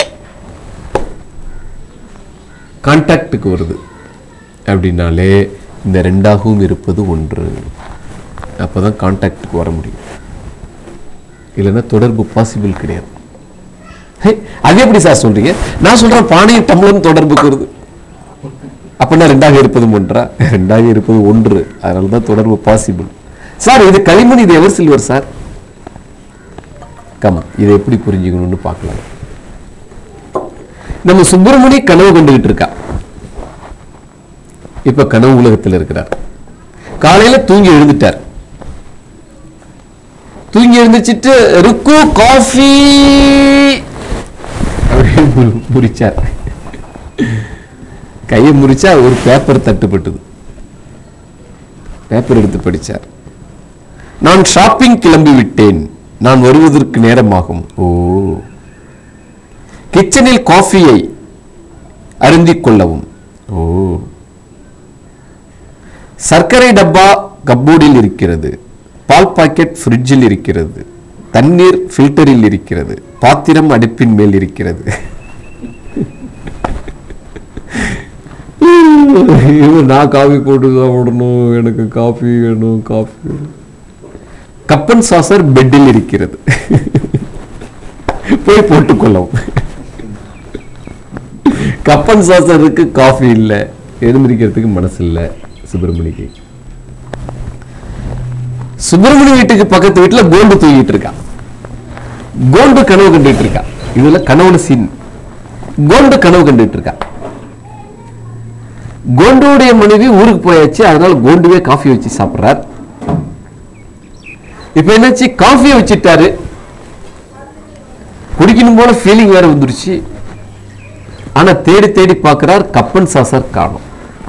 கான்டாக்டுக்கு வருது அப்படின்னாலே இந்த ரெண்டாகவும் இருப்பது ஒன்று. அப்பதான் கான்டாக்டுக்கு வர முடியும், இல்லைன்னா தொடர்பு பாசிபிள் கிடையாது. அது எப்படி சார் சொல்றீங்க? நான் சொல்றேன் பானையும் டம்ளரும் தொடர்புக்கு வருது, அப்படின்னா ரெண்டாக இருப்பது ஒன்றா? ரெண்டாக இருப்பது ஒன்று, அதனாலதான் தொடர்பு பாசிபிள். சார் இது களிமண், இது எவர் சில்வர் சார். கம், இதை எப்படி புரிஞ்சுக்கணும்னு பார்க்கலாம். நம்ம சுப்பிரமணி கனவு கண்டுகிட்டு இருக்கா. இப்ப கனவு உலகத்தில் இருக்கிறார். காலையில தூங்கி எழுந்துட்டார். தூங்கி எழுந்துச்சிட்டு ருக்கு காஃபி அப்படின்னு முறிச்சார். கையை முறிச்சா ஒரு பேப்பர் தட்டுப்பட்டது. பேப்பர் எடுத்து படிச்சார். நான் ஷாப்பிங் கிளம்பி விட்டேன், நான் வருவதற்கு நேரமாகும். ஓ. கிச்சனில் காஃபியை அருந்திக் கொள்ளவும். ஓ. சர்க்கரை டப்பா கப்போர்டில் இருக்கிறது, பால் பாக்கெட் ஃப்ரிட்ஜில் இருக்கிறது, தண்ணீர் ஃபில்டரில் இருக்கிறது, பாத்திரம் அடுப்பின் மேல் இருக்கிறது. நான் காஃபி போட்டு சாப்பிடணும், எனக்கு காஃபி வேணும், காஃபி வேணும். கப்பன் சாசர் பெட்டில் இருக்கிறது, போய் போட்டுக்கொள்ளவும். கப்பன் சாசருக்கு காஃபி இல்லை, எதிர்மதிக்கிறதுக்கு மனசு இல்லை சுப்பிரமணிக்கு. சுப்பிரமணி வீட்டுக்கு பக்கத்து வீட்டுல கோண்டு தூங்கிட்டு இருக்கா. கோண்டு கனவு கண்டுட்டு இருக்கா. இதுல கனவுல சீன். கோண்டு கனவு கண்டுட்டு இருக்கா. கோண்டுடைய மனைவி ஊருக்கு போயாச்சு, அதனால கோண்டுவே காஃபி வச்சு சாப்பிடுறார். இப்ப என்னாச்சு, காஃபியை வச்சுட்டாரு, குடிக்கணும் போல ஃபீலிங் வேற வந்துருச்சு. ஆனா தேடி தேடி பார்க்கிறார், கப்பன் சாசர் காணோம்.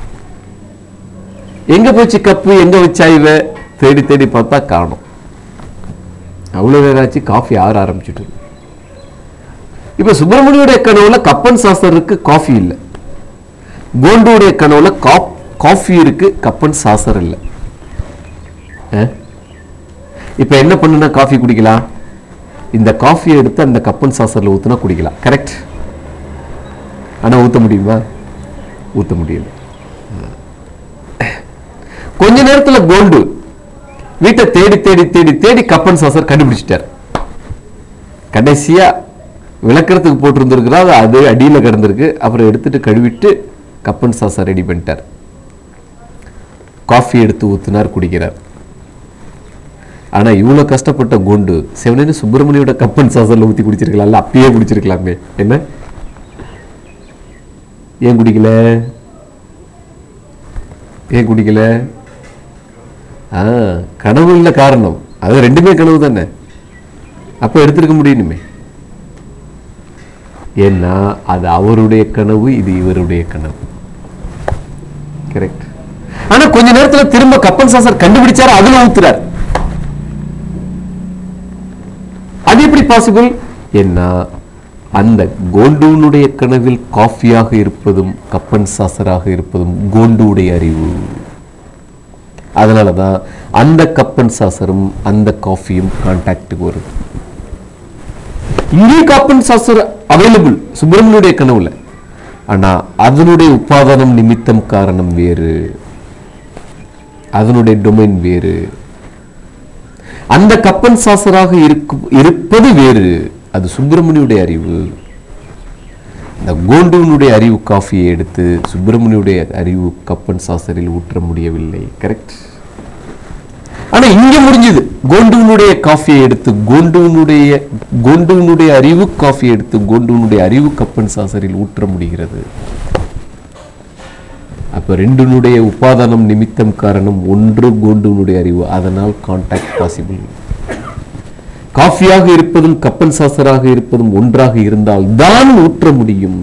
எங்க போச்சு கப்பு, எங்க வச்சா இவ, தேடி தேடி பார்த்தா காணோம். அவ்வளவு நேராச்சு, காஃபி ஆற ஆரம்பிச்சுட்டு. இப்ப சுப்பிரமணியோட கனவுல கப்பன் சாசருக்கு காஃபி இல்லை, கோண்டுடைய கனவுல காஃபி இருக்கு, கப்பன் சாசர் இல்லை. இப்ப என்ன பண்ணுனா காஃபி குடிக்கலாம், இந்த காஃபியை எடுத்து அந்த கப்பன் சாசர்ல ஊத்துனா குடிக்கலாம். கரெக்ட். ஆனா ஊத்த முடியுமா? ஊத்த முடியல. கொஞ்ச நேரத்துல கோண்டு வீட்டை தேடி தேடி தேடி தேடி கப்பன் சாசர் கண்டுபிடிச்சிட்டார். கடைசியா விளக்கறதுக்கு போட்டிருந்திருக்கிறார், அது அடியில கிடந்திருக்கு. அப்புறம் எடுத்துட்டு கழுவிட்டு கப்பன் சாசர் ரெடி பண்ணிட்டார். காஃபி எடுத்து ஊத்துனார், குடிக்கிறார். ஆனா இவ்வளவு கஷ்டப்பட்ட கோண்டு செவனேன்னு சுப்பிரமணியோட கப்பன் சாசர்ல ஊத்தி குடிச்சிருக்கலாம்ல, அப்பயே குடிச்சிருக்கலாமே. என்ன ஏன் குடிக்கல? ஏன் குடிக்கல? ஆஹ் கனவு இல்ல காரணம். அது ரெண்டுமே கனவு தானே. அப்ப எடுத்திருக்க முடியணுமே. ஏன்னா அது அவருடைய கனவு, இது இவருடைய கனவு. கரெக்ட். ஆனா கொஞ்ச நேரத்துல திரும்ப கப்பன் சாசர் கண்டுபிடிச்சாரு, அதுல ஊத்துறார். அது எப்படி பாசிபிள்? ஏன்னா அந்த கோண்டுனுடைய கனவில் காஃபியாக இருப்பதும் கப்பன் சாசராக இருப்பதும் கோண்டுடைய அறிவு. அதனாலதான் அந்த கப்பன் சாசரும் அந்த காஃபியும் கான்டாக்டுக்கு வருது. இங்கே கப்பன் சாசர் அவைலபிள் சுப்பிரமணியுடைய கனவுல. ஆனா அதனுடைய உபாதானம் நிமித்தம் காரணம் வேறு, அதனுடைய டொமைன் வேறு. அந்த கப்பன் சாசராக இருப்பது வேறு, அது சுப்பிரமணியுடைய அறிவு. இந்த கோண்டுனுடைய அறிவு காஃபியை எடுத்து சுப்பிரமணியுடைய அறிவு கப்பன் சாசரில் ஊற்ற முடியவில்லை. கரெக்ட். ஆனா இங்க முடிஞ்சது. கோண்டுனுடைய காஃபியை எடுத்து கோண்டுனுடைய கோண்டுனுடைய அறிவு காஃபியை எடுத்து கோண்டுனுடைய அறிவு கப்பன் சாசரில் ஊற்ற முடிகிறது. அப்ப ரெண்டுனுடைய உபாதானம் நிமித்தம் காரணம் ஒன்று கோண்டுனுடைய அறிவு, அதனால் கான்டாக்ட் பாசிபிள். காஃபியாக இருப்பதும் கப்பன் சாசராக இருப்பதும் ஒன்றாக இருந்தால் தான் ஊற்ற முடியும்.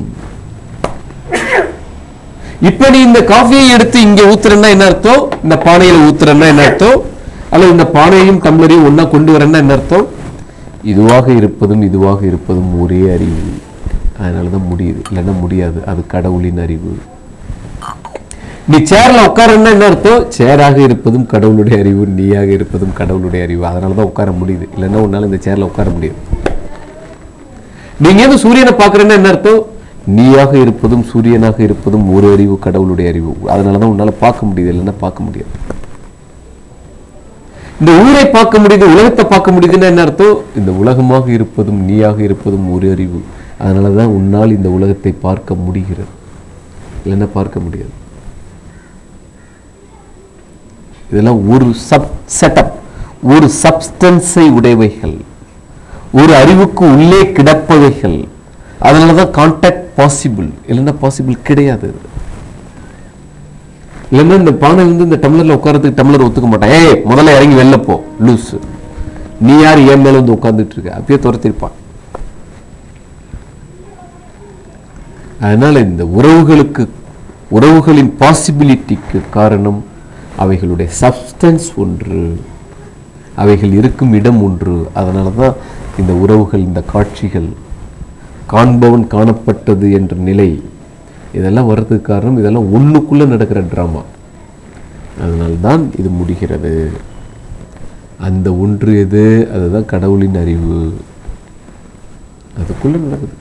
இப்ப நீ இந்த காஃபியை எடுத்து இங்க ஊத்துறன்னா என்ன அர்த்தம்? இந்த பானையில ஊத்துறன்னா என்ன அர்த்தம்? அல்லது இந்த பானையும் டம்ளரையும் ஒன்னா கொண்டு வரன்னா என்ன அர்த்தம்? இதுவாக இருப்பதும் இதுவாக இருப்பதும் ஒரே அறிவு. அதனாலதான் முடியுது, இல்லைன்னா முடியாது. அது கடவுளின் அறிவு. நீ சேர்ல உட்காரன்னா என்ன அர்த்தம்? சேராக இருப்பதும் கடவுளுடைய அறிவு, நீயாக இருப்பதும் கடவுளுடைய அறிவு. அதனாலதான் உட்கார முடியுது, இல்லைன்னா உன்னால இந்த சேர்ல உட்கார முடியாது. நீங்க ஏதோ சூரியனை பாக்குறேன்னா என்ன அர்த்தம்? நீயாக இருப்பதும் சூரியனாக இருப்பதும் ஒரு அறிவு, கடவுளுடைய அறிவு. அதனாலதான் உன்னால பார்க்க முடியுது, இல்லைன்னா பார்க்க முடியாது. இந்த ஊரை பார்க்க முடியுது, உலகத்தை பார்க்க முடியுதுன்னா என்ன அர்த்தம்? இந்த உலகமாக இருப்பதும் நீயாக இருப்பதும் ஒரு அறிவு. அதனாலதான் உன்னால் இந்த உலகத்தை பார்க்க முடிகிறது, இல்லைன்னா பார்க்க முடியாது. இதெல்லாம் ஒரு சப் செட்டப், ஒரு சப்ஸ்டன்ஸை உடையவைகள், ஒரு அறிவுக்கு உள்ளே கிடப்பவைகள். அதனாலதான் கான்டாக்ட் பாசிபிள், இல்லைன்னா பாசிபிள் கிடையாது. இல்லைன்னா இந்த பானை வந்து இந்த டம்ளர்ல உட்காரத்துக்கு டம்ளர் ஒத்துக்க மாட்டான். ஏய் முதல்ல இறங்கி வெளில போ லூஸ், நீ யார் என் மேல வந்து உட்கார்ந்துட்டு இருக்க, அப்பயே துரத்திருப்பான். அதனால இந்த உறவுகளுக்கு உறவுகளின் பாசிபிலிட்டிக்கு காரணம் அவைகளுடைய சப்ஸ்டன்ஸ் ஒன்று, அவைகள் இருக்கும் இடம் ஒன்று. அதனால தான் இந்த உறவுகள், இந்த காட்சிகள், காண்பவன் காணப்பட்டது என்ற நிலை, இதெல்லாம் வர்றதுக்கு காரணம் இதெல்லாம் ஒன்றுக்குள்ளே நடக்கிற ட்ராமா. அதனால்தான் இது முடிகிறது. அந்த ஒன்று எது? அதுதான் கடவுளின் அறிவு, அதுக்குள்ளே நடக்குது.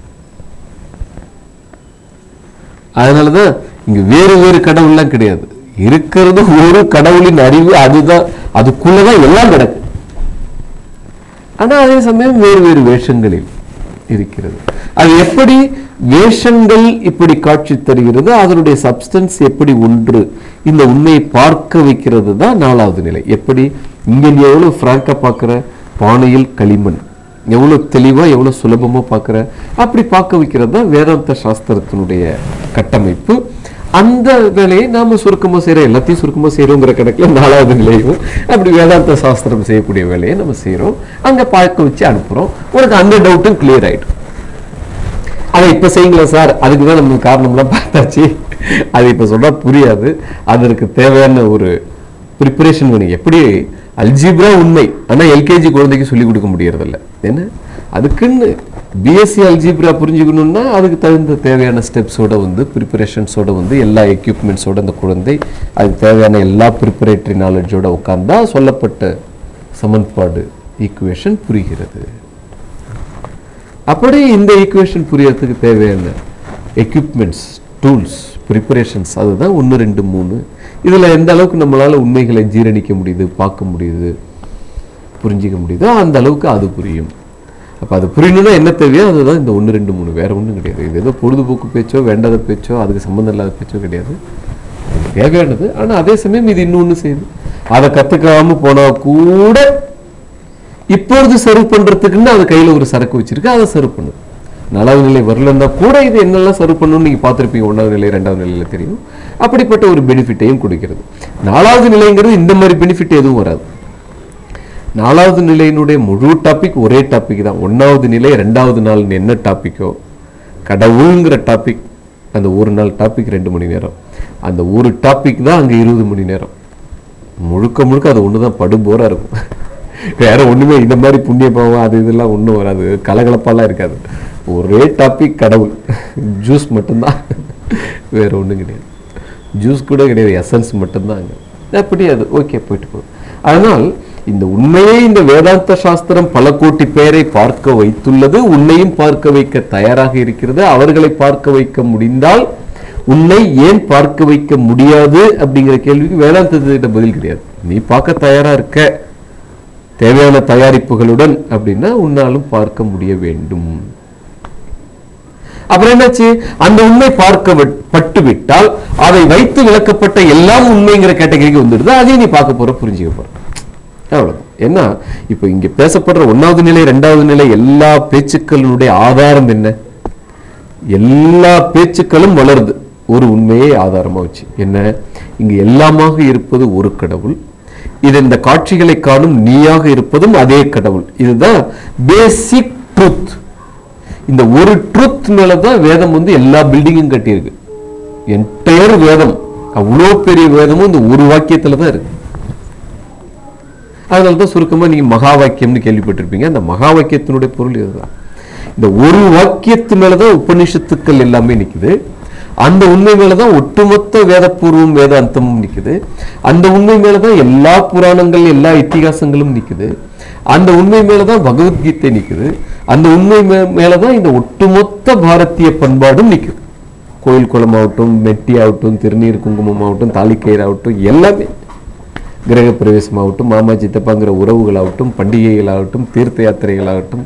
அதனால தான் இங்கே வேறு வேறு கடவுள்லாம் கிடையாது, இருக்கிறது ஒரு கடவுளின் அறிவு, அதுதான், அதுக்குள்ளதான் எல்லாம் நடக்குது. ஆனால் அதே சமயம் வேறு வேறு வேஷங்களில் இருக்கிறது. அது எப்படி வேஷங்கள் இப்படி காட்சி தருகிறது, அதனுடைய சப்ஸ்டன்ஸ் எப்படி ஒன்று இந்த உண்மையை பார்க்க வைக்கிறது தான் நாலாவது நிலை. எப்படி இங்கே நீ எவ்வளோ ஃப்ராங்காக பார்க்குற, பானையில் களிமண் எவ்வளோ தெளிவாக எவ்வளோ சுலபமாக பார்க்குற, அப்படி பார்க்க வைக்கிறது தான் வேதாந்த சாஸ்திரத்தினுடைய கட்டமைப்பு. அந்த வேலையை நாம் சுருக்கமாக செய்கிறோம், எல்லாத்தையும் சுருக்கமாக செய்கிறோங்கிற கணக்கில் நாலாவது நிலையும் அப்படி வேதாந்த சாஸ்திரம் செய்யக்கூடிய வேலையை நம்ம செய்கிறோம். அங்கே பார்க்க வச்சு அனுப்புகிறோம். உனக்கு அந்த டவுட்டும் கிளியர் ஆகிடும். அதை இப்போ செய்யுங்களா சார், அதுக்கு தான் நம்ம காரணம்லாம் பார்த்தாச்சு, அது இப்போ சொன்னால் புரியாது. அதற்கு தேவையான ஒரு ப்ரிப்பரேஷன் வேணும். எப்படி அல்ஜிப்ரா உண்மை, ஆனால் எல்கேஜி குழந்தைக்கு சொல்லிக் கொடுக்க முடியறதில்ல. ஏன்னா அதுக்குன்னு பிஎஸ்சி அல்ஜிப்ரா புரிஞ்சுக்கணுன்னா அதுக்கு தகுந்த தேவையான ஸ்டெப்ஸோட வந்து ப்ரிப்பரேஷன்ஸோட வந்து எல்லா எக்யூப்மெண்ட்ஸோட அந்த குழந்தை அதுக்கு தேவையான எல்லா ப்ரிப்பரேட்டரி நாலேஜோட உட்கார்ந்தா சொல்லப்பட்ட சமன்பாடு ஈக்குவேஷன் புரிகிறது. அப்படி இந்த ஈக்குவேஷன் புரியறதுக்கு தேவையான எக்யூப்மெண்ட்ஸ், டூல்ஸ், ப்ரிப்பரேஷன்ஸ், அதுதான் ஒன்று ரெண்டு மூணு. இதில் எந்த அளவுக்கு நம்மளால் உண்மைகளை ஜீரணிக்க முடியுது, பார்க்க முடியுது, புரிஞ்சிக்க முடியுதோ அந்த அளவுக்கு அது புரியும். அப்போ அது புரியணும்னா என்ன தேவையோ அதுதான் இந்த ஒன்று ரெண்டு மூணு, வேறு ஒன்றும் கிடையாது. இது ஏதோ பொழுதுபோக்கு பேச்சோ வேண்டாத பேச்சோ அதுக்கு சம்மந்தம் இல்லாத பேச்சோ கிடையாது, தேவையானது. ஆனால் அதே சமயம் இது இன்னொன்று செய்யுது. அதை கற்றுக்காமல் போனால் கூட இப்பொழுது சர்வ் பண்ணுறதுக்குன்னு அது கையில் ஒரு சரக்கு வச்சுருக்கு, அதை சர்வ் பண்ணுது. நாலாவது நிலை வரலன்னா கூட இது என்னெல்லாம் சர்வ் பண்ணணும்னு நீங்கள் பார்த்துருப்பீங்க, ஒன்றாவது நிலை ரெண்டாவது நிலையில் தெரியும். அப்படிப்பட்ட ஒரு பெனிஃபிட்டையும் கொடுக்கிறது. நாலாவது நிலைங்கிறது இந்த மாதிரி பெனிஃபிட் எதுவும் வராது. நாலாவது நிலையினுடைய முழு டாபிக் ஒரே டாபிக் தான். ஒன்றாவது நிலை ரெண்டாவது நாள் என்ன டாப்பிக்கோ, கடவுளுங்கிற டாபிக், அந்த ஒரு நாள் டாபிக் ரெண்டு மணி நேரம், அந்த ஒரு டாபிக் தான் அங்கே இருபது மணி நேரம். முழுக்க முழுக்க அது ஒன்று தான், படுபோராக இருக்கும். வேற ஒன்றுமே இந்த மாதிரி புண்ணிய பாவம் அது இதெல்லாம் ஒன்றும் வராது, கலகலப்பாலாம் இருக்காது. ஒரே டாபிக் கடவுள், ஜூஸ் மட்டும்தான், வேற ஒன்றும் கிடையாது. ஜூஸ் கூட கிடையாது, எசன்ஸ் மட்டும்தான் அங்கே. அப்படி அது ஓகே போயிட்டு போகும். அதனால் இந்த உண்மையை இந்த வேதாந்த சாஸ்திரம் பல கோடி பேரை பார்க்க வைத்துள்ளது, உன்னையும் பார்க்க வைக்க தயாராக இருக்கிறது. அவர்களை பார்க்க வைக்க முடிந்தால் உன்னை ஏன் பார்க்க வைக்க முடியாது அப்படிங்கிற கேள்விக்கு வேதாந்தத்திட்ட பதில் கிடையாது. நீ பார்க்க தயாரா இருக்க தேவையான தயாரிப்புகளுடன் அப்படின்னா உன்னாலும் பார்க்க முடிய வேண்டும். அப்புறம் என்னாச்சு, அந்த உண்மை பார்க்க பட்டு விட்டால் அதை வைத்து விளக்கப்பட்ட எல்லாம் உண்மைங்கிற கேட்டகரிக்கு வந்துடுது. அதையும் நீ பார்க்க போற, புரிஞ்சுக்க போற, அவ்வளவு. ஏன்னா இப்ப இங்க பேசப்படுற ஒன்னாவது நிலை ரெண்டாவது நிலை எல்லா பேச்சுக்களுடைய ஆதாரம் என்ன? எல்லா பேச்சுக்களும் வளருது ஒரு உண்மையை ஆதாரமா வச்சு. என்ன? இங்கு எல்லாமாக இருப்பது ஒரு கடவுள், இது இந்த காட்சிகளை காணும் நீயாக இருப்பதும் அதே கடவுள். இதுதான் பேசிக் ட்ரூத். இந்த ஒரு ட்ரூத் மேலதான் வேதம் வந்து எல்லா பில்டிங்கும் கட்டியிருக்கு. என்டையர் வேதம், அவ்வளோ பெரிய வேதமும் இந்த ஒரு வாக்கியத்துல தான் இருக்கு. அதனாலதான் சுருக்கமா நீங்க மகா வாக்கியம்னு கேள்விப்பட்டிருப்பீங்க. அந்த மகா வாக்கியத்தினுடைய பொருள் இதுதான். இந்த ஒரு வாக்கியத்து மேலதான் உபநிஷத்துக்கள் எல்லாமே நிக்குது. அந்த உண்மை மேலதான் ஒட்டுமொத்த வேதப்பூர்வம் வேதாந்தமும் நிக்குது. அந்த உண்மை மேலதான் எல்லா புராணங்கள் எல்லா இத்திகாசங்களும் நிக்குது. அந்த உண்மை மேலதான் பகவத்கீதை நிக்குது. அந்த உண்மை மேலதான் இந்த ஒட்டுமொத்த பாரதிய பண்பாடும் நிக்குது. கோயில் குளம் ஆகட்டும், மெட்டி ஆகட்டும், திருநீர் குங்குமம் ஆகட்டும், தாலிக்கயிறு ஆகட்டும், எல்லாமே கிரக பிரவேசம் ஆகட்டும், மாமா சித்தப்பாங்கிற உறவுகள் ஆகட்டும், பண்டிகைகள் ஆகட்டும், தீர்த்த யாத்திரைகள் ஆகட்டும்,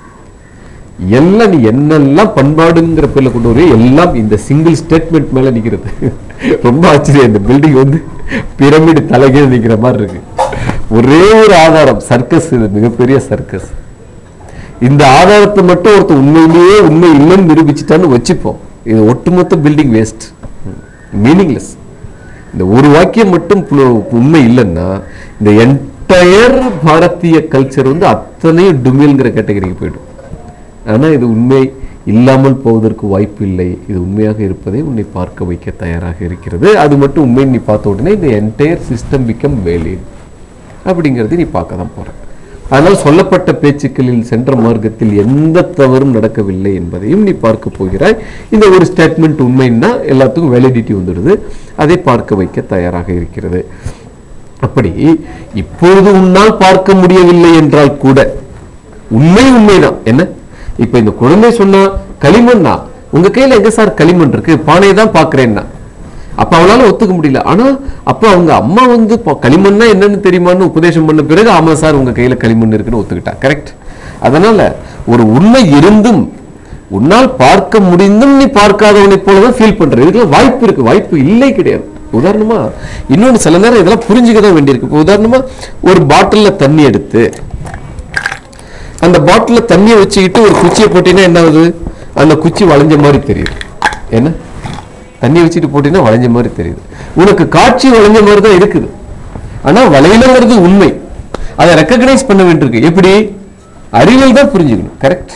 எல்லாம் நீ என்னெல்லாம் பண்பாடுங்கிற பேர்ல கொண்டு வர எல்லாம் இந்த சிங்கிள் ஸ்டேட்மெண்ட் மேல நிக்கிறது. ரொம்ப ஆச்சரியம். இந்த பில்டிங் வந்து பிரமிடு தலைகீழ நிக்கிற மாதிரி இருக்கு. ஒரே ஒரு ஆதாரம், சர்க்கஸ். இது மிகப்பெரிய சர்க்கஸ். இந்த ஆதாரத்தை மட்டும் ஒருத்தர் உண்மையிலேயே உண்மை இல்லைன்னு நிரூபிச்சுட்டான்னு வச்சுப்போம், இது ஒட்டுமொத்த பில்டிங் வேஸ்ட், மீனிங்லெஸ். இந்த ஒரு வாக்கியம் மட்டும் உண்மை இல்லைன்னா இந்த என்டையர் பாரதிய கல்ச்சர் வந்து அத்தனையும் டுமில்ங்கிற கேட்டகரிக்கு போயிடும். ஆனால் இது உண்மை இல்லாமல் போவதற்கு வாய்ப்பு இல்லை. இது உண்மையாக இருப்பதை உன்னை பார்க்க வைக்க தயாராக இருக்கிறது. அது மட்டும் உண்மை நீ பார்த்த உடனே இந்த என்டையர் சிஸ்டம் பிகம் வேலிட் அப்படிங்கிறது நீ பார்க்க தான் போற. அதனால் சொல்லப்பட்ட பேச்சுக்களில் சென்ற மார்க்கத்தில் எந்த தவறும் நடக்கவில்லை என்பதையும் நீ பார்க்க போகிறாய். இந்த ஒரு ஸ்டேட்மெண்ட் உண்மைன்னா எல்லாத்துக்கும் வேலிடிட்டி வந்துடுது. அதை பார்க்க வைக்க தயாராக இருக்கிறது. அப்படி இப்பொழுது உன்னால் பார்க்க முடியவில்லை என்றால் கூட உண்மை உண்மைதான். என்ன இப்ப இந்த குழந்தை சொன்னா களிமண்ணா, உங்க கையில எங்க சார் களிமண் இருக்கு, பானையை தான் பாக்குறேன்னா, அப்ப அவளால ஒத்துக்க முடியல. ஆனா அப்ப அவங்க அம்மா வந்து களிமண்ணா என்னன்னு தெரியுமான்னு உபதேசம் பண்ண பிறகு ஆமா சார் உங்க கையில களிமண் இருக்குன்னு ஒத்துக்கிட்டா. கரெக்ட். அதனால ஒரு உண்மை இருந்தும் உன்னால் பார்க்க முடிந்தும் நீ பார்க்காதவனை போலதான் ஃபீல் பண்ற. இதுக்கெல்லாம் வாய்ப்பு இருக்கு, வாய்ப்பு இல்லை கிடையாது. உதாரணமா இன்னொன்னு சில நேரம் இதெல்லாம் புரிஞ்சுக்கதான் வேண்டியிருக்கு. இப்போ உதாரணமா ஒரு பாட்டில்ல தண்ணி எடுத்து அந்த பாட்டில தண்ணியை வச்சுக்கிட்டு ஒரு குச்சியை போட்டீங்கன்னா என்ன ஆகுது, அந்த குச்சி வளைஞ்ச மாதிரி தெரியுது. என்ன தண்ணி வச்சுட்டு போட்டீங்கன்னா வளைஞ்ச மாதிரி தெரியுது. உனக்கு காட்சி வளைஞ்ச மாதிரி தான் இருக்குது. ஆனா வளையலங்கிறது உண்மை. அதை ரெக்கக்னைஸ் பண்ண வேண்டியிருக்கு. எப்படி? அறிவியல் தான் புரிஞ்சுக்கணும். கரெக்ட்.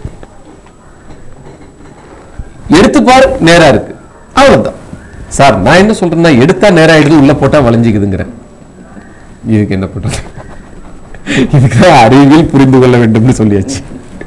எடுத்து பாரு நேரா இருக்கு, அவ்வளவுதான். சார் நான் என்ன சொல்றேன்னா எடுத்தா நேரா ஆயிடுது, உள்ள போட்டா வளைஞ்சிக்குதுங்கிறேன். இதுக்கு என்ன பண்றது? இதுக்கு அறிவியல் புரிந்து கொள்ள வேண்டும் சொல்லியாச்சு.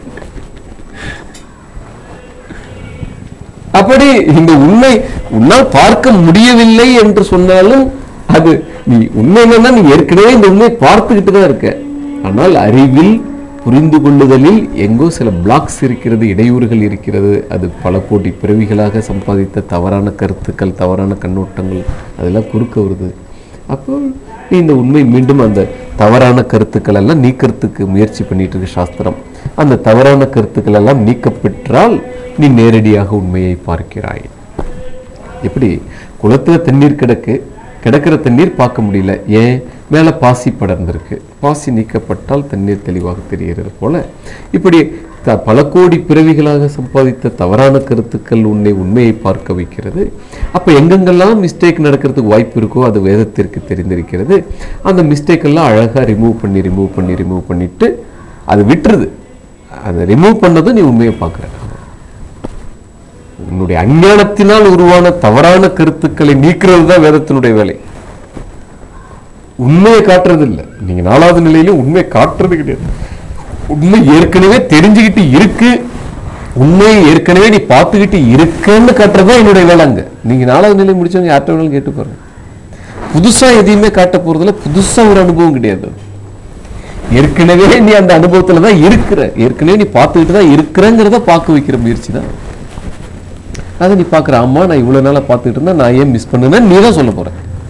அப்படி இந்த உண்மை உன்னால் பார்க்க முடியவில்லை என்று சொன்னாலும் அது நீ உண்மை என்னன்னா நீ ஏற்கனவே இந்த உண்மையை பார்த்துக்கிட்டு தான் இருக்க. ஆனால் அறிவில் புரிந்து கொள்ளுதலில் எங்கோ சில பிளாக்ஸ் இருக்கிறது, இடையூறுகள் இருக்கிறது. அது பல கோடி பிறவிகளாக சம்பாதித்த தவறான கருத்துக்கள், தவறான கண்ணோட்டங்கள் அதெல்லாம் குறுக்க வருது. அப்போ நீ இந்த உண்மை மீண்டும் அந்த தவறான கருத்துக்கள் எல்லாம் நீக்கிறதுக்கு முயற்சி பண்ணிட்டு இருக்கு சாஸ்திரம். அந்த தவறான கருத்துக்கள் எல்லாம் நீக்கப்பெற்றால் நீ நேரடியாக உண்மையை பார்க்கிறாய். எப்படி குளத்துல தண்ணீர் கிடக்கு, கிடக்கிற தண்ணீர் பார்க்க முடியல, ஏன்? மேல பாசி படர்ந்திருக்கு. பாசி நீக்கப்பட்டால் தண்ணீர் தெளிவாக தெரிகிறது போல இப்படி பல கோடி பிறவிகளாக சம்பாதித்த தவறான கருத்துக்கள் உன்னை உண்மையை பார்க்க வைக்கிறது. அப்ப எங்கெங்கெல்லாம் மிஸ்டேக் நடக்கிறதுக்கு வாய்ப்பு இருக்கோ அது வேதத்திற்கு தெரிந்திருக்கிறது. அந்த மிஸ்டேக் எல்லாம் அழகா ரிமூவ் பண்ணி ரிமூவ் பண்ணி ரிமூவ் பண்ணிட்டு அது விட்டுருது. அதை ரிமூவ் பண்ணதும் நீ உண்மையை பார்க்குற. உன்னுடைய அஞ்ஞானத்தினால் உருவான தவறான கருத்துக்களை நீக்கிறது தான் வேதத்தினுடைய வேலை. உண்மையை காட்டுறது இல்லை. நீங்க நாலாவது நிலையிலும் உண்மையை காட்டுறது கிடையாது. உண்மை ஏற்கனவே தெரிஞ்சுக்கிட்டு இருக்கு, உண்மையை ஏற்கனவே நீ பார்த்துக்கிட்டு இருக்குன்னு காட்டுறதா என்னுடைய வேலை. அங்க நீங்க நாலாவது நிலை முடிச்சவங்க யார்கிட்ட வேணாலும் கேட்டு பாருங்க. புதுசா எதையுமே காட்ட போறதுல புதுசா ஒரு அனுபவம் கிடையாது. ஏற்கனவே நீ அந்த அனுபவத்துல தான் இருக்கிற, ஏற்கனவே நீ பார்த்துக்கிட்டு தான் இருக்கிறங்கிறத பார்க்க வைக்கிற முயற்சி தான். அதை நீ பாக்குற, ஆமா நான் இவ்வளவு நாளா பார்த்துக்கிட்டு இருந்தா நான் ஏன் மிஸ் பண்ணுன்னு நீ தான் சொல்ல போற.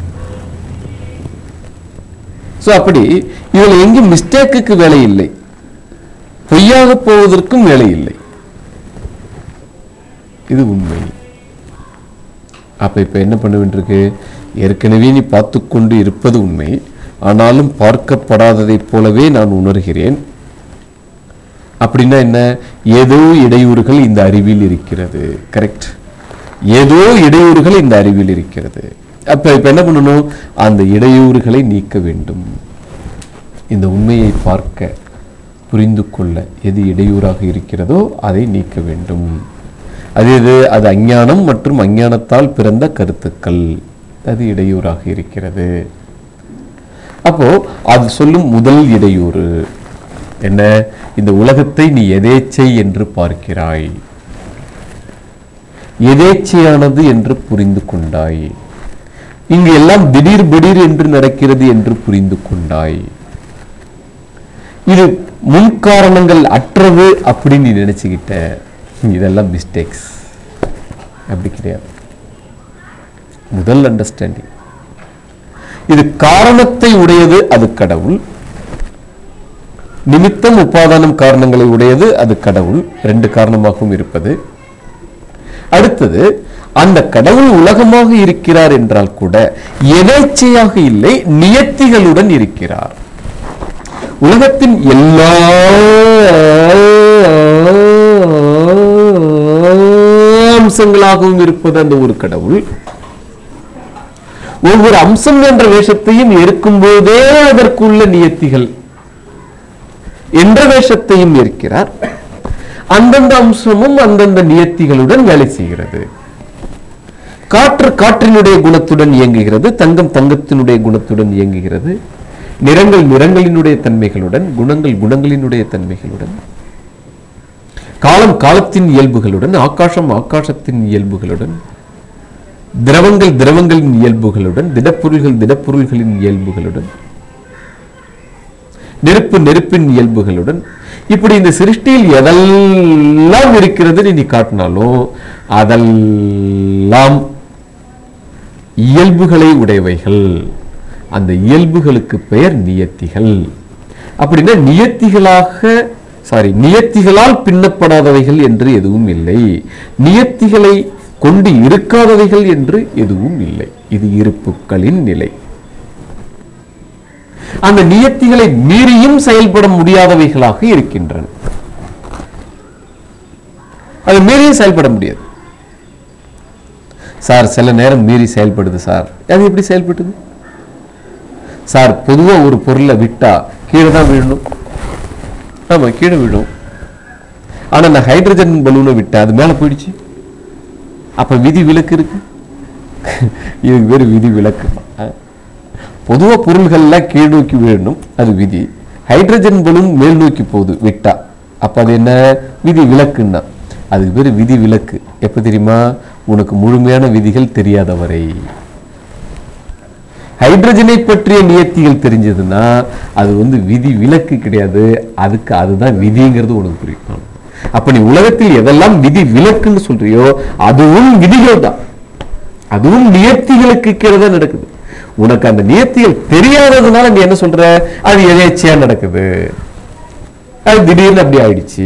சோ அப்படி இதுல எங்கும் மிஸ்டேக்குக்கு வேலை இல்லை, பொய்யாக போவதற்கும் வேலை இல்லை. இது உண்மை. அப்ப இப்ப என்ன பண்ண வேண்டியிருக்கு? ஏற்கனவே நீ பார்த்து கொண்டு இருப்பது உண்மை, ஆனாலும் பார்க்கப்படாததை போலவே நான் உணர்கிறேன். அப்படின்னா என்ன? ஏதோ இடையூறுகள் இந்த அறிவில் இருக்கிறது. கரெக்ட். ஏதோ இடையூறுகள் இந்த அறிவில் இருக்கிறது. அப்ப இப்ப என்ன பண்ணணும்? அந்த இடையூறுகளை நீக்க வேண்டும். இந்த உண்மையை பார்க்க, புரிந்து கொள்ள எது இடையூறாக இருக்கிறதோ அதை நீக்க வேண்டும். அது எது? அது அஞ்ஞானம் மற்றும் அஞ்ஞானத்தால் பிறந்த கருத்துக்கள். அது இடையூறாக இருக்கிறது. அப்போ அது சொல்லும் முதல் இடையூறு என்ன? இந்த உலகத்தை நீ எதேச்சை என்று பார்க்கிறாய், எதேச்சையானது என்று புரிந்து கொண்டாய். இங்கு எல்லாம் திடீர் திடீர் என்று நடக்கிறது என்று புரிந்து கொண்டாய். இது முன்காரணங்கள் அற்றது அப்படின்னு நீ நினைச்சுக்கிட்ட. இதெல்லாம் மிஸ்டேக்ஸ். அப்படி கிடையாது. முதல் அண்டர்ஸ்டாண்டிங் இது காரணத்தை உடையது, அது கடவுள். நிமித்தம் உபாதானம் காரணங்களை உடையது, அது கடவுள். ரெண்டு காரணமாகவும் இருப்பது. அடுத்தது, அந்த கடவுள் உலகமாக இருக்கிறார் என்றால் கூட எதேச்சையாக இல்லை, நியத்திகளுடன் இருக்கிறார். உலகத்தின் எல்லா அம்சங்களாகவும் இருப்பது அந்த ஒரு கடவுள். ஒவ்வொரு அம்சம் என்ற வேஷத்தையும் இருக்கும் போதே அதற்குள்ள நியத்திகள் என்ற வேஷத்தையும் இருக்கிறார். அந்தந்த அம்சமும் அந்தந்த நியத்திகளுடன் வேலை செய்கிறது. காற்று காற்றினுடைய குணத்துடன் இயங்குகிறது, தங்கம் தங்கத்தினுடைய குணத்துடன் இயங்குகிறது, நிறங்கள் நிறங்களினுடைய தன்மைகளுடன், குணங்கள் குணங்களினுடைய தன்மைகளுடன், காலம் காலத்தின் இயல்புகளுடன், ஆகாசம் ஆகாசத்தின் இயல்புகளுடன், திரவங்கள் திரவங்களின் இயல்புகளுடன், திடப்பொருள்கள் திடப்பொருள்களின் இயல்புகளுடன், நெருப்பு நெருப்பின் இயல்புகளுடன், இப்படி இந்த சிருஷ்டியில் எதெல்லாம் இருக்கிறது நீ காட்டினாலும் அதெல்லாம் இயல்புகளை உடையவைகள். அந்த இயல்புகளுக்கு பெயர் நியத்திகள். அப்படின்னா நியத்திகளாக சாரி நியத்திகளால் பின்னப்படாதவைகள் என்று எதுவும் இல்லை, நியத்திகளை கொண்டு இருக்காதவைகள் என்று எதுவும் இல்லை. இது இருப்புக்களின் நிலை. அந்த நியத்திகளை மீறியும் செயல்பட முடியாதவைகளாக இருக்கின்றன. அது மீறியும் செயல்பட முடியாது சார். சில நேரம் மீறி செயல்படுது சார். அது எப்படி செயல்படுது சார்? பொதுவா ஒரு பொருளை விட்டா கீழே தான் விழணும். ஆமா, கீழே விழும். ஆனா நான் ஹைட்ரஜன் பலூனை விட்டேன், அது மேல போயிடுச்சு. அப்ப விதி விலக்கு இருக்கு. இதுக்கு பேரு விதி விலக்கு. பொதுவா பொருள்கள்லாம் கீழ் நோக்கி விழணும், அது விதி. ஹைட்ரஜன் பலூன் மேல் நோக்கி போகுது விட்டா, அப்ப அது என்ன? விதி விலக்குன்னா. அதுக்கு பேரு விதி விலக்கு. எப்ப தெரியுமா? உனக்கு முழுமையான விதிகள் தெரியாதவரை. ஹைட்ரஜனை பற்றிய நியத்திகள் தெரிஞ்சதுன்னா அது வந்து விதி விலக்கு கிடையாது, அதுக்கு அதுதான் விதிங்கிறது உனக்கு புரியும். அப்ப நீ உலகத்தில் எதெல்லாம் விதி விலக்குன்னு சொல்றியோ அதுவும் விதிகள் தான், அதுவும் நியத்திகளுக்கு கீழே நடக்குது. உனக்கு அந்த நியத்திகள் தெரியாததுனால நீ என்ன சொல்ற? அது எதேச்சையா நடக்குது, அது திடீர்னு அப்படி ஆயிடுச்சு,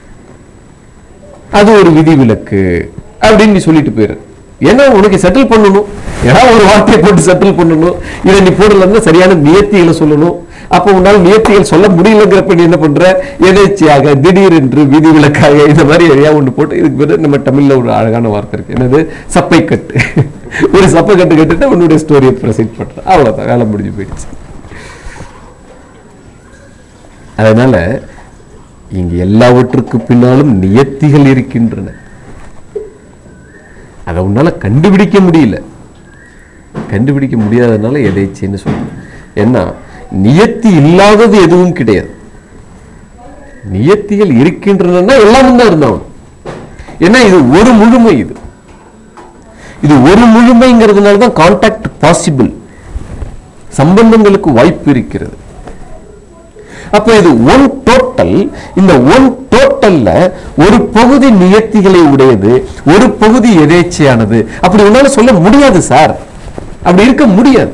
அது ஒரு விதி விலக்கு அப்படின்னு நீ சொல்லிட்டு போயிரு. ஏன்னா உனக்கு செட்டில் பண்ணணும், ஏன்னா ஒரு வார்த்தையை போட்டு செட்டில் பண்ணணும். இதை நீ போடலன்னா சரியான நியத்திகளை சொல்லணும். அப்போ உன்னால நியத்திகள் சொல்ல முடியலங்கிறப்ப நீ என்ன பண்ற? எதேச்சையாக திடீரென்று விதி விலக்காக இந்த மாதிரி எதையா ஒன்று போட்டு, இதுக்கு பேர் நம்ம தமிழ்ல ஒரு அழகான வார்த்தை இருக்கு, என்னது? சப்பை கட்டு. ஒரு சப்பை கட்டு கட்டுட்டு உன்னுடைய ஸ்டோரியை ப்ரெசென்ட் பண்ற, அவ்வளவுதான், வேலை முடிஞ்சு போயிடுச்சு. அதனால இங்க எல்லாவற்றுக்கு பின்னாலும் நியத்திகள் இருக்கின்றன. அதை உன்னால கண்டுபிடிக்க முடியல, கண்டுபிடிக்க முடியாததுனால எதேச்சைன்னு சொல்றேன். ஏன்னா நியத்தி இல்லாதது எதுவும் கிடையாது. நியத்திகள் இருக்கின்றன எல்லாமும் தான் இருந்தாலும். ஏன்னா இது ஒரு முழுமை, இது இது ஒரு முழுமைங்கிறதுனால தான் கான்டாக்ட் பாசிபிள், சம்பந்தங்களுக்கு வாய்ப்பு இருக்கிறது. அப்ப இது ஒன் டோட்டல். இந்த ஒன் டோட்டல்ல ஒரு பகுதி நியத்திகளை உடையது, ஒரு பகுதி எதேச்சையானது. அப்படி உன்னால சொல்ல முடியாது சார், அப்படி இருக்க முடியாது.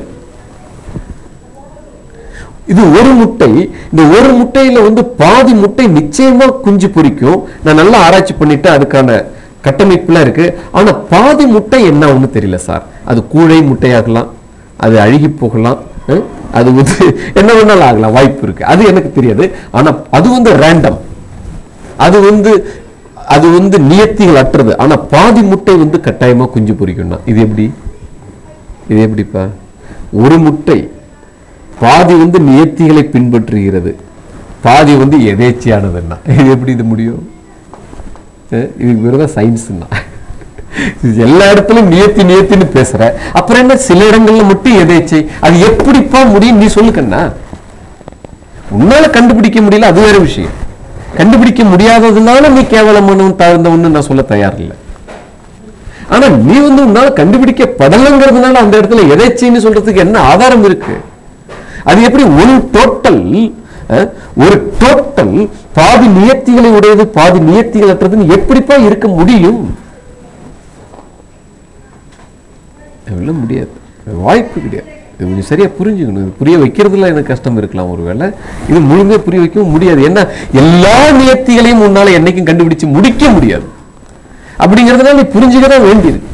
இது ஒரு முட்டை, இந்த ஒரு முட்டையில வந்து பாதி முட்டை நிச்சயமா குஞ்சு பொரிக்கும். நான் நல்லா ஆராய்ச்சி பண்ணிட்டு அதுக்கான கட்டமைப்புலாம் இருக்கு. ஆனா பாதி முட்டை என்ன ஒண்ணு தெரியல சார். அது கூழை முட்டையாகலாம், அது அழுகி போகலாம், அது வந்து என்ன வேணாலும் ஆகலாம், வாய்ப்பு இருக்கு. அது எனக்கு தெரியாது. ஆனா அது வந்து ரேண்டம், அது வந்து அது வந்து நியத்திகள் அற்றது. ஆனா பாதி முட்டை வந்து கட்டாயமா குஞ்சு பொரிக்கணும். இது எப்படி? இது எப்படிப்பா? ஒரு முட்டை பாதி வந்து நியத்திகளை பின்பற்றுகிறது, பாதி வந்து எதேச்சையானதுன்னா இது எப்படி இது முடியும்? இதுக்கு பேருதான் சயின்ஸ். எல்லா இடத்துலயும் நியத்தி நியத்தின்னு பேசுற, அப்புறம் என்ன சில இடங்கள்ல மட்டும் எதேச்சை? அது எப்படிப்பா முடியும் நீ சொல்லுக்கண்ணா. உன்னால கண்டுபிடிக்க முடியல, அது வேற விஷயம். கண்டுபிடிக்க முடியாததுனால நீ கேவலமானவன் தாழ்ந்தவன்னு நான் சொல்ல தயார் இல்லை. ஆனா நீ வந்து உன்னால கண்டுபிடிக்கப்படலைங்கிறதுனால அந்த இடத்துல எதேச்சைன்னு சொல்றதுக்கு என்ன ஆதாரம் இருக்கு? அது எப்படி ஒரு டோட்டல், ஒரு டோட்டல் பாதி நியத்திகளை உடையது பாதி நியத்திகள் அற்றதுன்னு எப்படிப்பா இருக்க முடியும்? முடியாது, வாய்ப்பு கிடையாது. இது கொஞ்சம் சரியா புரிஞ்சுக்கணும். இது புரிய வைக்கிறதுல எனக்கு கஷ்டம் இருக்கலாம் ஒருவேளை, இது முழுமையா புரிய வைக்கவும் முடியாது. ஏன்னா எல்லா நியத்திகளையும் உன்னால என்னைக்கும் கண்டுபிடிச்சு முடிக்க முடியாது. அப்படிங்கிறதுனால நீ புரிஞ்சுக்கதான் வேண்டியிருக்கு.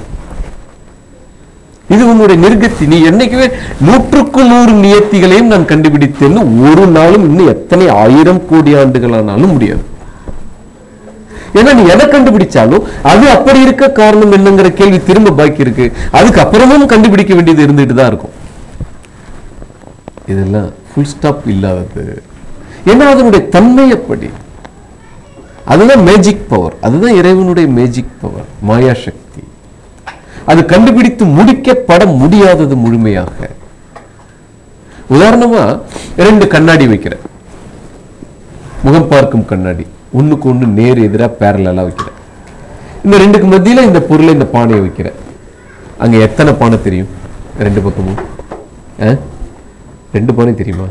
இது உன்னுடைய நிர்கத்தி. நீ என்னைக்குமே நூற்றுக்கு நூறு நியத்திகளையும் நான் கண்டுபிடித்தேன்னு ஒரு நாளும் இன்னும் எத்தனை ஆயிரம் கோடி ஆண்டுகளானாலும் முடியாது. ஏன்னா நீ எதை கண்டுபிடிச்சாலும் அது அப்படி இருக்க காரணம் என்னங்கிற கேள்வி திரும்ப பாக்கி இருக்கு. அதுக்கு அப்புறமும் கண்டுபிடிக்க வேண்டியது இருந்துட்டு தான் இருக்கும். இதெல்லாம் ஃபுல் ஸ்டாப் இல்லாதது. ஏன்னா அதனுடைய தன்மை அப்படி. அதுதான் மேஜிக் பவர். அதுதான் இறைவனுடைய மேஜிக் பவர், மாயா சக்தி. அது கண்டுபிடித்து முடிக்கப்பட முடியாதது முழுமையாக. உதாரணமா ரெண்டு கண்ணாடி வைக்கிற, முகம் பார்க்கும் கண்ணாடி, ஒண்ணுக்கு ஒண்ணு நேர் எதிராக பேரலா வைக்கிற. இந்த ரெண்டுக்கு மத்தியில இந்த பொருளை, இந்த பானையை வைக்கிற. அங்க எத்தனை பானை தெரியும்? ரெண்டு பக்கமும் ரெண்டு பானை தெரியுமா?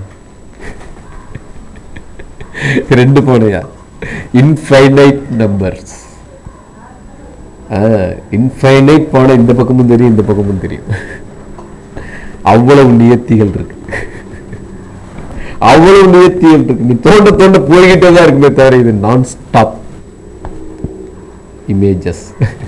ரெண்டு பானையா? Infinite numbers. இன்ஃபைனைட் பானை இந்த பக்கமும் தெரியும், இந்த பக்கமும் தெரியும். அவ்வளவு நியத்திகள் இருக்கு, அவ்வளவு நியத்திகள் இருக்கு. நீ தோண்ட தோண்ட போய்கிட்டே தான் இருக்குமே தவிர இது நான் ஸ்டாப் இமேஜஸ்.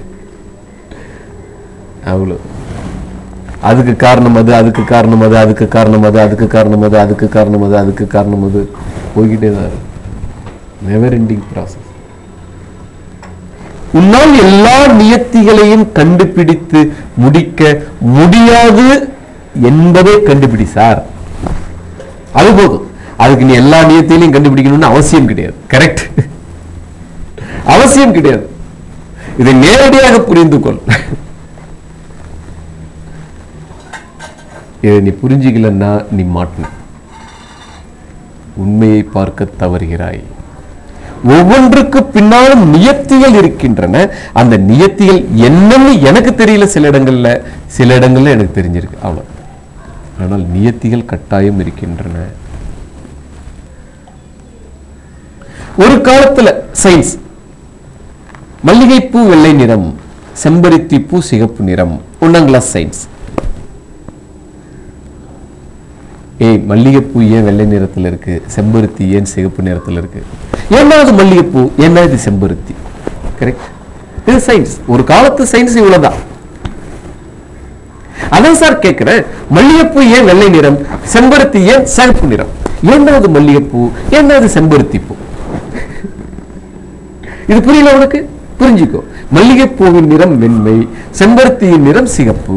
அவ்வளவு. அதுக்கு காரணம் அது, அதுக்கு காரணம் அது, அதுக்கு காரணம் அது, அதுக்கு காரணம் அது, அதுக்கு காரணம் அது, அதுக்கு காரணம் அது, போய்கிட்டே தான் இருக்கு. Never ending process. உன்னால் எல்லா நியத்திகளையும் கண்டுபிடித்து முடிக்க முடியாது என்பதை கண்டுபிடி சார். அது போதும். அதுக்கு நீ எல்லா நியத்திலையும் கண்டுபிடிக்கணும்னு அவசியம் கிடையாது. கரெக்ட், அவசியம் கிடையாது. இதை நேரடியாக புரிந்து கொள். இதை நீ புரிஞ்சுக்கலன்னா நீ மாட்டின, உண்மையை பார்க்க தவறுகிறாய். ஒவ்வொன்றுக்கு பின்னாலும் நியத்திகள் இருக்கின்றன. அந்த நியத்திகள் என்னன்னு எனக்கு தெரியல சில இடங்கள்ல, சில இடங்கள்ல எனக்கு தெரிஞ்சிருக்கு, அவ்வளவு. ஆனால் நியத்திகள் கட்டாயம் இருக்கின்றன. ஒரு காலத்துல சயின்ஸ் மல்லிகைப்பூ வெள்ளை நிறம், செம்பருத்தி பூ சிகப்பு நிறம், ஒன்னாம் கிளாஸ் சயின்ஸ். ஏய், மல்லிகைப்பூ ஏன் வெள்ளை நிறத்தில் இருக்கு, செம்பருத்தி ஏன் சிகப்பு நிறத்தில் இருக்கு? ஏன்னா அது மல்லிகைப்பூ, ஏன்னா இது செம்பருத்தி. கரெக்ட், இது சயின்ஸ். ஒரு காலத்து சயின்ஸ் இவ்வளவுதான். அதான் சார் கேட்கிறேன், மல்லிகைப்பூ ஏன் வெள்ளை நிறம், செம்பருத்தி ஏன் சிகப்பு நிறம்? ஏன்னா அது மல்லிகைப்பூ, ஏன்னா அது செம்பருத்தி பூ. இது புரியல உனக்கு? புரிஞ்சுக்கோ. மல்லிகைப்பூவின் நிறம் வெண்மை, செம்பருத்தியின் நிறம் சிகப்பு.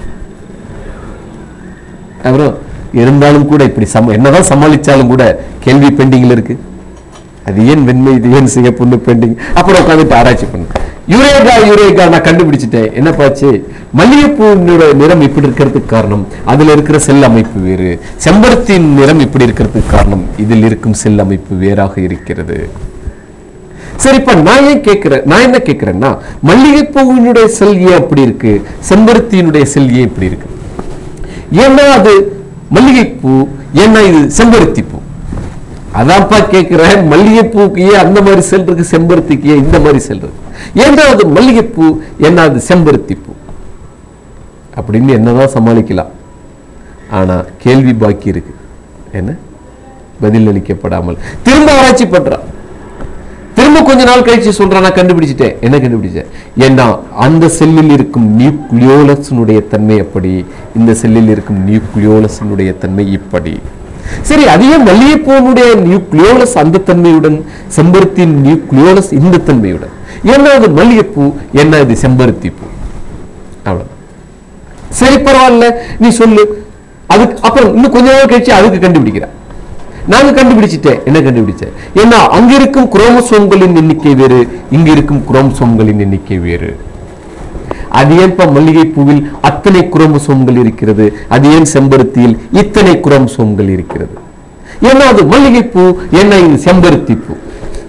அப்புறம் இருந்தாலும் கூட இப்படி சம என்னதான் சமாளிச்சாலும் கூட கேள்வி பெண்டிங்ல இருக்கு. அது ஏன் வெண்மை, இது ஏன் சிகப்புன்னு பெண்டிங். அப்புறம் உட்காந்துட்டு ஆராய்ச்சி பண்ணு. யூரேகா யூரேகா நான் கண்டுபிடிச்சிட்டேன். என்ன பாச்சு? மல்லிகைப்பூ நிறம் இப்படி இருக்கிறதுக்கு காரணம் அதுல இருக்கிற செல் அமைப்பு வேறு, செம்பருத்தின் நிறம் இப்படி இருக்கிறதுக்கு காரணம் இதில் இருக்கும் செல் அமைப்பு வேறாக இருக்கிறது. சரி, இப்ப நான் ஏன் கேட்கிறேன், நான் என்ன கேட்கிறேன்னா, மல்லிகைப்பூவினுடைய செல் ஏன் அப்படி இருக்கு, செம்பருத்தியினுடைய செல் ஏன் இப்படி இருக்கு? ஏன்னா அது மல்லிகைப்பூ, ஏன்னா இது செம்பருத்தி பூ. அதான்ப்பா கேட்கிறேன். மல்லிகைப்பூக்கு ஏன் அந்த மாதிரி செல் இருக்கு, செம்பருத்திக்கு ஏன் இந்த மாதிரி செல் இருக்கு? ஏன்னா அது மல்லிகைப்பூ, ஏன்னா அது செம்பருத்தி பூ அப்படின்னு என்னதான் சமாளிக்கலாம். ஆனா கேள்வி பாக்கி இருக்கு. என்ன? பதில் அளிக்கப்படாமல் திரும்ப ஆராய்ச்சி பண்றான். திரும்ப கொஞ்ச நாள் கழிச்சு சொல்றான், நான் கண்டுபிடிச்சிட்டேன். என்ன கண்டுபிடிச்சேன்? ஏன்னா அந்த செல்லில் இருக்கும் நியூக்ளியோலஸினுடைய தன்மை அப்படி, இந்த செல்லில் இருக்கும் நியூக்ளியோலஸினுடைய தன்மை இப்படி. சரி, அதையே மல்லிகைப்பூனுடைய நியூக்ளியோலஸ் அந்த தன்மையுடன், செம்பருத்தின் நியூக்ளியோலஸ் இந்த தன்மையுடன். ஏன்னா அது மல்லிகைப்பூ, ஏன்னா இது செம்பருத்தி பூ. அவ்வளவு. சரி, பரவாயில்ல, நீ சொல்லு. அதுக்கு அப்புறம் இன்னும் கொஞ்ச நாள் கழிச்சு அதுக்கு கண்டுபிடிக்கிற. நாங்க கண்டுபிடிச்சிட்டேன். என்ன கண்டுபிடிச்சேன்? ஏன்னா அங்க இருக்கும் குரோமோசோம்களின் எண்ணிக்கை வேறு, இங்க இருக்கும் குரோமோசோம்களின் எண்ணிக்கை வேறு. அது ஏன் மல்லிகை பூவில் அத்தனை குரோமோசோம்கள் இருக்கிறது, அது ஏன் செம்பருத்தியில் இத்தனை குரோமோசோம்கள் இருக்கிறது? ஏன்னா அது மல்லிகை பூ, ஏன்னா இது செம்பருத்தி பூ.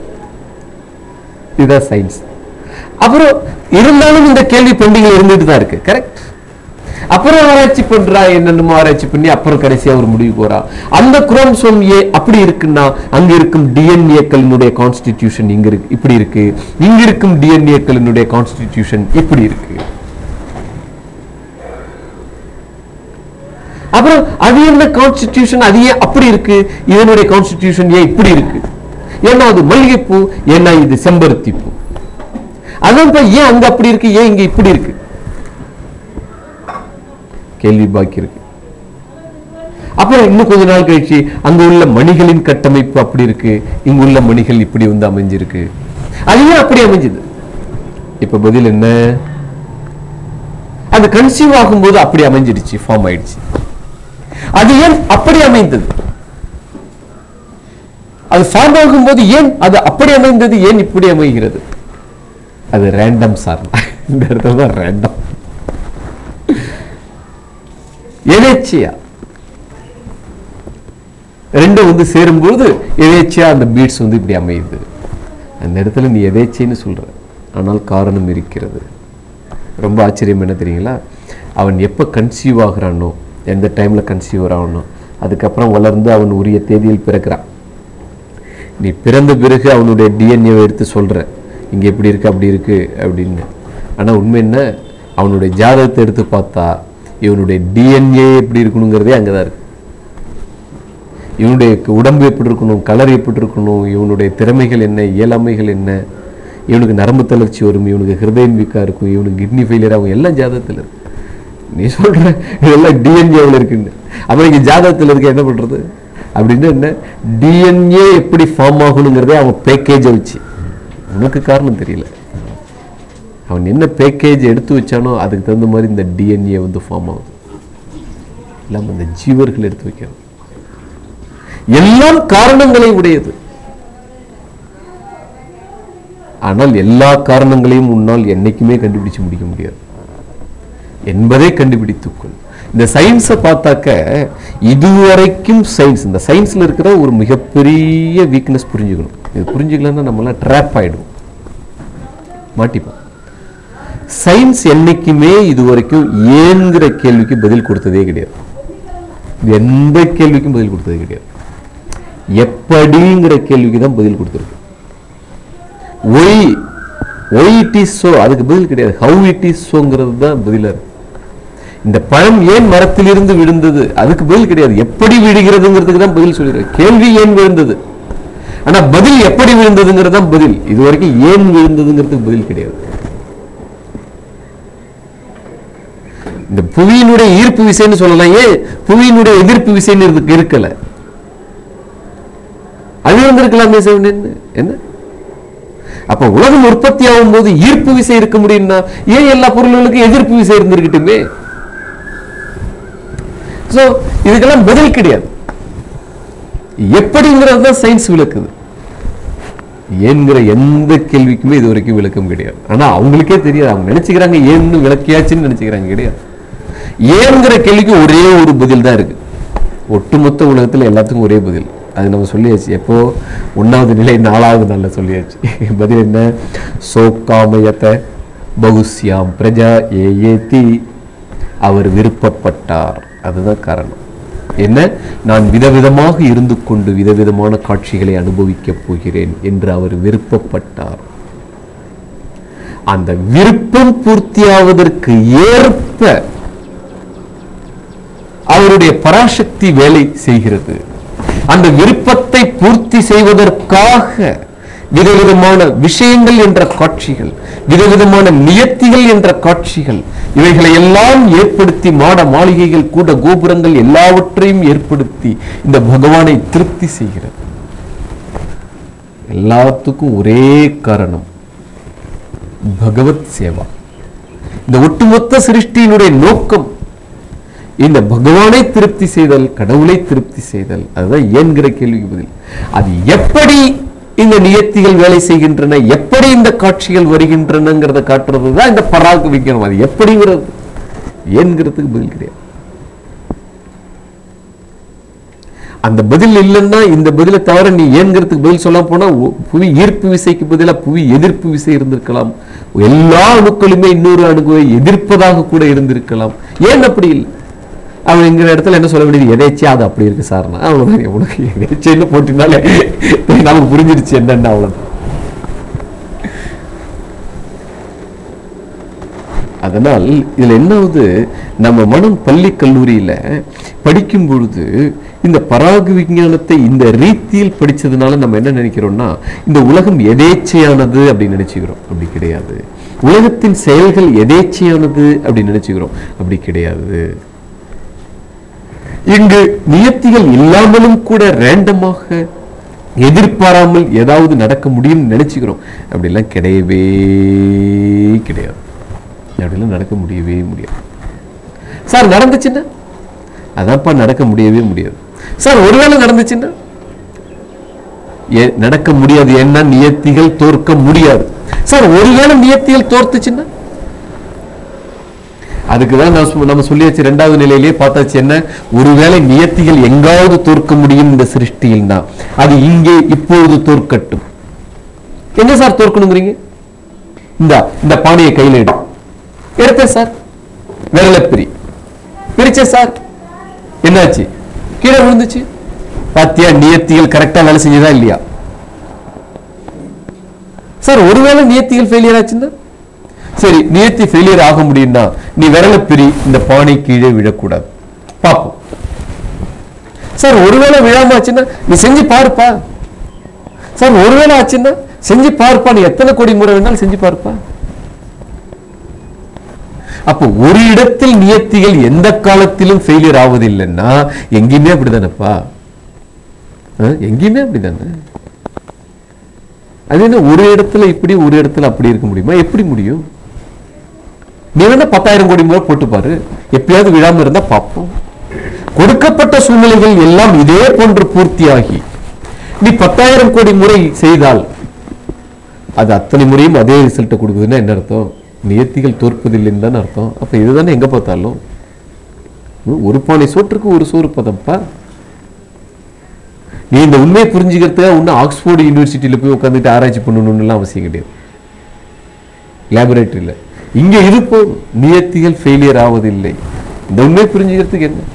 இதுதான் சயின்ஸ். அப்புறம் இருந்தாலும் இந்த கேள்வி பெண்டிங்ல இருந்துட்டு தான் இருக்கு. கரெக்ட். அப்புறம் ஆராய்ச்சி பண்றா, என்னென்னமோ ஆராய்ச்சி பண்ணி அப்புறம் கடைசியா ஒரு முடிவு போறா. அந்த குரோமோசோம் ஏ அப்படி இருக்குன்னா அங்க இருக்கும் டிஎன்ஏக்களினுடைய கான்ஸ்டிடியூஷன் இங்க இருக்கு இப்படி இருக்கு, இங்க இருக்கும் டிஎன்ஏக்களினுடைய கான்ஸ்டிடியூஷன் இப்படி இருக்கு. அப்புறம் அது என்ன கான்ஸ்டிடியூஷன், அது ஏன் அப்படி இருக்கு, இதனுடைய கான்ஸ்டிடியூஷன் ஏன் இப்படி இருக்கு? ஏன்னா அது மல்லிகைப்பூ, ஏன்னா இது செம்பருத்தி பூ. அதான் ஏன் அங்க அப்படி இருக்கு, ஏன் இங்க இப்படி இருக்கு? கேள்வி பாக்கி இருக்கு. அப்புறம் இன்னும் கொஞ்ச நாள் கழிச்சு அங்க உள்ள மணிகளின் கட்டமைப்பு அப்படி இருக்கு, இங்க உள்ள மணிகள் இப்படி வந்து அமைஞ்சிருக்கு. அது ஏன் அப்படி அமைஞ்சது? இப்ப பதில் என்ன? அது கன்சீவ் ஆகும்போது அப்படி அமைஞ்சிடுச்சு, ஃபார்ம் ஆயிடுச்சு. அது ஏன் அப்படி அமைந்தது? அது ஃபார்ம் ஆகும்போது ஏன் அது அப்படி அமைந்தது, ஏன் இப்படி அமைகிறது? அது ரேண்டம் சார். இந்த இடத்துல தான் ரேண்டம், எதேச்சையா ரெண்டும் வந்து சேரும்போது எதேச்சையா அந்த பீட்ஸ் வந்து இப்படி அமையுது. அந்த இடத்துல நீ எதேச்சைன்னு சொல்ற, ஆனால் காரணம் இருக்கிறது. ரொம்ப ஆச்சரியம் என்ன தெரியுங்களா? அவன் எப்போ கன்சீவ் ஆகிறானோ, எந்த டைமில் கன்சீவ் ஆகணும், அதுக்கப்புறம் வளர்ந்து அவன் உரிய தேதியில் பிறக்கிறான். நீ பிறந்த பிறகு அவனுடைய டிஎன்ஏவை எடுத்து சொல்கிற, இங்கே இப்படி இருக்கு அப்படி இருக்கு அப்படின்னு. ஆனால் உண்மை என்ன, அவனுடைய ஜாதகத்தை எடுத்து பார்த்தா இவனுடைய டிஎன்ஏ எப்படி இருக்கணுங்கிறதே அங்கே தான் இருக்கு. இவனுடைய உடம்பு எப்படி இருக்கணும், கலர் எப்படி இருக்கணும், இவனுடைய திறமைகள் என்ன, இயலாமைகள் என்ன, இவனுக்கு நரம்பு தளர்ச்சி வரும், இவனுக்கு ஹிருதயம் வீக்காக இருக்கும், இவனுக்கு கிட்னி ஃபெயிலியர் ஆகும், எல்லாம் ஜாதகத்தில் இருக்கு. நீ சொல்ற இதெல்லாம் டிஎன்ஏவில் இருக்குன்னு, அப்புறம் இங்கே ஜாதகத்தில் இருக்க என்ன பண்ணுறது அப்படின்னு? என்ன டிஎன்ஏ எப்படி ஃபார்ம் ஆகணுங்கிறதே அவன் பேக்கேஜை வச்சு, உனக்கு காரணம் தெரியல, அவன் என்ன பேக்கேஜ் எடுத்து வச்சானோ அதுக்கு தகுந்த மாதிரி இந்த டிஎன்ஏ வந்து ஃபார்ம் ஆகுது. இல்லாமல் இந்த ஜீவர்கள் எடுத்து வைக்கணும். எல்லாம் காரணங்களை உடையது. ஆனால் எல்லா காரணங்களையும் உன்னால் என்னைக்குமே கண்டுபிடிச்சு முடிக்க முடியாது என்பதை கண்டுபிடித்துக்கொள். இந்த சயின்ஸை பார்த்தாக்க இதுவரைக்கும் சயின்ஸ், இந்த சயின்ஸ்ல இருக்கிற ஒரு மிகப்பெரிய வீக்னஸ் புரிஞ்சுக்கணும். இது புரிஞ்சுக்கலன்னா நம்மளாம் ட்ராப் ஆயிடுவோம், மாட்டிப்போம். சயின்ஸ் என்னைக்குமே இதுவரைக்கும் ஏங்கிற கேள்விக்கு பதில் கொடுத்ததே கிடையாது. எந்த கேள்விக்கும் பதில் கொடுத்ததே கிடையாது. எப்படிங்கிற கேள்விக்கு தான் பதில் கொடுத்துருக்கு. Why why it is so அதுக்கு பதில் கிடையாது. ஹவு இட் இஸ் சோங்கிறது தான் பதிலா இருக்கு. இந்த பழம் ஏன் மரத்திலிருந்து விழுந்தது அதுக்கு பதில் கிடையாது. எப்படி விழுகிறதுங்கிறதுக்கு தான் பதில் சொல்லிடுறேன். கேள்வி ஏன் விழுந்தது, ஆனா பதில் எப்படி விழுந்ததுங்கிறது தான் பதில். இது வரைக்கும் ஏன் விழுந்ததுங்கிறதுக்கு பதில் கிடையாது. இந்த புவியினுடைய ஈர்ப்பு விசைன்னு சொல்லலாம், ஏன் புவியினுடைய எதிர்ப்பு விசைன்னு இருக்கல, அது வந்திருக்கலாமே. என்ன அப்ப உலகம் உற்பத்தி ஆகும் போது ஈர்ப்பு விசை இருக்க முடியும்னா ஏன் எல்லா பொருள்களுக்கும் எதிர்ப்பு விசை இருந்திருக்கட்டுமே? சோ இதுக்கெல்லாம் பதில் கிடையாது. எப்படிங்கிறது தான் சயின்ஸ் விளக்குது. ஏன்கிற எந்த கேள்விக்குமே இது வரைக்கும் விளக்கம் கிடையாது. ஆனா அவங்களுக்கே தெரியாது, அவங்க நினைச்சுக்கிறாங்க ஏன்னு விளக்கியாச்சுன்னு நினைச்சுக்கிறாங்க. கிடையாது. ஏன்கிற கேள்விக்கு ஒரே ஒரு பதில் தான் இருக்கு. ஒட்டுமொத்த உலகத்துல எல்லாத்துக்கும் ஒரே பதில். அது நம்ம சொல்லியாச்சு. எப்போ ஒன்னாவது நிலை நாலாவது நாள்ல சொல்லியாச்சு. பதில் என்ன? சோகாமயத்தை பகுஸ்யாம் பிரஜா ஏஏதி, அவர் விருப்பப்பட்டார். அதுதான் காரணம். என்ன? நான் விதவிதமாக இருந்து கொண்டு விதவிதமான காட்சிகளை அனுபவிக்கப் போகிறேன் என்று அவர் விருப்பப்பட்டார். அந்த விருப்பம் பூர்த்தியாவதற்கு ஏற்ப அவருடைய பராசக்தி வேலை செய்கிறது. அந்த விருப்பத்தை பூர்த்தி செய்வதற்காக விதவிதமான விஷயங்கள் என்ற காட்சிகள், விதவிதமான நியத்திகள் என்ற காட்சிகள், இவைகளை எல்லாம் ஏற்படுத்தி மாட மாளிகைகள் கூட கோபுரங்கள் எல்லாவற்றையும் ஏற்படுத்தி இந்த பகவானை திருப்தி செய்கிறது. எல்லாத்துக்கும் ஒரே காரணம், பகவத் சேவா. இந்த ஒட்டுமொத்த சிருஷ்டியினுடைய நோக்கம் இந்த பகவானை திருப்தி செய்தல், கடவுளை திருப்தி செய்தல். அதுதான் ஏன்கிற கேள்விக்கு பதில். அது எப்படி இந்த நியத்திகள் வேலை செய்கின்றன, எப்படி இந்த காட்சிகள் வருகின்றனங்கிறத காட்டுறது தான் இந்த பராக்கு விக்கணும். அது எப்படிங்கிறது ஏன்கிறதுக்கு பதில் கிடையாது. அந்த பதில் இல்லைன்னா இந்த பதிலை தவிர நீ ஏன்கிறதுக்கு பதில் சொல்ல போனா புவி ஈர்ப்பு விசைக்கு பதிலாக புவி எதிர்ப்பு விசை இருந்திருக்கலாம். எல்லா அணுக்களுமே இன்னொரு அணுவை எதிர்ப்பதாக கூட இருந்திருக்கலாம். ஏன் அப்படி இல்லை? அவன் எங்கிற இடத்துல என்ன சொல்ல வேண்டியது? எதேச்சியா அது அப்படி இருக்கு சார்னா அவ்வளவுதான். உனக்கு எதேச்சின்னு போட்டினாலே நமக்கு புரிஞ்சிருச்சு என்னன்னா அவ்வளவுதான். அதனால் இதுல என்னாவது, நம்ம மனம் பள்ளி கல்லூரியில படிக்கும் பொழுது இந்த பராகு விஞ்ஞானத்தை இந்த ரீதியில் படிச்சதுனால நம்ம என்ன நினைக்கிறோம்னா இந்த உலகம் எதேச்சையானது அப்படின்னு நினைச்சுக்கிறோம். அப்படி கிடையாது. உலகத்தின் செயல்கள் எதேச்சையானது அப்படின்னு நினைச்சுக்கிறோம். அப்படி கிடையாது. இங்கு நியத்திகள் இல்லாமலும் கூட ரேண்டமாக எதிர்பாராமல் ஏதாவது நடக்க முடியும்னு நினைச்சுக்கிறோம். அப்படிலாம் கிடையவே கிடையாது. அப்படிலாம் நடக்க முடியவே முடியாது. சார் நடந்துச்சுன்னா அதான்ப்பா நடக்க முடியவே முடியாது. சார் ஒருவேளை நடந்துச்சுன்னா நடக்க முடியாது. ஏன்னா நியத்திகள் தோற்க முடியாது. சார் ஒருவேளை நியத்திகள் தோர்த்துச்சுன்னா அதுக்குதான் நம்ம சொல்லியாச்சு. இரண்டாவது நிலையிலேயே பார்த்தாச்சு. என்ன, ஒருவேளை நியத்திகள் எங்காவது தோற்க முடியும் இந்த சிருஷ்டியில் தான், அது இங்கே இப்பொழுது தோற்கட்டும். எங்க சார் தோற்கணுங்கிறீங்க? இந்த இந்த பானையை கையில் எடு. எடுத்தேன் சார், விரலை பிரி. பிரிச்சேன் சார், என்னாச்சு? கீழே விழுந்துச்சு. பாத்தியா, நியத்திகள் கரெக்டா வேலை செஞ்சதா இல்லையா? சார் ஒருவேளை நியத்திகள் ஃபெயிலியர் ஆச்சுன்னா, சரி நியத்தி ஃபெயிலியர் ஆக முடியும்னா நீ விரலை பிரி, இந்த பானை கீழே விழக்கூடாது. பாப்போம். சார் ஒருவேளை விழாம ஆச்சுன்னா நீ செஞ்சு பாருப்பா. சார் ஒருவேளை ஆச்சுன்னா செஞ்சு பாருப்பா. நீ எத்தனை கோடி முறை வேணாலும் செஞ்சு பாருப்பா. அப்போ ஒரு இடத்தில் நியத்திகள் எந்த காலத்திலும் ஃபெயிலியர் ஆவதில்லைன்னா எங்கேயுமே அப்படிதானப்பா, எங்கேயுமே அப்படிதானே. அது என்ன, ஒரு இடத்துல இப்படி ஒரு இடத்துல அப்படி இருக்க முடியுமா? எப்படி முடியும்? நீ வேணா பத்தாயிரம் கோடி முறை போட்டு பாரு, எப்பயாவது விழாம இருந்தா பார்ப்போம். கொடுக்கப்பட்ட சூழ்நிலைகள் எல்லாம் இதே போன்று பூர்த்தியாகி நீ பத்தாயிரம் கோடி முறை செய்தால் அது அத்தனை முறையும் அதே ரிசல்ட்டை கொடுக்குதுன்னா என்ன அர்த்தம்? நியத்திகள் தோற்பதில்லைன்னு தானே அர்த்தம். அப்ப இதுதானே எங்க பார்த்தாலும் ஒரு பானை சோற்றுக்கு ஒரு சோறு பதம்ப்பா. நீ இந்த உண்மையை புரிஞ்சுக்கிறதுக்காக இன்னும் ஆக்ஸ்போர்டு யூனிவர்சிட்டியில போய் உட்காந்துட்டு ஆராய்ச்சி பண்ணணும்னு அவசியம் கிடையாது. லேபரேட்டரியில இங்க இருப்போம். நியத்திகள் ஃபெயிலியர் ஆவதில்லை. இந்த உண்மையை புரிஞ்சுக்கிறதுக்கு என்ன,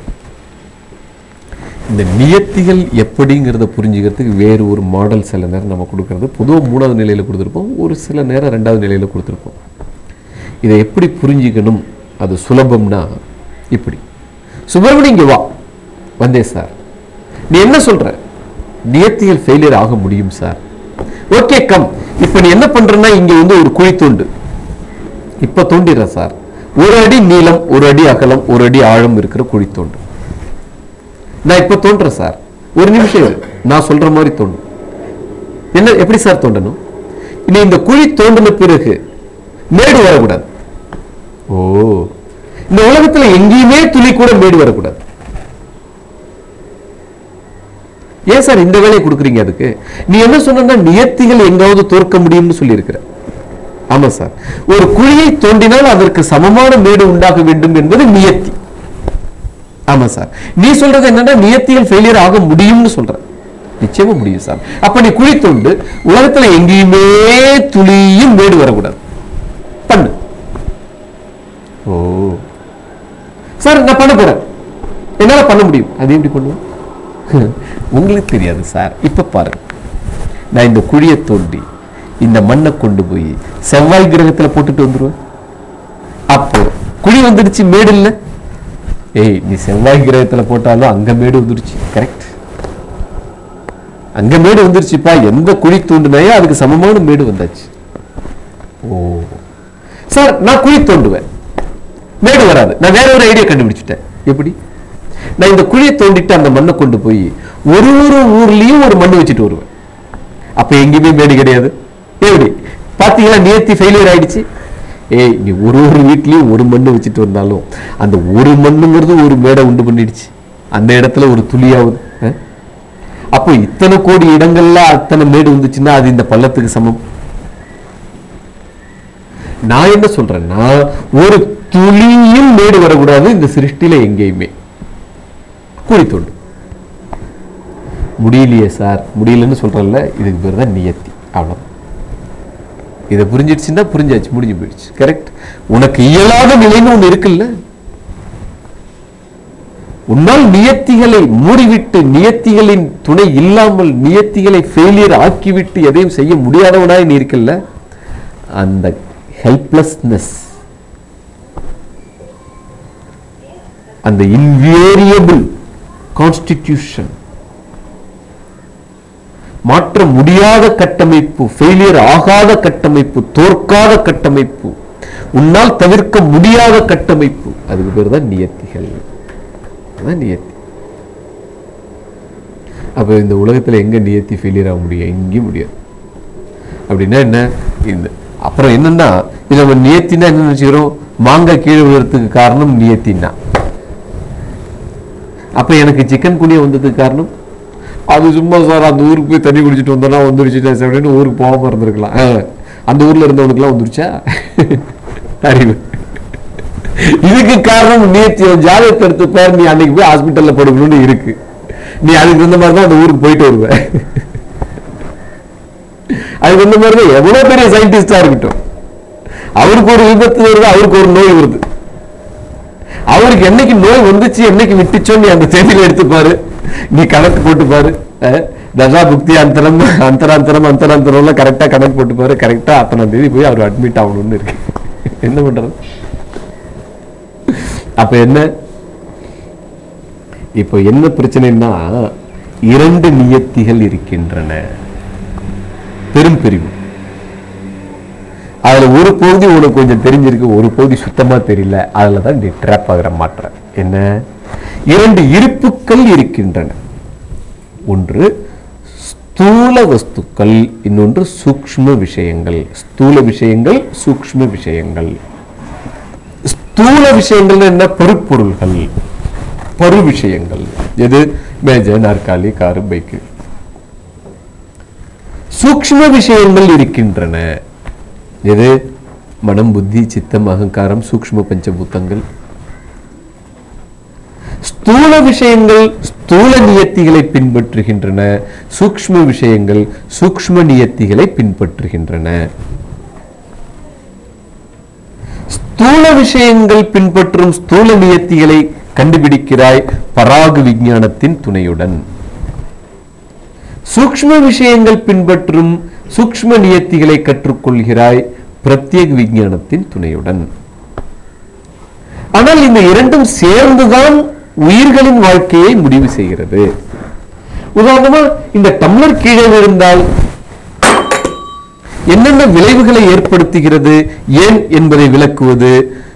இந்த நியத்திகள் எப்படிங்கிறத புரிஞ்சுக்கிறதுக்கு வேறு ஒரு மாடல் சில நேரம் நம்ம கொடுக்கறது. பொதுவாக மூணாவது நிலையில கொடுத்துருப்போம், ஒரு சில நேரம் ரெண்டாவது நிலையில கொடுத்துருப்போம். இதை எப்படி புரிஞ்சுக்கணும், அது சுலபம்னா இப்படி. சுப்பிரமணியம் இங்க வா. வந்தே சார், நீ என்ன சொல்ற? நியத்திகள் ஃபெயிலியர் ஆக முடியும் சார். Okay come. இப்ப நீ என்ன பண்றன்னா, இங்க வந்து ஒரு குழி தோண்டு. இப்ப தோண்டிடுற சார். ஒரு அடி நீளம், ஒரு அடி அகலம், ஒரு அடி ஆழம் இருக்கிற குழி தோண்டு. நான் இப்ப தோன்றேன் சார். ஒரு நிமிஷம் நான் சொல்ற மாதிரி தோண்டும். என்ன, எப்படி சார் தோண்டணும்? இனி இந்த குழி தோண்டின பிறகு மேடு வரக்கூடாது. ஓ, இந்த உலகத்துல எங்கேயுமே துளி கூட மேடு வரக்கூடாது. ஏன் சார் இந்த வேலையை கொடுக்குறீங்க? அதுக்கு நீ என்ன சொன்னா, நியத்திகள் எங்காவது தோற்க முடியும்னு சொல்லி இருக்கிற. ஆமா சார், ஒரு குழியை தோண்டினால் அதற்கு சமமான மேடு உண்டாக வேண்டும் என்பது நியத்தி. ஆமா சார், நீ சொல்றது என்னன்னா நியத்திகள் ஃபெயிலியர் ஆக முடியும்னு சொல்ற. நிச்சயமா முடியும் சார். அப்ப நீ குழி தோண்டு, உலகத்துல எங்கேயுமே துளியும் மேடு வரக்கூடாது. பண்ணு. ஓ சார், நான் பண்ண போறேன், என்னால பண்ண முடியும். அது எப்படி பண்ணுவேன்? உங்களுக்கு தெரியாது சார். இப்ப பாருங்க, நான் இந்த குழியை தோண்டி இந்த மண்ணை கொண்டு போய் செவ்வாய் கிரகத்துல போட்டுட்டு வந்துருவேன். அப்போ குழி வந்துடுச்சு, மேடு இல்லை. ஏய், நீ செவ்வாய் கிரகத்துல போட்டாலும் அங்க மேடு வந்துருச்சு. கரெக்ட், அங்க மேடு வந்துருச்சுப்பா. எந்த குழி தோண்டுனாயோ அதுக்கு சமமான மேடு வந்தாச்சு. ஓ சார், நான் குழி தோண்டுவேன், மேடு வராது. நான் வேற ஒரு ஐடியா கண்டுபிடிச்சிட்டேன். எப்படி? நான் இந்த குழியை தோண்டிட்டு அந்த மண்ணை கொண்டு போய் ஒரு ஒரு ஊர்லயும் ஒரு மண்ணு வச்சுட்டு வருவேன். அப்ப எங்கேயுமே மேடு கிடையாது. எப்படி பாத்தீங்களா? நியத்தி ஃபெயிலியர் ஆயிடுச்சு. ஏய், நீ ஒரு ஒரு வீட்லயும் ஒரு மண்ணு வச்சுட்டு வந்தாலும் அந்த ஒரு மண்ணுங்கிறது ஒரு மேடை உண்டு பண்ணிடுச்சு. அந்த இடத்துல ஒரு துளியாவது. அப்போ இத்தனை கோடி இடங்கள்ல அத்தனை மேடு வந்துச்சுன்னா அது இந்த பள்ளத்துக்கு சமம். நான் என்ன சொல்றேன்னா, ஒரு துளியும் மேடு வரக்கூடாது இந்த சிருஷ்டியில எங்கேயுமே. குழி தோண்டு. முடியலையே சார், முடியலன்னு சொல்றல, இதுக்கு பேர் தான் நியத்தி. அவ்வளவு. இதை புரிஞ்சிடுச்சுன்னா புரிஞ்சாச்சு, முடிஞ்சு போயிடுச்சு. கரெக்ட். உனக்கு இயலாத நிலைன்னு ஒண்ணு இருக்குல்ல, உன்னால் நியத்திகளை மூடிவிட்டு நியத்திகளின் துணை இல்லாமல் நியத்திகளை ஃபெயிலியர் ஆக்கிவிட்டு எதையும் செய்ய முடியாதவனாய் நீ இருக்கல்ல, அந்த ஹெல்ப்லெஸ்னஸ், அந்த இன்வேரியபிள் கான்ஸ்டிடியூஷன், மாற்ற முடியாத கட்டமைப்பு, ஃபெயிலியர் ஆகாத கட்டமைப்பு, தோற்காத கட்டமைப்பு, உன்னால் தவிர்க்க முடியாத கட்டமைப்பு, அதுக்கு பேர் தான் நியத்திகள். அதான் நியத்தி. அப்போ இந்த உலகத்தில் எங்கே நியத்தி ஃபெயிலியர் ஆக முடியும்? எங்கேயும் முடியாது. அப்படின்னா என்ன? இந்த அப்புறம் என்னன்னா, இது நம்ம நியத்தின்னா என்ன நினச்சிக்கிறோம்? மாங்காய் கீழே விழுறதுக்கு காரணம் நியத்தின்னா. அப்போ எனக்கு சிக்கன் குனியா வந்ததுக்கு காரணம் அது சும்மா சார், அந்த ஊருக்கு போய் தண்ணி குடிச்சிட்டு வந்தோன்னா வந்துருச்சுட்டா அப்படின்னு ஊருக்கு போகாமல் இருந்திருக்கலாம். அந்த ஊரில் இருந்தவனுக்குலாம் வந்துருச்சா அறிவு? இதுக்கு காரணம் நியத்தி. ஜாதகத்தை எடுத்து பாரு, நீ அன்னைக்கு போய் ஹாஸ்பிட்டலில் படுக்கணும்னு இருக்கு, நீ அதுக்கு இருந்த மாதிரி தான் அந்த ஊருக்கு போயிட்டு வருவேன். அதுக்கு இந்த மாதிரி தான் எவ்வளோ பெரிய சயின்டிஸ்டாக இருக்கட்டும், அவருக்கு ஒரு விபத்து வருது, அவருக்கு ஒரு நோய் வருது, அவருக்கு என்னைக்கு நோய் வந்துச்சு என்னைக்கு விட்டுச்சோ நீ அந்த தேதியில எடுத்துப்பாரு, நீ கணக்கு போட்டுப்பாரு. தசா புக்தி அந்தரம் அந்தராந்தரம் அந்தராந்தரம்ல கரெக்டா கணக்கு போட்டுப்பாரு. கரெக்டா அத்தனாம் தேதி போய் அவர் அட்மிட் ஆகணும்னு இருக்கு. என்ன பண்றது? அப்ப என்ன இப்போ என்ன பிரச்சனைன்னா, இரண்டு நியத்திகள் இருக்கின்றன, பெரும் பிரிவு. அதுல ஒரு பகுதி உனக்கு கொஞ்சம் தெரிஞ்சிருக்கு, ஒரு பகுதி சுத்தமா தெரியல. அதுலதான் நீ ட்ராப் ஆகிற மாற்ற. என்ன? இரண்டு இருப்புக்கள் இருக்கின்றன. ஒன்று ஸ்தூல வஸ்துக்கள், இன்னொன்று சூக்ஷ்ம விஷயங்கள். ஸ்தூல விஷயங்கள், சூக்ஷ்ம விஷயங்கள். ஸ்தூல விஷயங்கள் என்ன? பருப்பொருள்கள், பரு விஷயங்கள். எது? மேஜை, நாற்காலி, காரு, பைக்கு. சூக்ஷ்ம விஷயங்கள் இருக்கின்றன. எது? மனம், புத்தி, சித்தம், அகங்காரம், சூக்ஷ்ம பஞ்சபூத்தங்கள். ஸ்தூல விஷயங்கள் ஸ்தூல நியத்திகளை பின்பற்றுகின்றன, சூக்ஷ்ம விஷயங்கள் சூக்ஷ்ம நியத்திகளை பின்பற்றுகின்றன. ஸ்தூல விஷயங்கள் பின்பற்றும் ஸ்தூல நியத்திகளை கண்டுபிடிக்கிறாய் பராகு விஞ்ஞானத்தின் துணையுடன். சூக்ஷ்ம விஷயங்கள் பின்பற்றும் சூக்ஷ்ம நியத்திகளை கற்றுக்கொள்கிறாய் பிரத்யேக விஞ்ஞானத்தின் துணையுடன். ஆனால் இந்த இரண்டும் சேர்ந்துதான் உயிர்களின் வாழ்க்கையை முடிவு செய்கிறது. உதாரணமா, இந்த டம்ளர் கீழே விழுந்தால் என்னென்ன விளைவுகளை ஏற்படுத்துகிறது ஏன் என்பதை விளக்குவது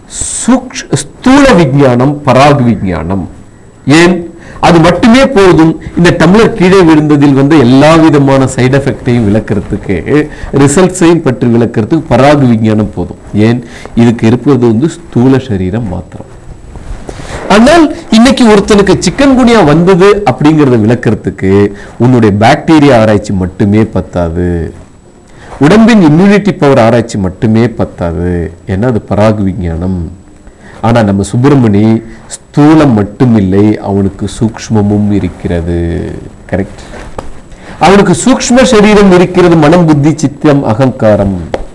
ஸ்தூல விஞ்ஞானம், பராகு விஞ்ஞானம். ஏன்? அது மட்டுமே போதும் இந்த டம்ளர் கீழே விழுந்ததில் வந்து எல்லா விதமான சைடு எஃபெக்டையும் விளக்குறதுக்கு, ரிசல்ட்ஸையும் பற்றி விளக்குறதுக்கு பராகு விஞ்ஞானம் போதும். ஏன்? இதுக்கு இருப்பது வந்து ஸ்தூல சரீரம் மாத்திரம். ஆனால் இன்னைக்கு ஒருத்தனுக்கு சிக்கன் குனியா வந்தது அப்படிங்கறத விளக்குறதுக்கு உன்னுடைய பாக்டீரியா ஆராய்ச்சி மட்டுமே பத்தாது, உடம்பின் இம்யூனிட்டி பவர் ஆராய்ச்சி மட்டுமே பத்தாது. ஏன்னா அது பராகு விஞ்ஞானம். ஆனா நம்ம சுப்பிரமணி ஸ்தூலம் மட்டும் இல்லை, அவனுக்கு சூக்ஷ்மமும் இருக்கிறது. கரெக்ட்? அவனுக்கு சூக்ஷ்ம சரீரம் இருக்கிறது, மனம், புத்தி, சித்தம், அகங்காரம்.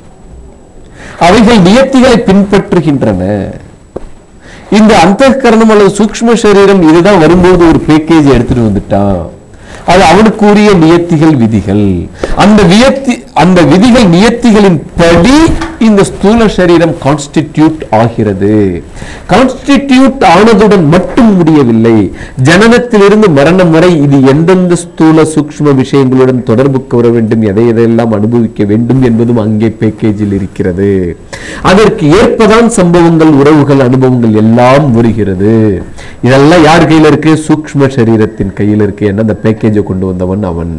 அவைகள் நியத்திகளை பின்பற்றுகின்றன. இந்த அந்தःகரணம் அல்லது சூக்ஷ்ம சரீரம் இதுதான் வரும்போது ஒரு பேக்கேஜ் எடுத்துட்டு வந்துட்டான். அது அவனுக்குரிய நியத்திகள், விதிகள். அந்த வியத்தி அந்த விதிகள் நியத்திகளின் படி இந்த ஸ்தூல சரீரம் கான்ஸ்டிடியூட் ஆகிறது. கான்ஸ்டிடியூட் ஆனதுடன் மட்டும் முடியவில்லை. ஜனனத்திலிருந்து மரணம் வரை இது எந்தெந்த ஸ்தூல சூக்ஷ்ம விஷயங்களுடன் தொடர்புக்கு வர வேண்டும், எதை எதையெல்லாம் அனுபவிக்க வேண்டும் என்பதும் அங்கே பேக்கேஜில் இருக்கிறது. அதற்கு ஏற்பதான் சம்பவங்கள், உறவுகள், அனுபவங்கள் எல்லாம் வருகிறது. இதெல்லாம் யார் கையில் இருக்கு? சூக்ஷ்ம சரீரத்தின் கையில் இருக்கு. என்ன? அந்த பேக்கேஜை கொண்டு வந்தவன் அவன்.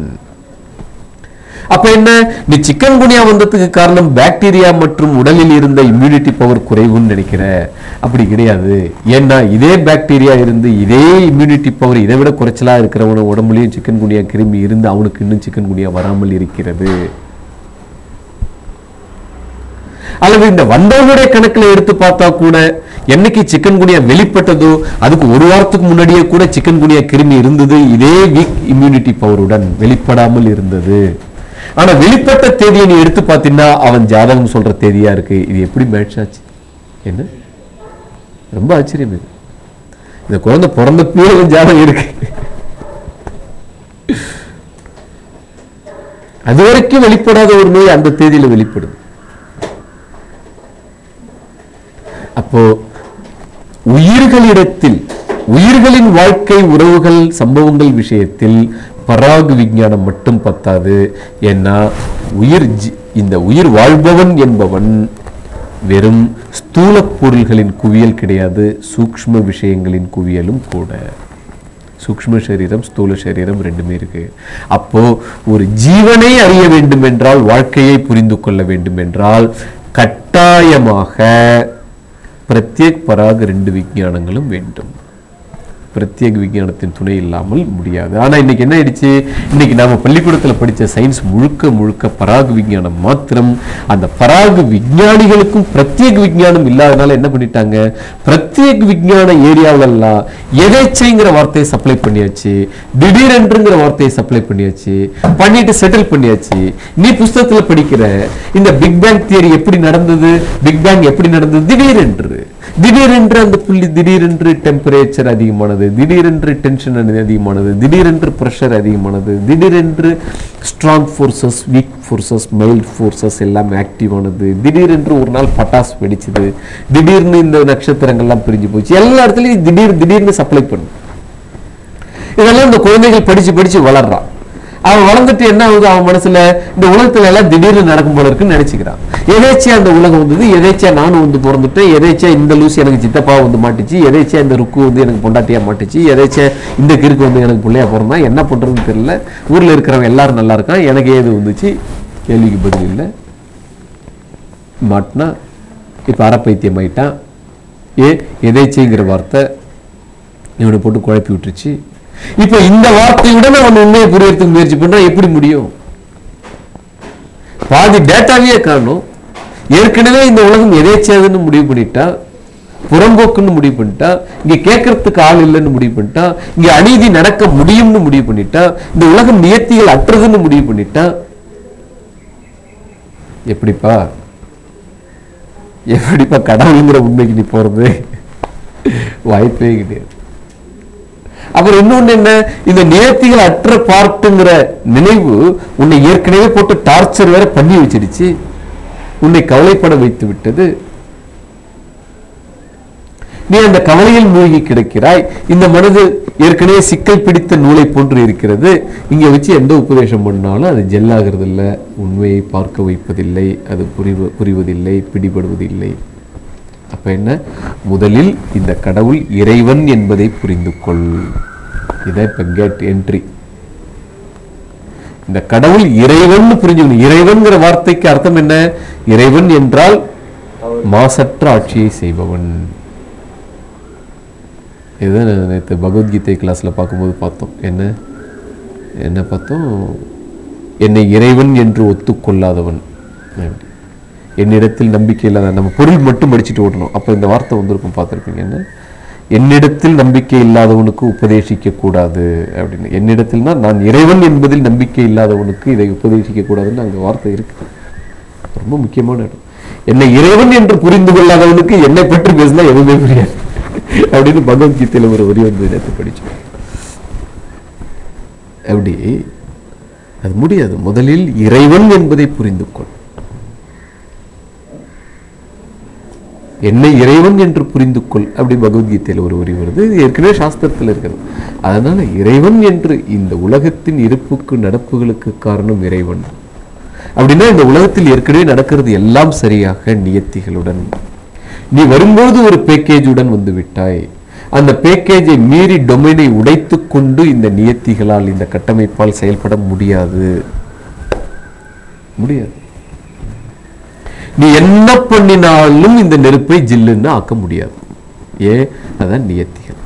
அப்ப என்ன? நீ சிக்கன் குனியா வந்ததுக்கு காரணம் பாக்டீரியா மற்றும் உடலில் இருந்த இம்யூனிட்டி பவர் குறைவுன்னு நினைக்கிற. அப்படி கிடையாது. ஏன்னா இதே பாக்டீரியா இருந்து இதே இம்யூனிட்டி பவர் இதை விட குறைச்சலா இருக்கிறவன உடம்புலயும் சிக்கன் குனியா கிருமி இருந்து அவனுக்கு இன்னும் சிக்கன் குனியா வராமல் இருக்கிறது. அல்லது இந்த வந்தவனுடைய கணக்குல எடுத்து பார்த்தா கூட என்னைக்கு சிக்கன் குனியா வெளிப்பட்டதோ அதுக்கு ஒரு வாரத்துக்கு முன்னாடியே கூட சிக்கன் குனியா கிருமி இருந்தது, இதே வீக் இம்யூனிட்டி பவருடன் வெளிப்படாமல் இருந்தது. ஆனா வெளிப்பட்ட தேதியை நீ எடுத்து பார்த்தீங்கன்னா அவன் ஜாதகம் சொல்ற தேதியா இருக்கு. இது எப்படி மேட்ச் ஆச்சு? என்ன ரொம்ப ஆச்சரியம். இது இந்த குழந்தை பிறந்த பேரு ஜாதகம் இருக்கு. அது வரைக்கும் வெளிப்படாத ஒரு நோய் அந்த தேதியில வெளிப்படுது. அப்போ உயிர்களிடத்தில், உயிர்களின் வாழ்க்கை, உறவுகள், சம்பவங்கள் விஷயத்தில் பராகு விஞ்ஞானம் மட்டும் பத்தாது. ஏன்னா உயிர் இந்த உயிர் வாழ்பவன் என்பவன் வெறும் ஸ்தூல பொருள்களின் குவியல் கிடையாது, சூக்ஷ்ம விஷயங்களின் குவியலும் கூட. சூக்ஷ்ம சரீரம் ஸ்தூல சரீரம் ரெண்டுமே இருக்கு. அப்போ ஒரு ஜீவனை அறிய வேண்டும் என்றால், வாழ்க்கையை புரிந்து கொள்ள வேண்டும் என்றால் கட்டாயமாக பிரத்யேக் பராக் ரெண்டு விஞ்ஞானங்களும் வேண்டும். பிரத்யேக விஞ்ஞானத்தின் துணை இல்லாமல் முடியாது. ஆனால் இன்னைக்கு என்ன ஆயிடுச்சு, இன்னைக்கு நாம பள்ளிக்கூடத்தில் படித்த சயின்ஸ் முழுக்க முழுக்க பராக் விஞ்ஞானம் மாத்திரம். அந்த பராக் விஞ்ஞானிகளுக்கும் பிரத்யேக விஞ்ஞானம் இல்லாதனால என்ன பண்ணிட்டாங்க, பிரத்யேக விஞ்ஞான ஏரியாவிலெல்லாம் எதேச்சைங்கிற வார்த்தையை சப்ளை பண்ணியாச்சு, திடீரென்றுங்கிற வார்த்தையை சப்ளை பண்ணியாச்சு, பண்ணிட்டு செட்டில் பண்ணியாச்சு. நீ புஸ்தகத்தில் படிக்கிற இந்த பிக் பேங் தியரி எப்படி நடந்தது, பிக் பேங் எப்படி நடந்தது, திடீரென்று திடீரென்று அந்த புள்ளி, திடீரென்று டெம்பரேச்சர் அதிகமானது, திடீரென்று டென்ஷன் அதிகமானது, திடீரென்று ப்ரெஷர் அதிகமானது, திடீரென்று strong forces weak forces mild forces எல்லாம் ஆக்டிவ் ஆனது, திடீரென்று ஒரு நாள் பட்டாசு வெடிச்சது, திடீர்னு இந்த நட்சத்திரங்கள்லாம் பிரிஞ்சு போச்சு, எல்லா இடத்துலையும் திடீர் திடீர்னு சப்ளை பண்ணும். இதெல்லாம் இந்த குழந்தைகள் படிச்சு படிச்சு வளர்றான். அவன் வளர்ந்துட்டு என்ன ஆகுது, அவன் மனசுல இந்த உலகத்துல எல்லாம் திடீர்னு நடக்கும் போல இருக்குன்னு நினைச்சுக்கிறான். எதேச்சியா அந்த உலகம் வந்தது, எதேச்சியா நானும் வந்து பிறந்துட்டேன், எதேச்சியா இந்த லூசி எனக்கு சித்தப்பா வந்து மாட்டுச்சு, எதேச்சியா இந்த ருக்கு வந்து எனக்கு பொண்டாட்டியா மாட்டுச்சு, எதேச்சியா இந்த கிறுக்கு வந்து எனக்கு பிள்ளையா பிறந்தான், என்ன பண்றதுன்னு தெரியல, ஊர்ல இருக்கிறவங்க எல்லாரும் நல்லா இருக்கான், எனக்கு ஏது வந்துச்சு, கேள்விக்கு பதில் இல்லை, மாட்டினா இப்ப அறப்பைத்தியம் ஆயிட்டான். ஏ எதேச்சிங்கிற வார்த்தை இவனை போட்டு குழப்பி விட்டுருச்சு. இப்ப இந்த வார்த்தையுடன் அவன் உண்மையை புரியறதுக்கு முயற்சி பண்றான். எப்படி முடியும், பாதி டேட்டாவே காணும். ஏற்கனவே இந்த உலகம் எதேச்சியாதுன்னு முடிவு பண்ணிட்டா, புறம்போக்குன்னு முடிவு பண்ணிட்டா, இங்க கேட்கறதுக்கு ஆள் இல்லைன்னு முடிவு பண்ணிட்டா, இங்க அநீதி நடக்க முடியும்னு முடிவு பண்ணிட்டா, இந்த உலகம் நியத்திகள் அற்றதுன்னு முடிவு பண்ணிட்டா, எப்படிப்பா எப்படிப்பா கடவுளுங்கிற உண்மைக்கு நீ போறது, வாய்ப்பே கிடையாது. அப்புறம் இன்னொன்னு என்ன, இந்த நியத்திகள் அற்ற பார்ட்டுங்கிற நினைவு உன்னை ஏற்கனவே போட்டு டார்ச்சர் வேற பண்ணி வச்சிருச்சு, உன்னை கவலைப்பட வைத்து விட்டது. நீ அந்த கவலையில் மூழ்கி கிடக்கிறாய். இந்த மனது ஏற்கனவே சிக்கல் பிடித்த நூலை போன்று இருக்கிறது. இங்க வச்சு எந்த உபதேசம் பண்ணாலும் அது ஜெல்லாகிறது இல்லை, உண்மையை பார்க்க வைப்பதில்லை, அது புரிவ புரிவதில்லை, பிடிபடுவதில்லை. அப்ப என்ன, முதலில் இந்த கடவுள் இறைவன் என்பதை புரிந்து கொள். இதை இப்ப கேட் என்ட்ரி. இந்த கடவுள் இறைவன் புரிஞ்சுக்கணும். இறைவன்கிற வார்த்தைக்கு அர்த்தம் என்ன, இறைவன் என்றால் மாசற்ற ஆட்சியை செய்பவன். இதுதான் நேற்று பகவத்கீதை கிளாஸ்ல பார்க்கும்போது பார்த்தோம். என்ன என்ன பார்த்தோம், என்னை இறைவன் என்று ஒத்துக்கொள்ளாதவன், என்னிடத்தில் நம்பிக்கை இல்லாத, நம்ம பொருள் மட்டும் படிச்சுட்டு ஓடணும். அப்போ இந்த வார்த்தை வந்திருக்கும், பார்த்துருப்பீங்க. என்ன, என்னிடத்தில் நம்பிக்கை இல்லாதவனுக்கு உபதேசிக்க கூடாது அப்படின்னு. என்னிடத்தில்னா நான் இறைவன் என்பதில் நம்பிக்கை இல்லாதவனுக்கு இதை உபதேசிக்க கூடாதுன்னு அங்கே வார்த்தை இருக்கு. ரொம்ப முக்கியமான இடம். என்னை இறைவன் என்று புரிந்து கொள்ளாதவனுக்கு என்னை பற்றி பேசினா எதுவுமே புரியாது அப்படின்னு பகவத்கீதையில ஒரு வரி வந்து நேற்று படிச்சோம். அப்படி அது முடியாது. முதலில் இறைவன் என்பதை புரிந்து கொள். என்னை இறைவன் என்று புரிந்து கொள் அப்படி பகவத்கீதையில் ஒரு வரி வருது. இது ஏற்கனவே சாஸ்திரத்தில் இருக்கிறது. அதனால இறைவன் என்று, இந்த உலகத்தின் இருப்புக்கு நடப்புகளுக்கு காரணம் இறைவன் அப்படின்னா, இந்த உலகத்தில் ஏற்கனவே நடக்கிறது எல்லாம் சரியாக நியத்திகளுடன். நீ வரும்போது ஒரு பேக்கேஜுடன் வந்து விட்டாய். அந்த பேக்கேஜை மீறி டொமைனை உடைத்து கொண்டு இந்த நியத்திகளால், இந்த கட்டமைப்பால் செயல்பட முடியாது முடியாது நீ என்ன பண்ணினாலும் இந்த நெருப்பை ஜில்லுன்னு ஆக்க முடியாது. ஏ அதான் நியத்திகள்.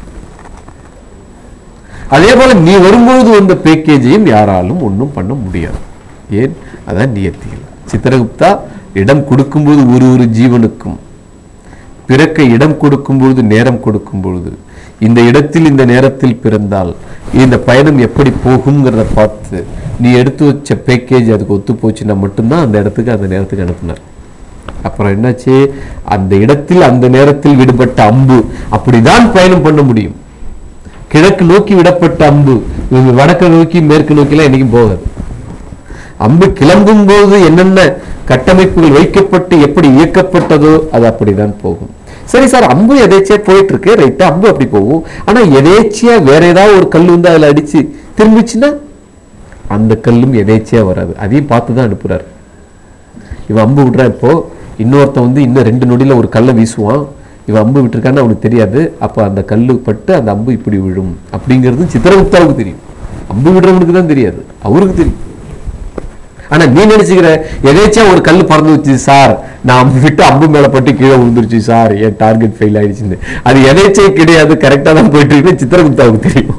அதே போல நீ வரும்போது வந்த பேக்கேஜையும் யாராலும் ஒன்றும் பண்ண முடியாது. ஏன், அதான் நியத்திகள். சித்திரகுப்தா இடம் கொடுக்கும்போது ஒரு ஒரு ஜீவனுக்கும் பிறக்க இடம் கொடுக்கும்பொழுது, நேரம் கொடுக்கும் பொழுது, இந்த இடத்தில் இந்த நேரத்தில் பிறந்தால் இந்த பயணம் எப்படி போகுங்கிறத பார்த்து நீ எடுத்து வச்ச பேக்கேஜ் அதுக்கு ஒத்து போச்சுன்னா மட்டும்தான் அந்த இடத்துக்கு அந்த நேரத்துக்கு அனுப்புனார். அப்புறம் என்னாச்சு, அந்த இடத்தில் அந்த நேரத்தில் விடுபட்ட அம்பு அப்படிதான் பயணம் பண்ண முடியும். கிழக்கு நோக்கி விடப்பட்ட அம்பு வடக்கு நோக்கி மேற்கு நோக்கிலாம் என்னைக்கும் போகாது. அம்பு கிளம்பும் போது என்னென்ன கட்டமைப்புகள் வைக்கப்பட்டு எப்படி இயக்கப்பட்டதோ அது அப்படிதான் போகும். சரி சார், அம்பு எதேச்சியா போயிட்டு இருக்கு, ரைட்டா, அம்பு அப்படி போகும். ஆனா எதேச்சியா வேற ஏதாவது ஒரு கல் வந்து அதுல அடிச்சு திரும்பிச்சுன்னா அந்த கல்லும் எதேச்சியா வராது. அதையும் பார்த்துதான் அனுப்புறாரு. இவன் அம்பு விடுறா, இப்போ இன்னொருத்தன் வந்து இன்னும் ரெண்டு நொடியில ஒரு கல்லை வீசுவான். இவன் அம்பு விட்டுருக்கான்னு அவனுக்கு தெரியாது. அப்போ அந்த கல் பட்டு அந்த அம்பு இப்படி விழும் அப்படிங்கிறது சித்திரகுப்தாவுக்கு தெரியும். அம்பு விடுறவனுக்கு தான் தெரியாது, அவருக்கு தெரியும். ஆனா நீ நினைச்சுக்கிற எதாச்சும் ஒரு கல் பறந்து வச்சு சார் நான் அம்பு விட்டு அம்பு மேல பட்டு கீழே விழுந்துருச்சு சார் என் டார்கெட் ஃபெயில் ஆயிடுச்சுன்னு. அது எதாச்சும் கிடையாது, கரெக்டா தான் போயிட்டு இருக்கு, சித்திரகுப்தாவுக்கு தெரியும்.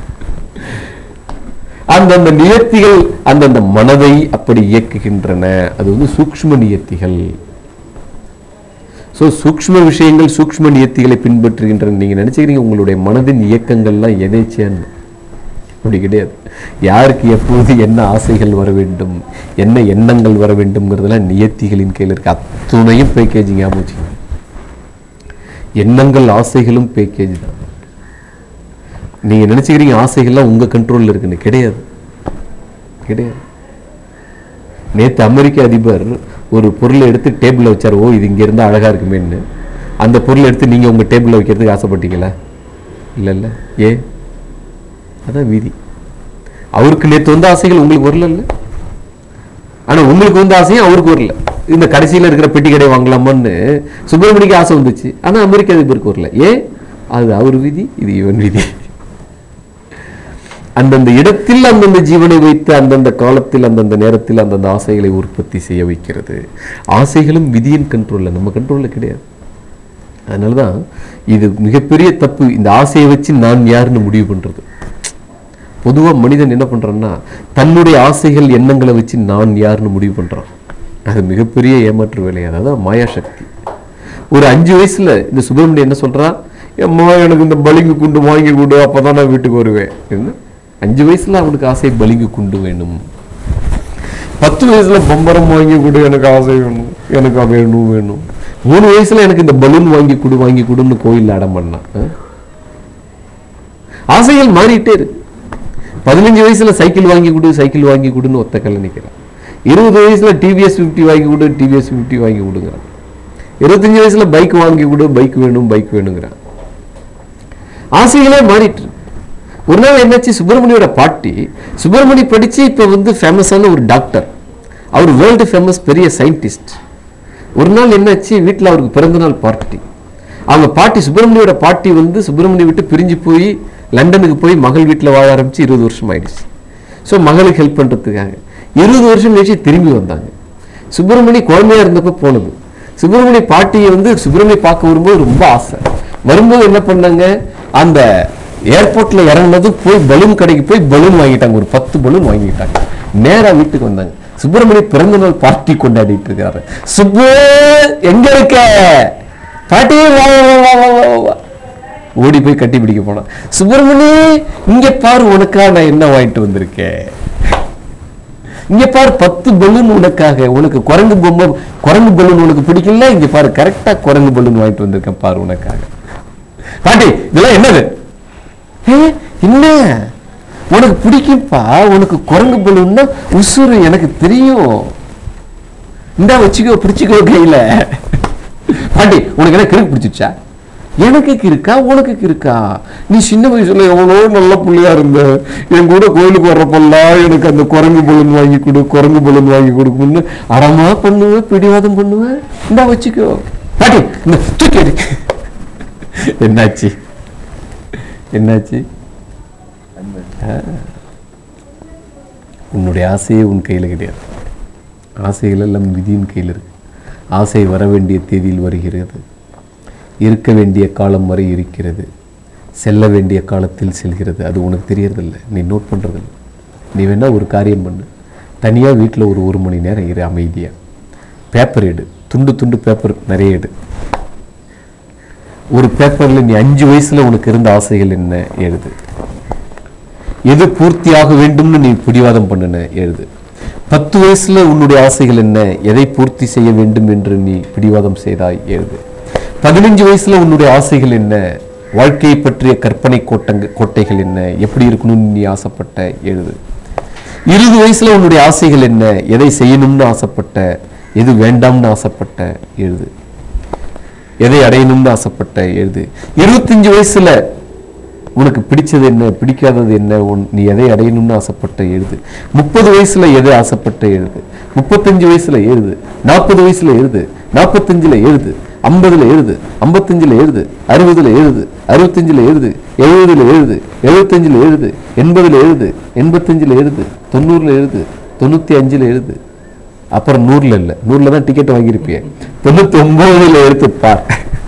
அந்தந்த நியத்திகள் அந்தந்த மனதை அப்படி இயக்குகின்றன. அது வந்து சூக்ஷ்ம நியத்திகள். ஸோ சூக்ஷ்ம விஷயங்கள் சூக்ஷ்ம நியத்திகளை பின்பற்றுகின்றன. நீங்க நினைச்சுக்கிறீங்க உங்களுடைய மனதின் இயக்கங்கள்லாம் எதேச்சியான்னு, அப்படி கிடையாது. யாருக்கு எப்போது என்ன ஆசைகள் வர வேண்டும், என்ன எண்ணங்கள் வர வேண்டும்ங்கிறதுலாம் நியத்திகளின் கையில் இருக்கு. அத்துணையும் பேக்கேஜிங் ஆச்சு. எண்ணங்கள் ஆசைகளும் பேக்கேஜ் தான். நீங்க நினைச்சுக்கிறீங்க ஆசைகள்லாம் உங்க கண்ட்ரோல்ல இருக்குன்னு, கிடையாது கிடையாது. நேற்று அமெரிக்க அதிபர் ஒரு பொருளை எடுத்து டேபிளில் வச்சார். ஓ இது இங்க இருந்தா அழகா இருக்குமேன்னு. அந்த பொருளை எடுத்து நீங்க உங்க டேபிளில் வைக்கிறதுக்கு ஆசைப்பட்டீங்களா? இல்ல இல்ல. ஏ அதான் விதி. அவருக்கு நேற்று வந்த ஆசைகள் உங்களுக்கு வரல இல்ல, ஆனா உங்களுக்கு வந்த ஆசையும் அவருக்கு வரல. இந்த கடைசியில் இருக்கிற பெட்டி கடை வாங்கலாமான்னு சுப்பிரமணிக்கு ஆசை வந்துச்சு, ஆனா அமெரிக்க அதிபருக்கு வரல. ஏன்? அது அவர் விதி, இது இவன் விதி. அந்தந்த இடத்தில் அந்தந்த ஜீவனை வைத்து அந்தந்த காலத்தில் அந்தந்த நேரத்தில் அந்தந்த ஆசைகளை உற்பத்தி செய்ய வைக்கிறது. ஆசைகளும் விதியின் கண்ட்ரோல்ல, நம்ம கண்ட்ரோல்ல கிடையாது. அதனாலதான் இது மிகப்பெரிய தப்பு. இந்த ஆசையை வச்சு நான் யாருன்னு முடிவு பண்றது. பொதுவா மனிதன் என்ன பண்றான்னா தன்னுடைய ஆசைகள் எண்ணங்களை வச்சு நான் யாருன்னு முடிவு பண்றான். அது மிகப்பெரிய ஏமாற்று வேலை. அதான் மாயா சக்தி. ஒரு அஞ்சு வயசுல இந்த சுப்பிரமணியன் என்ன சொல்றான், அம்மா எனக்கு இந்த பளிங்கு குண்டு வாங்கி கொடு, அப்பதான் நான் வீட்டுக்கு வருவேன். அஞ்சு வயசுல அவனுக்கு ஆசை பளிங்கு குண்டு வேணும். பத்து வயசுல பம்பரம் வாங்கி கொடு, எனக்கு ஆசை வேணும், எனக்கு வேணும் வேணும். மூணு வயசுல எனக்கு இந்த பலூன் வாங்கி கொடு வாங்கி கொடுன்னு கோயில் அடம் பண்ணான். ஆசைகள் மாறிட்டே இருக்கு. பதினஞ்சு வயசுல சைக்கிள் வாங்கி கொடு சைக்கிள் வாங்கி கொடுன்னு ஒத்த கல்ல நிற்கிறான். இருபது வயசுல டிவிஎஸ் பிப்டி வாங்கி கொடு டிவிஎஸ் பிப்டி வாங்கி கொடுங்கிறான். இருபத்தஞ்சு வயசுல பைக் வாங்கி கொடு, பைக் வேணும் பைக் வேணுங்கிறான். ஆசைகளே மாறிட்டு. ஒரு நாள் என்னாச்சு, சுப்பிரமணியோட பாட்டி, சுப்பிரமணி படிச்சு இப்ப வந்து ஃபேமஸான ஒரு டாக்டர், அவர் வேர்ல்டு ஃபேமஸ் பெரிய சயின்டிஸ்ட். ஒரு நாள் என்னாச்சு, வீட்டில் அவருக்கு பிறந்தநாள் பார்ட்டி. அவங்க பாட்டி சுப்பிரமணியோட பாட்டி வந்து சுப்பிரமணியை விட்டு பிரிஞ்சு போய் லண்டனுக்கு போய் மகள் வீட்டில் வாழ ஆரம்பிச்சு இருபது வருஷம் ஆயிடுச்சு. ஸோ மகளுக்கு ஹெல்ப் பண்ணுறதுக்காக இருபது வருஷம் கழிச்சு திரும்பி வந்தாங்க. சுப்பிரமணி குழந்தையா இருந்தப்போ போனது. சுப்பிரமணிய பாட்டியை வந்து சுப்பிரமணிய பார்க்க வரும்போது ரொம்ப ஆசை. வரும்போது என்ன பண்ணாங்க, அந்த ஏர்போர்ட்ல இறங்கினதும் போய் பலூன் கடைக்கு போய் பலூன் வாங்கிட்டாங்க. ஒரு பத்து பலூன் வாங்கிட்டாங்க. நேரா வீட்டுக்கு வந்தாங்க. சுப்பிரமணிய பிறந்த நாள் பார்ட்டி கொண்டாடிட்டு இருக்காரு. சுப்பு எங்க இருக்க பாட்டி, ஓடி போய் கட்டி பிடிக்க போனா. சுப்பிரமணி இங்க பாரு, உனக்கா நான் என்ன வாங்கிட்டு வந்திருக்கேன். இங்க பாரு பத்து பலூன் உனக்காக. உனக்கு குரங்கு பொம்மை, குரங்கு பலூன் உனக்கு பிடிக்கல, இங்க பாரு கரெக்டா குரங்கு பலூன் வாங்கிட்டு வந்திருக்கேன் பாரு உனக்காக. பாட்டி இதெல்லாம் என்னது? என்ன உனக்கு பிடிக்கும்பா, உனக்கு குரங்கு பலூன்னா உசுறு எனக்கு தெரியும், இந்தா வச்சுக்கோ பிடிச்சிக்கோ கையில. பாட்டி உனக்கு என்ன கிறுக்கு பிடிச்சிச்சா? எனக்கு இருக்கா உனக்கு இருக்கா? நீ சின்ன வயசுல எவ்வளோ நல்ல பிள்ளையா இருந்த, என் கூட கோயிலுக்கு வர்றப்பெல்லாம் எனக்கு அந்த குரங்கு பலூன் வாங்கி கொடு குரங்கு பலூன் வாங்கி கொடுக்குன்னு அடமா பண்ணுவேன், பிடிவாதம் பண்ணுவேன். இந்தா வச்சுக்கோ பாட்டி, இந்த தூக்கி எடு. என்னாச்சு என்னாச்சு? உன்னுடைய ஆசையே உன் கையில் கிடையாது. ஆசைகள் எல்லாம் விதியின் கையில் இருக்கு. ஆசை வர வேண்டிய தேதியில் வருகிறது, இருக்க வேண்டிய காலம் வரை இருக்கிறது, செல்ல வேண்டிய காலத்தில் செல்கிறது. அது உனக்கு தெரியறதில்லை, நீ நோட் பண்ணுறதில்லை. நீ வேணா ஒரு காரியம் பண்ணு, தனியாக வீட்டில் ஒரு ஒரு மணி நேரம் இரு, அமைதியாக பேப்பர் எடு, துண்டு துண்டு பேப்பர் நிறைய எடு. ஒரு பேப்பரில் நீ அஞ்சு வயசில் உனக்கு இருந்த ஆசைகள் என்ன எழுது, எது பூர்த்தியாக வேண்டும்னு நீ பிடிவாதம் பண்ணுன எழுது. பத்து வயசுல உன்னுடைய ஆசைகள் என்ன, எதை பூர்த்தி செய்ய வேண்டும் என்று நீ பிடிவாதம் செய்தாய் எழுது. பதினஞ்சு வயசுல உன்னுடைய ஆசைகள் என்ன, வாழ்க்கையை பற்றிய கற்பனை கோட்டங்க கோட்டைகள் என்ன, எப்படி இருக்கணும்னு நீ ஆசைப்பட்ட எழுது. இருபது வயசுல உன்னுடைய ஆசைகள் என்ன, எதை செய்யணும்னு ஆசைப்பட்ட, எது வேண்டாம்னு ஆசைப்பட்ட எழுது, எதை அடையணும்னு ஆசைப்பட்ட எழுது. இருபத்தஞ்சு வயசுல உனக்கு பிடிச்சது என்ன, பிடிக்காதது என்ன, நீ எதை அடையணும்னு ஆசைப்பட்ட எழுது. முப்பது வயசுல எதை ஆசைப்பட்ட எழுது, முப்பத்தஞ்சு வயசுல எழுது, நாற்பது வயசுல எழுது, நாற்பத்தஞ்சுல எழுது, ஐம்பதுல எழுது, ஐம்பத்தஞ்சுல எழுது, அறுபதுல எழுது, அறுபத்தஞ்சுல எழுது, எழுபதுல எழுது, எழுபத்தஞ்சுல எழுது, எண்பதுல எழுது, எண்பத்தஞ்சுல எழுது, தொண்ணூறுல எழுது, தொண்ணூத்தி அஞ்சுல எழுது, அப்புறம் நூறுல இல்லை, நூறுல தான் டிக்கெட் வாங்கியிருப்பிய, தொண்ணூத்தி ஒன்பதுல எடுத்து பார்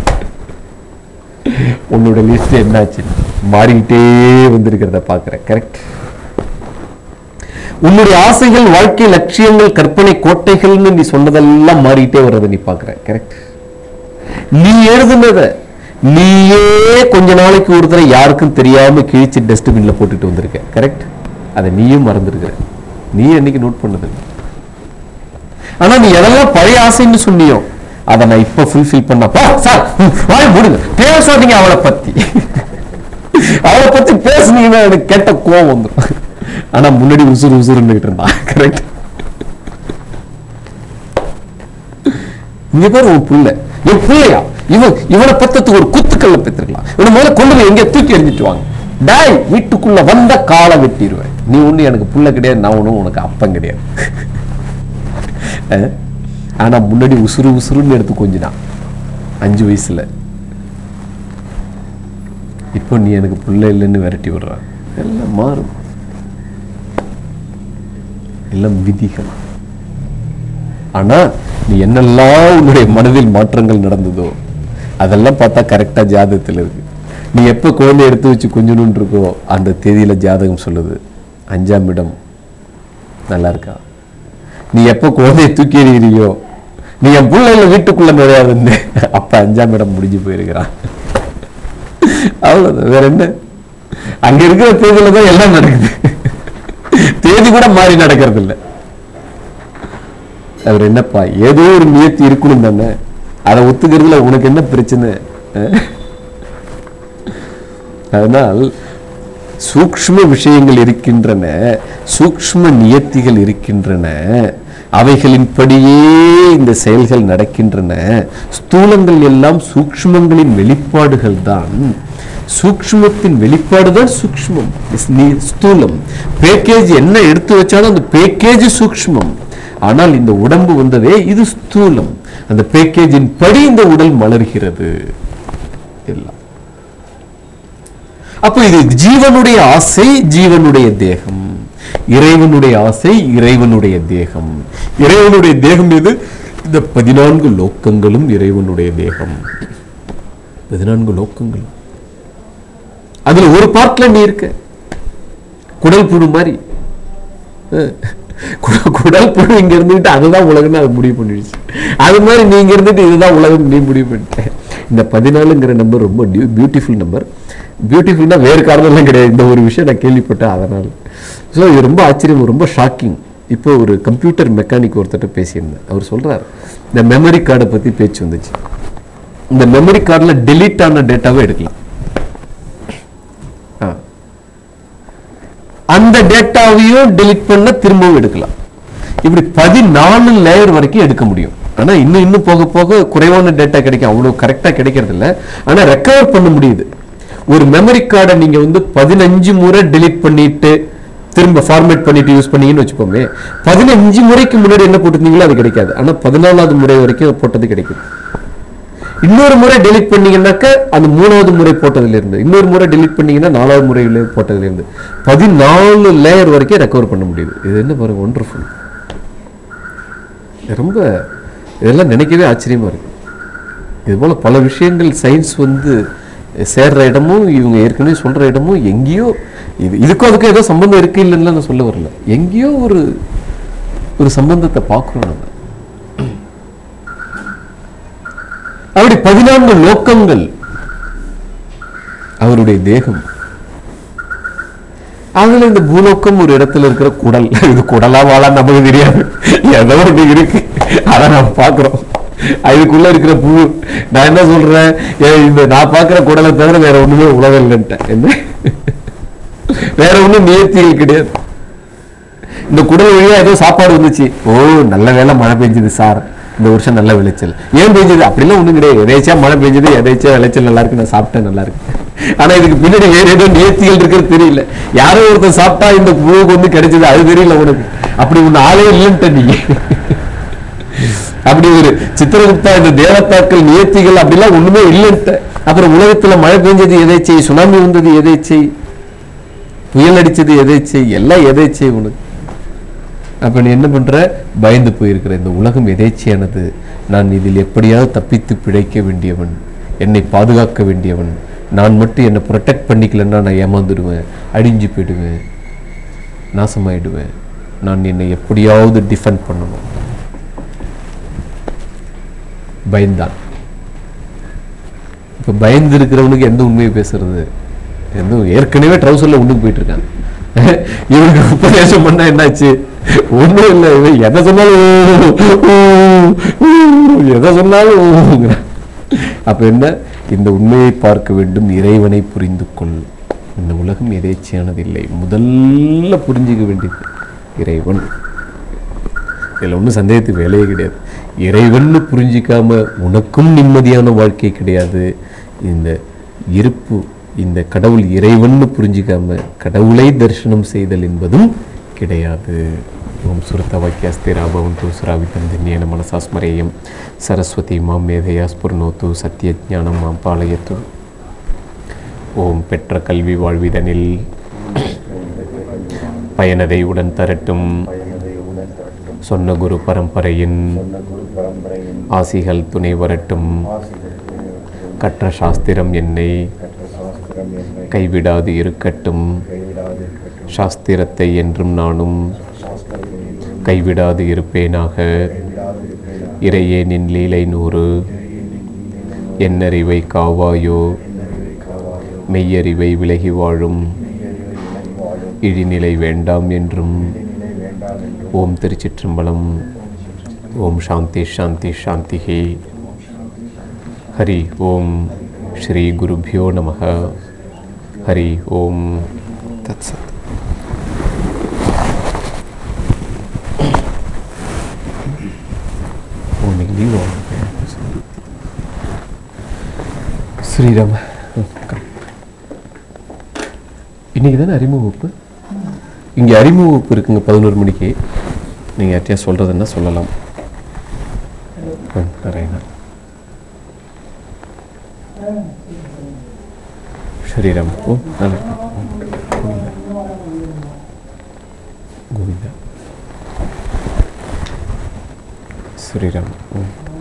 உன்னோட லிஸ்ட் என்னாச்சு, மாறிக்கிட்டே வந்திருக்கிறத பாக்குறேன். கரெக்ட். உன்னுடைய ஆசைகள், வாழ்க்கை லட்சியங்கள், கற்பனை கோட்டைகள்னு நீ சொன்னதெல்லாம் மாறிக்கிட்டே வர்றதை நீ பாக்குற. கரெக்ட். நீ எழுதுனத நீயே கொஞ்ச நாளைக்கு ஒரு தடவை யாருக்கும் தெரியாம கிழிச்சு டஸ்ட்பின்ல போட்டுட்டு வந்திருக்க. கரெக்ட். அதை நீயும் மறந்துருக்கிற, நீ என்னைக்கு நோட் பண்ணது. ஆனா நீ எதெல்லாம் பழைய ஆசைன்னு சொன்னியோ அதை நான் இப்ப ஃபுல்ஃபில் பண்ணப்பா சார் வாய் மூடுங்க, பேசாதீங்க அவளை பத்தி. அவளை பத்தி பேசுனீங்கன்னா எனக்கு கேட்ட கோவம் வந்துடும். ஆனா முன்னாடி உசுறு உசுறுன்னு இருந்தா. கரெக்ட். இங்க பேர் உன் புள்ள, என் பிள்ளையா இவன், இவனை பத்தத்துக்கு ஒரு குத்துக்கல்ல பெற்றிருக்கலாம், இவனை முதல்ல கொண்டு போய் எங்கேயா தூக்கி எறிஞ்சிட்டு வாங்க. டாய் வீட்டுக்குள்ள வந்த காலை வெட்டிடுவேன். நீ ஒண்ணு எனக்கு புள்ள கிடையாது, நான் ஒண்ணும் உனக்கு அப்பம் கிடையாது. ஆனா முன்னாடி உசுறு உசுறுன்னு எடுத்து கொஞ்சினான் அஞ்சு வயசுல. இப்போ நீ எனக்கு புள்ள இல்லைன்னு விரட்டி விடுறான். எல்லாம் மாறும், எல்லாம் விதிகள். ஆனா நீ என்னெல்லாம் உன்னுடைய மனதில் மாற்றங்கள் நடந்ததோ அதெல்லாம் பார்த்தா கரெக்டா ஜாதகத்தில் இருக்கு. நீ எப்ப குழந்தை எடுத்து வச்சு கொஞ்சணும்னு இருக்கோ அந்த தேதியில ஜாதகம் சொல்லுது அஞ்சாம் இடம் நல்லா இருக்கா. நீ எப்ப குழந்தையை தூக்கி எறிகிறியோ, நீ என் பிள்ளைல வீட்டுக்குள்ள நுழையாதுன்னு அப்ப அஞ்சாம் இடம் முடிஞ்சு போயிருக்கிறான். அவ்வளவுதான், வேற என்ன. அங்க இருக்கிற தேதியில தான் எல்லாம் நடக்குது. தேதி கூட மாறி நடக்கிறது இல்லை. அவர் என்னப்பா ஏதோ ஒரு முயற்சி இருக்கணும் தானே, அதை ஒத்துக்கிறதுல உனக்கு என்ன பிரச்சனை. அதனால் சூக்ஷ்ம விஷயங்கள் இருக்கின்றன, சூக்ஷ்ம நியத்திகள் இருக்கின்றன, அவைகளின்படியே இந்த செயல்கள் நடக்கின்றன. ஸ்தூலங்கள் எல்லாம் சூக்ஷ்மங்களின் வெளிப்பாடுகள் தான். சூக்ஷ்மத்தின் வெளிப்பாடு தான் சூக்ஷ்மம், ஸ்தூலம். பேக்கேஜ் என்ன எடுத்து வச்சாலும் அந்த பேக்கேஜ் சூக்ஷ்மம். ஆனால் இந்த உடம்பு வந்ததே இது ஸ்தூலம். அந்த பேக்கேஜின் படி இந்த உடல் மலர்கிறது எல்லாம். அப்ப இது ஜீவனுடைய ஆசை, ஜீவனுடைய தேகம். இறைவனுடைய ஆசை, இறைவனுடைய தேகம். இறைவனுடைய தேகம் எது? இந்த பதினான்கு லோக்கங்களும் இறைவனுடைய தேகம். பதினான்கு லோக்கங்களும் அதுல ஒரு பார்ட்ல நீ இருக்க. குடல் புழு மாதிரி. குடல் புழு இங்க இருந்துட்டு அதுதான் உலகம்னு அது முடிவு பண்ணிடுச்சு. அது மாதிரி நீங்க இருந்துட்டு இதுதான் உலகம் நீ முடிவு பண்ணிட்ட. இந்த பதினாலுங்கிற நம்பர் ரொம்ப பியூட்டிஃபுல் நம்பர். பியூட்டிஃபுல்னா வேறு காரணம்லாம் கிடையாது, இந்த ஒரு விஷயம் நான் கேள்விப்பட்டேன் அதனால. ஸோ இது ரொம்ப ஆச்சரியம், ரொம்ப ஷாக்கிங். இப்போ ஒரு கம்ப்யூட்டர் மெக்கானிக் ஒருத்தட்ட பேசியிருந்தேன். அவர் சொல்றாரு, இந்த மெமரி கார்டை பத்தி பேச்சு வந்துச்சு. இந்த மெமரி கார்டில் டெலீட் ஆன டேட்டாவை எடுக்கலாம், அந்த டேட்டாவையும் டெலீட் பண்ண திரும்பவும் எடுக்கலாம். இப்படி பதினாலு லேயர் வரைக்கும் எடுக்க முடியும். ஆனா இன்னும் இன்னும் போக போக குறைவான டேட்டா கிடைக்கும், அவ்வளவு கரெக்டா கிடைக்கிறது இல்லை. ஆனா ரெக்கவர் பண்ண முடியுது. ஒரு மெமரி கார்டை நீங்க வந்து பதினஞ்சு முறை டெலீட் பண்ணிட்டு திரும்ப ஃபார்மேட் பண்ணிட்டு யூஸ் பண்ணீங்கன்னு வச்சுக்கோங்க, பதினஞ்சு முறைக்கு முன்னாடி என்ன போட்டிருந்தீங்களோ அது கிடைக்காது. ஆனா பதினாலாவது முறை வரைக்கும் போட்டது கிடைக்கும். இன்னொரு முறை டெலிட் பண்ணீங்கன்னாக்க அந்த மூணாவது முறை போட்டதுல இருந்து, இன்னொரு முறை டெலிட் பண்ணீங்கன்னா நாலாவது முறையில போட்டதுல இருந்து பதினாலு லேயர் வரைக்கும் ரெக்கவர் பண்ண முடியுது. இது என்ன பாருங்க, ஒண்டர்ஃபுல். ரொம்ப இதெல்லாம் நினைக்கவே ஆச்சரியமா இருக்கு. இது போல பல விஷயங்கள் சயின்ஸ் வந்து சேர்ற இடமும் இவங்க ஏற்கனவே சொல்ற இடமும் எங்கேயோ இது இதுக்கும் அதுக்கும் ஏதோ சம்பந்தம் இருக்கு இல்லைன்னு நான் சொல்ல வரல, எங்கேயோ ஒரு ஒரு சம்பந்தத்தை பார்க்கிறோம் நம்ம. அப்படி பதினான்கு லோக்கங்கள் அவருடைய தேகம். அதுல இந்த பூலோக்கம் ஒரு இடத்துல இருக்கிற குடல், இது குடலா வாழா நமக்கு தெரியாது, ஏதோ ஒன்று இருக்கு, அதை நம்ம பாக்குறோம். அதுக்குள்ள இருக்கிற பூ. நான் என்ன சொல்றேன், இந்த நான் பாக்குற குடலை தவிர வேற ஒண்ணுமே உலகம் இல்லைன்ட்டேன். என்ன வேற ஒண்ணும் நியத்திகள் கிடையாது. இந்த குடல் வழியா ஏதோ சாப்பாடு வந்துச்சு, ஓ நல்ல வேளை மழை பெஞ்சது சார், இந்த வருஷம் நல்ல விளைச்சல். ஏன் பெஞ்சது அப்படிலாம் ஒண்ணும் கிடையாது, எதேச்சா மழை பெஞ்சது, எதேச்சா விளைச்சல் நல்லா இருக்கு, நான் சாப்பிட்டேன் நல்லா இருக்கு. ஆனா இதுக்கு பின்னாடி வேற ஏதோ நியத்திகள் இருக்கிறது தெரியல. யாரோ ஒருத்தர் சாப்பிட்டா இந்த பூவுக்கு வந்து கிடைச்சது அது தெரியல உனக்கு, அப்படி ஒண்ணு ஆளே இல்லைன்ட்ட நீங்க. அப்படி ஒரு சித்திரகுப்தா இந்த தேவதாக்கள் நியத்திகள் அப்படிலாம் ஒண்ணுமே இல்லைன்ட்டு. அப்புறம் உலகத்துல மழை பெஞ்சது எதேச்சை, சுனாமி வந்தது எதேச்சை, புயல் அடிச்சது எதேச்சை, எல்லாம் எதேச்சை உனக்கு. அப்ப நீ என்ன பண்ற? பயந்து போயிருக்கிற. இந்த உலகம் எதேச்சையானது, நான் இதில் எப்படியாவது தப்பித்து பிழைக்க வேண்டியவன், என்னை பாதுகாக்க வேண்டியவன், நான் மட்டும் என்னை ப்ரொடெக்ட் பண்ணிக்கலன்னா நான் ஏமாந்துடுவேன், அடிஞ்சு போயிடுவேன், நாசமாயிடுவேன், நான் என்னை எப்படியாவது டிஃபெண்ட் பண்ணணும். பயந்தான். இப்போ பயந்து இருக்கிறவனுக்கு எந்த உண்மையை பேசுறது? எந்த ஏற்கனவே ட்ரௌசர்ல உண்டுக்கு போயிட்டு இருக்காங்க. இவனுக்கு உபதேசம் பண்ணா என்னாச்சு? ஒன்றும் இல்லை, இவன் எதை சொன்னாலும் எதை சொன்னாலும். அப்ப என்ன? இந்த உண்மையை பார்க்க வேண்டும், இறைவனை புரிந்து கொள். இந்த உலகம் எதேச்சையானது இல்லை. முதல்ல புரிஞ்சுக்க வேண்டியது இறைவன். இதில் ஒன்றும் சந்தேகத்துக்கு வேலையே கிடையாது. இறைவன்னு புரிஞ்சிக்காம உனக்கும் நிம்மதியான வாழ்க்கை கிடையாது. இந்த இருப்பு, இந்த கடவுள் இறைவன்னு புரிஞ்சிக்காம கடவுளை தரிசனம் செய்தல் என்பதும் கிடையாது. ஓம் சுரத்த வாக்கியாஸ்தே ராபவந்து சுராவிதந்தின்யேன மனசாஸ்மரேயம் சரஸ்வதி மாம் மேதையா ஸ்புர்ணோத்து சத்திய ஞானம் மாம் பாலயத்து. ஓம் பெற்ற கல்வி வாழ்விதனில் பயனதை உடன் தரட்டும். சொன்ன குரு பரம்பரையின் ஆசிகள் துணை வரட்டும். கற்ற சாஸ்திரம் என்னை கைவிடாது இருக்கட்டும். சாஸ்திரத்தை என்றும் நானும் கைவிடாது இருப்பேனாக. இறையே நின் லீலை நூறு என்னறிவை காவாயோ. மெய்யறிவை விலகி வாழும் இழிநிலை வேண்டாம் என்றும். ஓம் திருச்சிற்றம்பலம். ஓம் சாந்தி சாந்தி சாந்திஹி. ஹரி ஓம் ஸ்ரீ குருபியோ நமஹ. ஹரி ஓம் தத்சத். ஸ்ரீராம் இன்னைக்கு தானே அறிமுக வகுப்பு. இங்கே அறிமுக வகுப்பு இருக்குங்க பதினோரு மணிக்கு. நீங்கள் யார்ட்டையா சொல்கிறதுன்னா சொல்லலாம். நிறையா ஸ்ரீராம். ஓ நல்லா கோவிந்தா. ஸ்ரீராம். ஓ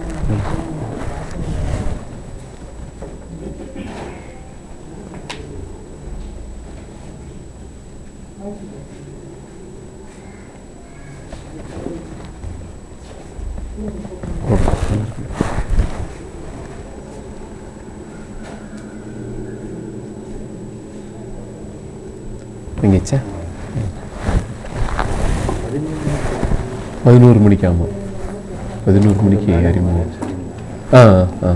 நீங்கச்சா பதினோரு மணிக்கு. ஆமாம், பதினோரு மணிக்கு அறிமுகம். ஆ ஆ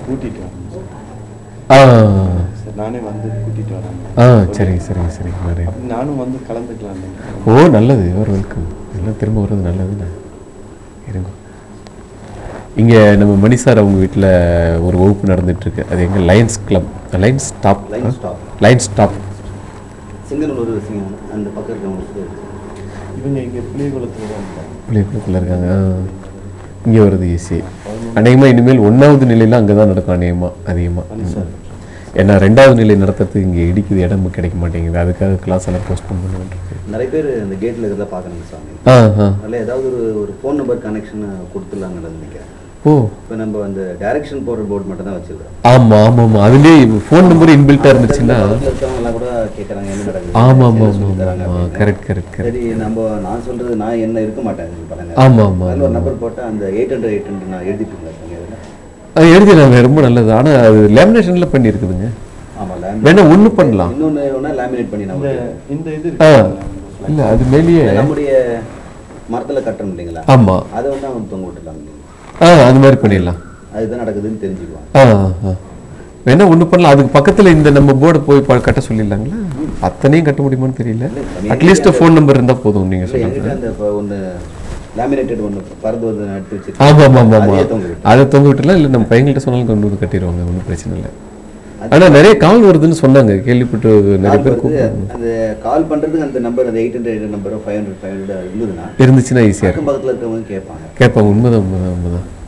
ஆ நானே வந்து கூட்டிட்டு வரேன். ஆ சரிங்க சரிங்க சரிங்க நிறைய. நானும் வந்து கலந்துக்கலாம். ஓ நல்லது, ஒரு வெல்கம். எல்லாம் திரும்ப வர்றது நல்லதுண்ணா. இருங்க. இங்கே நம்ம மணி சார் அவங்க வீட்டில் ஒரு வகுப்பு நடந்துட்டுருக்கு. அது எங்கள் Lions club, lines top lines top Singanur அந்த பக்கம் இருக்கவங்களுக்கு. இவங்க இங்கே புளியகுளத்தில் தான் இருக்காங்க. புளியகுளத்தில் இருக்காங்க. இங்கே வருது ஈஸி. அநேகமாக இனிமேல் ஒன்றாவது நிலையில் அங்கே தான் நடக்கும் அநேகமாக அதிகமாக. ஏன்னா ரெண்டாவது நிலை நடத்துறதுக்கு இங்கே இடிக்குது, இடம் கிடைக்க மாட்டேங்குது. அதுக்காக கிளாஸ் எல்லாம் போஸ்ட்போன் பண்ணுவேன். நிறைய பேர் இந்த கேட்டில் இருக்கிறத பார்க்கணுங்க சாமி. ஆ ஆ அதில் ஏதாவது ஒரு ஒரு ஃபோன் நம்பர் கனெக்ஷன் கொடுத்துடலாங்கன்னு நினைக்கிறேன். ஓ இப்போ நம்ம அந்த டைரக்ஷன் போடுற போர்டு மட்டும் தான் வச்சுருக்கோம். ஆமாம் ஆமாம் ஆமாம். அதுலேயே ஃபோன் நம்பர் இன்பில்ட்டாக இருந்துச்சுன்னா இருக்கவங்கலாம் கூட கேட்குறாங்க என்ன நடக்குது. ஆமாம் ஆமாம் ஆமாம் ஆமாம் கரெக்ட் கரெக்ட் கரெக்ட். சரி, நம்ம நான் சொல்கிறது நான் என்ன இருக்க மாட்டேன் பாருங்க. ஆமாம் ஆமாம். அதில் ஒரு நம்பர் போட்டால் அந்த எயிட் ஹண்ட்ரட் எயிட் ஹண்ட்ரட் நான் எழுதிட்டுங்களா அதில்? அது எழுதிடலாங்க, ரொம்ப நல்லது. ஆனால் அது லேமினேஷனில் பண்ணியிருக்குதுங்க. ஆமாம், வேணா ஒன்று பண்ணலாம். இன்னொன்று ஒன்றா லேமினேட் பண்ணி நம்ம இந்த இது ஆ இல்லை அது மேலேயே நம்முடைய மரத்தில் கட்டுறோம் இல்லைங்களா? ஆமாம், அதை வந்து அவங்க தொங்க விட்டுலாம். ஆ அது மாதிரி பண்ணிடலாம். அதுதான் நடக்குதுன்னு தெரிஞ்சுக்குவாங்க. ஆ ஆ வேணா ஒன்று பண்ணலாம். அதுக்கு பக்கத்தில் இந்த நம்ம போர்டை போய் ப- கட்ட சொல்லிடலாங்களா? அத்தனையும் கட்ட முடியுமான்னு தெரியல. அட்லீஸ்ட் ஃபோன் நம்பர் இருந்தால் போதும். நீங்கள் இல்லை, சொல்லுங்கள். என்கிட்ட அந்த இப்போ ஒன்று லேமினேட்டட் ஒன்று பறந்து வந்து எடுத்து வச்சு ஆமாம் ஆமாம் ஆமாம் அதையே ஆமாம். தொங்க விட்டு. அதை தொங்க விட்டுலாம். இல்லை நம்ம பையன்கிட்ட சொன்னாலும் கொண்டு வந்து கட்டிடுவாங்க, ஒன்றும் பிரச்சனை இல்லை. ஆனால் நிறைய கால் வருதுன்னு சொன்னாங்க, கேள்விப்பட்டு நிறைய பேர் வந்து கூப்பிட்டு அந்த கால் பண்ணுறதுக்கு அந்த நம்பர் அந்த எயிட் ஹண்ட்ரட் எயிட் நம்பரோ ஃபைவ் ஹண்ட்ரட் ஃபைவ் ஹண்ட்ரட் இருந்ததுன்னா இருந்துச்சுன்னா ஈஸியாக அக்கம் இருக்கும். பக்கத்தில் இருக்கவங்க கேட்பாங்க. கேட்பாங்க. உண்மைதான் உண்மைதான் உண்மைதான்.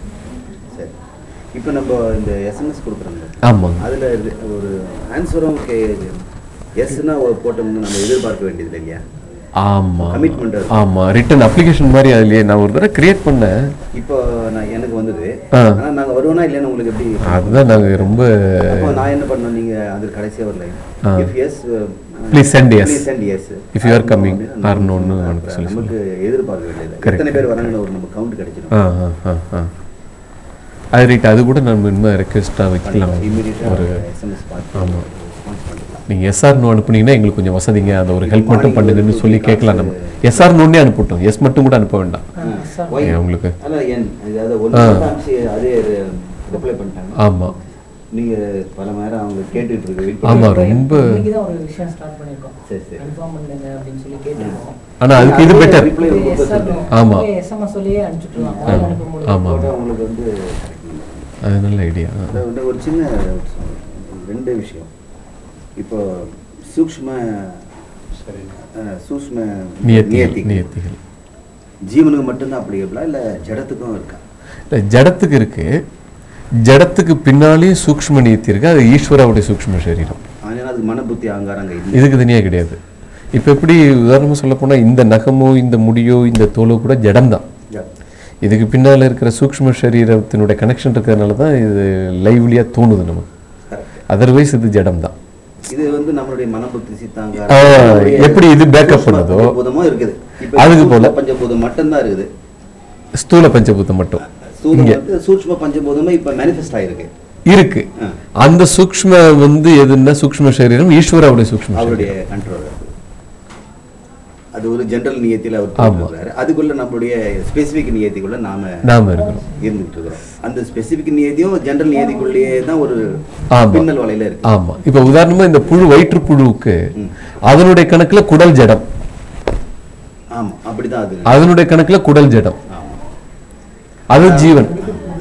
இப்போ நம்ம இந்த எஸ்எம்எஸ் கொடுக்குறோம்ல, ஆமாங்க. அதில் ஒரு ஆன்சரும் கே எஸ்ன்னா போட்டோம்னு நம்ம எதிர்பார்க்க வேண்டியது இல்லையா? ஆமாம் கமிட்மெண்ட். ஆமாம், ரிட்டன் அப்ளிகேஷன் மாதிரி அதுலேயே நான் ஒரு தடவை கிரியேட் பண்ணேன். இப்போ நான் எனக்கு வந்தது. ஆ. ஆனால் நாங்கள் வருவோம்னா இல்லைன்னா உங்களுக்கு எப்படி? அதுதான் நாங்கள் ரொம்ப அப்போ நான் என்ன பண்ணோம், நீங்கள் அது கடைசியாக வரல. ஆ. If yes please send yes, please send yes if you are coming or நோன்னு சொல்லி நமக்கு எதிர்பார்க்க வேண்டியது Correct. எத்தனை பேர் வராங்கன்னு ஒரு நம்ம கவுண்ட் கிடைச்சிடும். ஆ ஆ ஆ ஆ அது ரைட். அது கூட நம்ம இன்னும் ரெக்வெஸ்ட்டாக வைக்கலாம். இமீடியட்டாக ஒரு எஸ்எம்எஸ் பார்த்து ஆமாம், ரெஸ்பான்ஸ் பண்ணிக்கலாம். நீங்கள் எஸ்ஆர் நோ அனுப்புனீங்கன்னா எங்களுக்கு கொஞ்சம் வசதிங்க, அதை ஒரு ஹெல்ப் மட்டும் பண்ணுங்கன்னு சொல்லி கேட்கலாம். நம்ம எஸ்ஆர் நோன்னே அனுப்பிட்டோம், எஸ் மட்டும் கூட அனுப்ப வேண்டாம். Sir Why? ஏன் உங்களுக்கு? அதான் ஏன் அதாவது ஒன்று அதே ரிப்ளை பண்ணிட்டாங்க. ஆமாம் நீங்கள் பல நேரம் அவங்க கேட்டுட்டு இருக்கு வெயிட் ஆமா, பண்ணி. ரொம்ப. இன்னைக்கு தான் ஒரு விஷயம் ஸ்டார்ட் பண்ணியிருக்கோம். சரி சரி. கன்ஃபார்ம் பண்ணுங்க அப்படின்னு சொல்லி கேட்டிருக்கோம். ஆனால் அதுக்கு இது பெட்டர். ரிப்ளை கொடுக்க சொல்லுங்க. ஆமா. எஸ்எம்எஸ் சொல்லியே அனுப்பிச்சுட்டுருவாங்க. ஆமா. அதை அனுப்பும்போது ஆமா. போட்டா உங்களுக்கு வந்து அது நல்ல ஐடியா. அதாவது வந்து ஒரு சின்ன ரெண்டு விஷயம். இப்போ சூக்ஷ்ம சரி. அஹ், சூக்ஷ்ம நியத்திகள் நியத்திகள் நியத்திகள் ஜீவனுக்கு மட்டும்தான் அப்ளிகபிளா இல்லை ஜடத்துக்கும் இருக்கா? இல்லை, ஜடத்துக்கு இருக்கு. ஜடத்துக்கு பின்னாலே சூக்ஷ்ம நியத்தி இருக்கு, அது ஈஸ்வராவுடைய சூக்ஷ்ம சரீரம். ஆனால் அதுக்கு மன புத்தி அகங்காரங்க இல்லை. இதுக்கு தனியாக கிடையாது. இப்போ எப்படி உதாரணமாக சொல்ல போனால் இந்த நகமோ இந்த முடியோ இந்த தோலோ கூட ஜடம்தான். இதுக்கு பின்னால் இருக்கிற சூக்ஷ்ம சரீரத்தினுடைய கனெக்ஷன் இருக்கிறதுனால தான் இது லைவ்லியாக தோணுது நமக்கு. அதர்வைஸ் இது ஜடம் தான். இது வந்து நம்மளுடைய மன புத்தி ஆ, சித்தாங்காரம் எப்படி இது பேக்கப் பண்ணுதோ பஞ்சபூதமும் இருக்குது. இப்போ அதுக்கு போல. சூக்ஷ்ம பஞ்சபூதம் மட்டும்தான் இருக்குது. ஸ்தூல பஞ்சபூதம் மட்டும் ஸ்தூலம் இங்க வந்து சூக்ஷ்ம பஞ்சபூதமும் இப்போ மேனிஃபெஸ்ட் ஆயிருக்கு. இருக்கு. ஆ. அந்த சூக்ஷ்ம வந்து எதுன்னா சூக்ஷ்ம சரீரம் ஈஸ்வராவுடைய சூக்ஷ்ம அவருடைய சரீரம். கண்ட்ரோல். அது ஒரு ஜெனரல் நியத்தில அவர் ஆமா. போட்டுருக்காரு. அதுக்குள்ள நம்மளுடைய ஸ்பெசிபிக் நியத்திக்குள்ள நாம நாம இருக்கிறோம். இருந்துட்டு இருக்கிறோம். அந்த ஸ்பெசிபிக் நியதியும் ஜெனரல் நியதிக்குள்ளேயே தான் ஒரு ஆமா. பின்னல் வலையில இருக்கு. ஆமா, இப்ப உதாரணமா இந்த புழு, வயிற்று புழுவுக்கு ம். அதனுடைய கணக்குல குடல் ஜடம், ஆமா, அப்படிதான் அது. அதனுடைய கணக்குல குடல் ஜடம், ஆமா. அது ஜீவன்.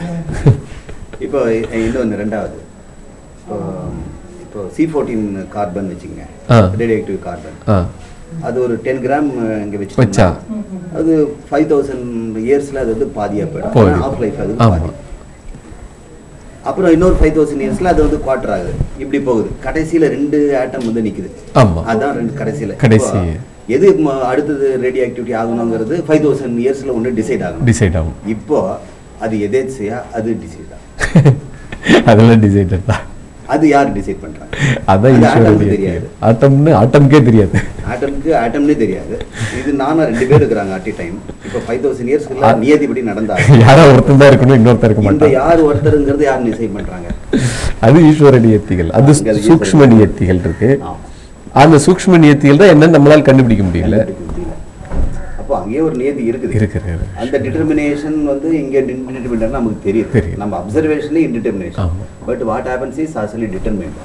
இப்போ இன்னொன்று ரெண்டாவது, இப்போ இப்போ சி ஃபோர்டீன் கார்பன் வச்சுங்க, ஆ. Radioactive carbon. ஆ, அது ஒரு டென் கிராம் இங்கே வச்சா. வச்சா அது ஃபைவ் தௌசண்ட் இயர்ஸில் அது வந்து பாதியாக போயிடும். போயிடும். ஆஃப் லைஃப் அது ஆமா. பாதி. அப்புறம் இன்னொரு ஃபைவ் தௌசண்ட் இயர்ஸில் அது வந்து குவார்டர் ஆகுது. இப்படி போகுது. கடைசியில் ரெண்டு ஆட்டம் வந்து நிற்குது. ஆமா. அதான் ரெண்டு கடைசியில். கடைசி. எது ம- அடுத்தது ரேடியோ ஆக்டிவிட்டி ஆகணுங்கிறது ஃபைவ் தௌசண்ட் இயர்ஸில் ஒன்று டிசைட் ஆகும். டிசைட் ஆகும். இப்போ அது எதேச்சையா அது டிசைட் ஆகும். அதெல்லாம் டிசைடட் தான். அது யார் டிசைட் பண்றாங்க? அதான் அது ஈஸ்வரன் ஆட்டம்க்கு நியதி. தெரியாது. ஆட்டம்னு ஆட்டம்க்கே தெரியாது. ஆட்டம்க்கு ஆட்டம்னே தெரியாது. இது நானும் ரெண்டு பேர் இருக்கிறாங்க அட் டைம். இப்போ ஃபைவ் தௌசண்ட் இயர்ஸ்க்குள்ள நியதிப்படி நடந்தாங்க. யாரோ ஒருத்தன் தான் இருக்கணும், இன்னொருத்தர் இருக்க இந்த மாட்டான். யார் ஒருத்தருங்கிறது யார் டிசைட் பண்றாங்க? அது ஈஸ்வர நியத்திகள், அது அங்க அது சூக்ஷ்ம ஈஸ்வர நியத்திகள் இருக்கு. ஆமா. அந்த சூக்ஷ்ம நியத்திகள் தான் என்ன நம்மளால கண்டுபிடிக்க முடியல. கண்டுபிடிக்க முடியல. அப்போ அங்கேயே ஒரு நியதி இருக்குது. இருக்கிறது. அந்த டிட்டர்மினேஷன் வந்து இங்க இன்டிட்டர்மினேட் நமக்கு தெரியுது. தெரியும். நம்ம அப்சர்வேஷன்ல இன்டிட்டர்மினேஷன். ஆமா. But what happens is actually determined.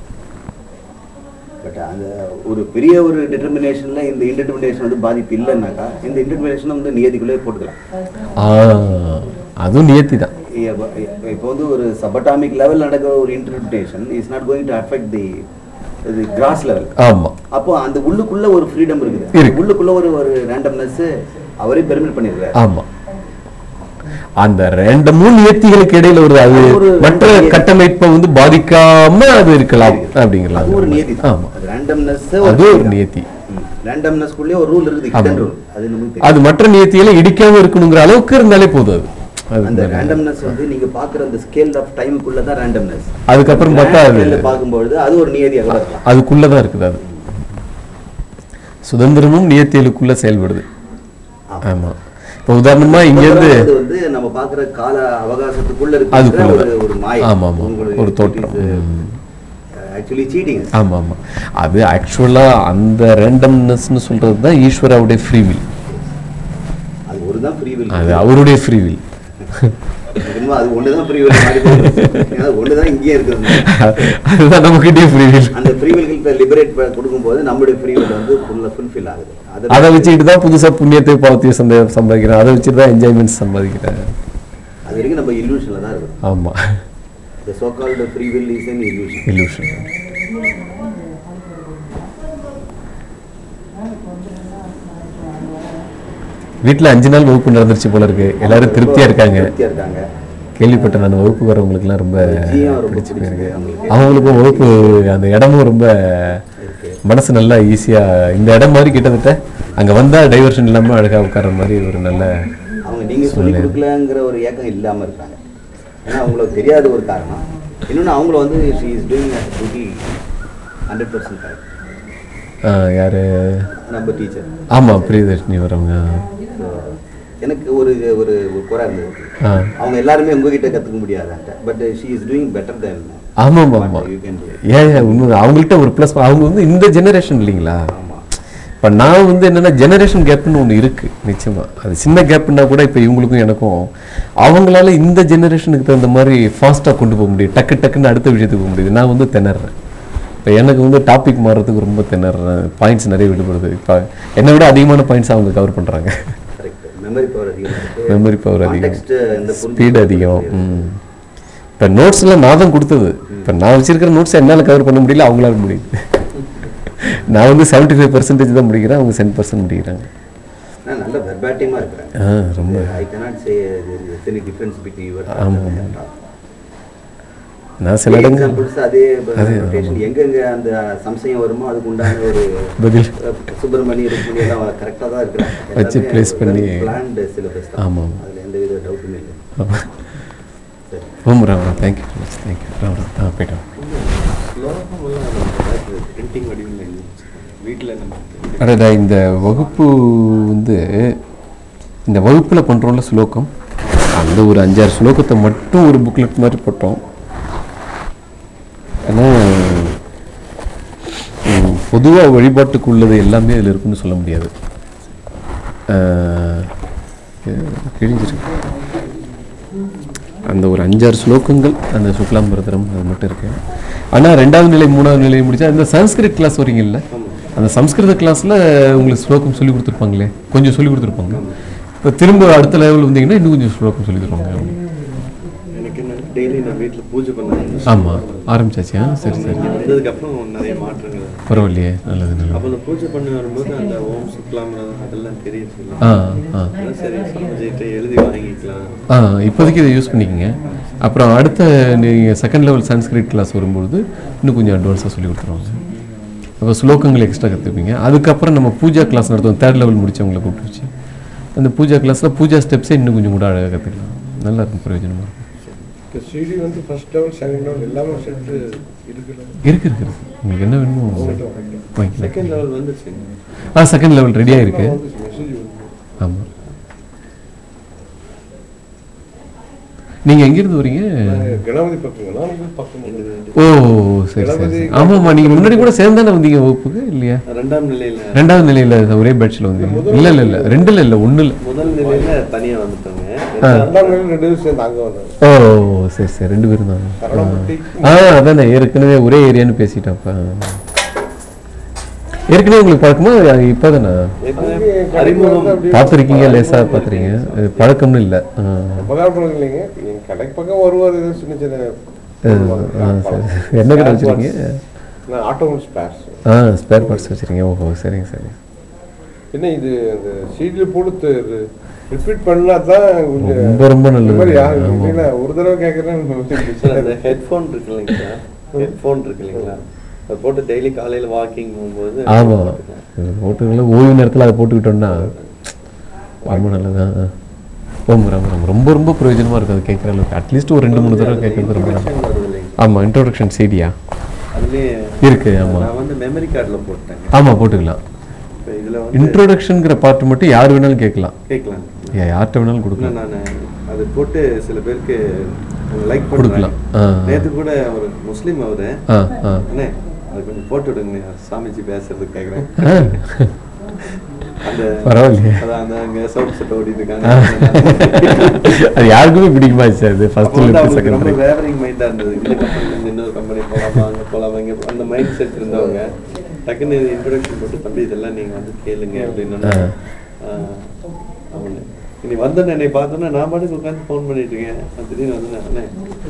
But அந்த ஒரு பெரிய ஒரு டிட்டர்மினேஷன்ல இந்த இன்டிட்டர்மினேஷன் வந்து பாதிப்பு இல்லைன்னாக்கா இந்த இன்டிட்டர்மினேஷன் வந்து நியதிக்குள்ளே போட்டுக்கலாம். ஆ, அதுவும் நியத்தி தான். இப்போ வந்து ஒரு சபட்டாமிக் லெவல் நடக்கிற ஒரு interpretation is not going to affect the இது கிராஸ் லெவல். ஆமா. அப்போ அந்த உள்ளுக்குள்ள ஒரு ஃப்ரீடம் இருக்குது. இருக்கு. உள்ளுக்குள்ள ஒரு ஒரு ரேண்டம்னஸ் அவரே பெர்மிட் பண்ணிருக்காரு. ஆமா, அந்த ரெண்டு மூணு நியத்திகளுக்கு இடையில ஒரு அது ஒரு மற்ற ரெண்டு கட்டமைப்பை வந்து பாதிக்காம அது இருக்கலாம் அப்படிங்கலாம். அது ஒரு நியதி. ஆமா, அது ரேண்டம்னஸ் அது ஒரு நியத்தி. ரேண்டம்னஸ்க்குள்ளே ஒரு ரூல் இருக்குது, ஆமா. Hidden rule. அது நமக்கு அது மற்ற நியத்திகளை இடிக்காம இருக்கணுங்கிற அளவுக்கு இருந்தாலே போதும். அது அந்த அது ரேண்டம்னஸ் வந்து நீங்க பாக்குற அந்த ஸ்கேல் ஆஃப் டைமுக்குள்ள தான் ரேண்டம்னஸ். அதுக்கப்புறம் பார்த்தா அது பார்க்கும்போது அது ஒரு நியதியாக இருக்கலாம். அதுக்குள்ளதான் இருக்குது. அது சுதந்திரமும் நியத்தியலுக்குள்ள செயல்படுது. ஆமா, இப்போ உதாரணமா இங்க இருந்து அது வந்து நம்ம பாக்குற கால அவகாசத்துக்குள்ள இருக்கிற அதுக்குள்ள ஒரு ஒரு மாயை. ஆமா ஆமா ஒரு தோற்றம். Actually cheating. ஆமா ஆமா, அது ஆக்சுவலா அந்த ரேண்டம்னஸ்னு சொல்றது தான் ஈஸ்வராவுடைய ஃப்ரீ வில். அது ஒரு தான் ஃப்ரீ வில். அது அவருடைய ஃப்ரீ வில். அது ஒண்ணுதான் ஃப்ரீ வில் மாதிரி தோணுது. ஏன்னா ஒண்ணுதான் இங்கேயே இருக்குது. அதுதான் நமக்கிட்டே ஃப்ரீ வில். அந்த ஃப்ரீ வில்களுக்கு லிபரேட் கொடுக்கும்போது நம்மளுடைய ஃப்ரீ வில் வந்து ஃபுல்லா ஃபுல்ஃபில் ஆகுது. அதை வச்சுக்கிட்டு தான் புதுசா புண்ணியத்தை பாவத்தையும் சந்த சம்பாதிக்கிறேன். அதை வச்சுட்டு தான் என்ஜாய்மெண்ட்ஸ் சம்பாதிக்கிறேன். அது வரைக்கும் நம்ம இல்யூஷன்ல தான் இருக்கும். ஆமா, the so called free will is an illusion. illusion. வீட்டில் அஞ்சு நாள் வகுப்பு நடந்துருச்சு போல இருக்கு. எல்லாரும் திருப்தியா இருக்காங்க. திருப்தியா இருக்காங்க. கேள்விப்பட்டேன் நான். வகுப்பு வரவங்களுக்குலாம் ரொம்ப ஜியும் ரொம்ப பிடிச்சி போயிருக்கு. பிடிச்சிருக்கு அவங்களுக்கு. அவங்களுக்கும் வகுப்பு அந்த இடமும் ரொம்ப மனசு நல்லா ஈஸியாக, இந்த இடம் மாதிரி கிட்டத்தட்ட அங்கே வந்தால் டைவர்ஷன் இல்லாமல் அழகாக உட்கார மாதிரி ஒரு நல்ல அவங்க நீங்கள் சொல்லி கொடுக்கலங்கிற ஒரு ஏக்கம் இல்லாமல் இருக்காங்க. ஏன்னா அவங்களுக்கு தெரியாத ஒரு காரணம். இன்னொன்று அவங்கள வந்து she is doing twenty hundred percent correct. யார்? நம்ம டீச்சர். ஆமாம், பிரியதர்ஷினி வரவங்க. எனக்கு ஒரு ஒரு ஒரு குறை இருந்தது. அவங்க எல்லாருமே உங்ககிட்ட கற்றுக்க முடியாதாங்க. But she is doing better than. ஆமாம் ஆமாம், ஏன் உண்மை. அவங்கள்ட்ட ஒரு ப்ளஸ், அவங்க வந்து இந்த ஜெனரேஷன் இல்லைங்களா. இப்போ நான் வந்து என்னென்னா ஜெனரேஷன் கேப்னு ஒன்று இருக்குது நிச்சயமாக. அது சின்ன கேப்புன்னா கூட இப்போ இவங்களுக்கும் எனக்கும் அவங்களால இந்த ஜெனரேஷனுக்கு தகுந்த மாதிரி ஃபாஸ்ட்டாக கொண்டு போக முடியும், டக்கு டக்குன்னு அடுத்த விஷயத்துக்கு போக முடியுது. நான் வந்து திணறேன். இப்போ எனக்கு வந்து டாபிக் மாறுறதுக்கு ரொம்ப திணறேன், பாயிண்ட்ஸ் நிறைய விடுபடுது. இப்போ என்னை விட அதிகமான பாயிண்ட்ஸ் அவங்க கவர் பண்ணுறாங்க. மெமரி பவர் அதிகம், மெமரி பவர் அதிகம், ஸ்பீடு அதிகம். ம் இப்போ நோட்ஸில் நான் தான் கொடுத்தது. இப்போ நான் வச்சிருக்கிற நோட்ஸ் என்னால் கவர் பண்ண முடியல, அவங்களால முடியுது. நான் வந்து செவன்ட்டி ஃபைவ் பர்சன்டேஜ் தான் முடிக்கிறேன், அவங்க செவன் பர்சன்ட் முடிக்கிறாங்க. நல்ல வெர்பாட்டிமாக இருக்கிறாங்க. ஆ ரொம்ப. ஐ cannot say there is difference between your. ஆமாம், நான் சில இடங்கள் அதே ரொட்டேஷன் எங்கெங்க அந்த சம்சயம் வருமோ அதுக்கு உண்டான ஒரு பதில் சுப்பிரமணிய ருக்மணி எல்லாம் கரெக்டாக தான் இருக்கிறாங்க, வச்சு ப்ளேஸ் பண்ணி பிளான்டு சிலபஸ் தான். ஆமாம், அதில் எந்த வித டவுட்டுமே இல்லை. ஆமாம். Om Ram Ram, thank you thank you Ram Ram. ஆ போய்ட்டோம். பிரிண்டிங் வடிவில் வீட்டில் அடடா, இந்த வகுப்பு வந்து இந்த வகுப்பில் பண்ணுறோம்ல ஸ்லோகம், அந்த ஒரு அஞ்சாறு ஸ்லோகத்தை மட்டும் ஒரு புக்லெட் மாதிரி போட்டோம். ஏன்னா பொதுவாக வழிபாட்டுக்கு உள்ளது எல்லாமே அதில் இருக்குன்னு சொல்ல முடியாது. கிழிஞ்சிருக்கு அந்த ஒரு அஞ்சாறு ஸ்லோகங்கள், அந்த சுக்லாம்பரதரம் அது மட்டும் இருக்கு. ஆனால் ரெண்டாவது நிலை மூணாவது நிலையை முடிச்சா இந்த சன்ஸ்கிரிட் கிளாஸ் வரீங்கல்ல, அந்த சம்ஸ்கிருத கிளாஸில் உங்களுக்கு ஸ்லோகம் சொல்லி கொடுத்துருப்பாங்களே, கொஞ்சம் சொல்லி கொடுத்துருப்பாங்க. இப்போ திரும்ப அடுத்த லெவல் வந்தீங்கன்னா இன்னும் கொஞ்சம் ஸ்லோகம் சொல்லி தருவாங்க. எனக்கு டெய்லி நான் வீட்டில் பூஜை பண்ணேன். ஆமாம், ஆரம்பிச்சாச்சியா? சரி சரி, வந்ததுக்கப்புறம் நிறைய மாற்றங்கள். பரவாயில்லையே, நல்லது நல்லது. அப்போ அந்த பூஜை பண்ணி வரும்போது அந்த ஓம் சுக்லாம் அதெல்லாம் தெரியுது. ஆ ஆ சரி, சாமிஜிகிட்ட எழுதி வாங்கிக்கலாம். ஆ இப்போதைக்கு இதை யூஸ் பண்ணிக்கங்க. அப்புறம் அடுத்த நீங்கள் செகண்ட் லெவல் சான்ஸ்கிரிட் கிளாஸ் வரும்பொழுது இன்னும் கொஞ்சம் அட்வான்ஸாக சொல்லி கொடுத்துருவாங்க. அப்போ ஸ்லோகங்கள் எக்ஸ்ட்ரா கற்றுப்பீங்க. அதுக்கப்புறம் நம்ம பூஜா கிளாஸ் நடத்துவோம், தேர்ட் லெவல் முடிச்சவங்களை கூப்பிட்டு வச்சு அந்த பூஜா கிளாஸில் பூஜா ஸ்டெப்ஸே இன்னும் கொஞ்சம் கூட அழகாக கற்றுக்கலாம். நல்லா இருக்கும், பிரயோஜனமாக இருக்கும். சிடி வந்து ஃபர்ஸ்ட் லெவல் செகண்ட் லெவல் எல்லாமே செட்டு இருக்குது இருக்கு இருக்கு உங்களுக்கு என்ன வேணுமோ வாங்கிக்கலாம். செகண்ட் லெவல் வந்துச்சு. ஆ செகண்ட் லெவல் ரெடியாக இருக்கு. ஆமாம். நீங்கள் எங்கேருந்து வரீங்க? கணபதி பக்கங்களா? பக்கம். ஓ சரி சரி. ஆமாம்மா, நீங்கள் முன்னாடி கூட சேர்ந்தானே வந்தீங்க வகுப்புக்கு இல்லையா? ரெண்டாம் நிலையில் ரெண்டாவது நிலையில் ஒரே பேட்சில் வந்தீங்க? இல்லை இல்லை இல்லை, ரெண்டில் இல்லை, ஒன்றில். முதல் நிலையில் தனியாக வந்துட்டாங்க. ரெண்டாம் நிலையில் ரெண்டு பேரும் சேர்ந்து அங்கே வந்தாங்க. ஓ சரி சரி, ரெண்டு பேரும் தான். ஆ அதான் ஏற்கனவே ஒரே ஏரியான்னு பேசிட்டேன்ப்பா. ஏற்கனவே உங்களுக்கு பழக்கமா இப்போ தானே பார்த்துருக்கீங்க? லேசாக பார்த்துருக்கீங்க, பழக்கம்னு இல்லை. பழக்கம் இல்லைங்க, கடைக்கு பக்கம் வருவார், ஏதோ சின்ன சின்ன. ஆ சரி, என்ன கடை வச்சுருக்கீங்க? நான் ஆட்டோ ஸ்பேர்ஸ். ஆ ஸ்பேர் பார்ட்ஸ் வச்சுருக்கீங்க. ஓஹோ சரிங்க சரி. என்ன இது இந்த சீடியில் போட்டு ரிப்பீட் பண்ணா தான் ரொம்ப ரொம்ப நல்லது. ஒரு தடவை கேட்குறேன். அந்த ஹெட்ஃபோன் இருக்கு இல்லைங்களா, ஹெட்ஃபோன் இருக்கு இல்லைங்களா, அதை போட்டு டெய்லி காலையில் வாக்கிங் போகும்போது. ஆமாம், போட்டுக்கலாம். ஓய்வு நேரத்தில் அதை போட்டுக்கிட்டோம்னா ரொம்ப நல்லதான். ஓம் ராம் ராம். ரொம்ப ரொம்ப பிரயோஜனமாக இருக்கும் அது கேட்குற அளவுக்கு. அட்லீஸ்ட் ஒரு ரெண்டு மூணு தடவை கேட்குறது ரொம்ப நல்லது. ஆமாம், இன்ட்ரோடக்ஷன் சிடியா அதுலேயே இருக்குது. ஆமாம், நான் வந்து மெமரி கார்டில் போட்டேன். ஆமாம் போட்டுக்கலாம். இதில் இன்ட்ரோடக்ஷனுங்கிற பார்ட் மட்டும் யார் வேணாலும் கேட்கலாம், கேட்கலாம், யார்கிட்ட வேணாலும் கொடுக்கலாம். நான் அது போட்டு சில பேருக்கு லைக் கொடுக்கலாம். நேற்று கூட ஒரு முஸ்லீம் அவரு அண்ணே அது கொஞ்சம் போட்டு விடுங்க சாமிஜி பேசுறது கேட்குறேன். அந்த பரவாயில்லையே, அதான் அந்த அங்கே சவுண்ட் செட் ஓடிட்டு இருக்காங்க. அது யாருக்குமே பிடிக்குமா சார்? அது ஃபர்ஸ்ட் ரொம்ப வேவரிங் மைண்டாக இருந்தது. இந்த கம்பெனிலேருந்து இன்னொரு கம்பெனி போகலாமா, அங்கே போகலாமா, இங்கே அந்த மைண்ட் செட் இருந்தவங்க டக்குன்னு இன்ட்ரோடக்ஷன் போட்டு தம்பி இதெல்லாம் நீங்கள் வந்து கேளுங்க அப்படின்னு. அவனு இனி வந்தேன் என்னை பார்த்தோன்னா நான் பாட்டுக்கு உட்காந்து ஃபோன் பண்ணிட்டு இருக்கேன். திடீர்னு வந்தேன்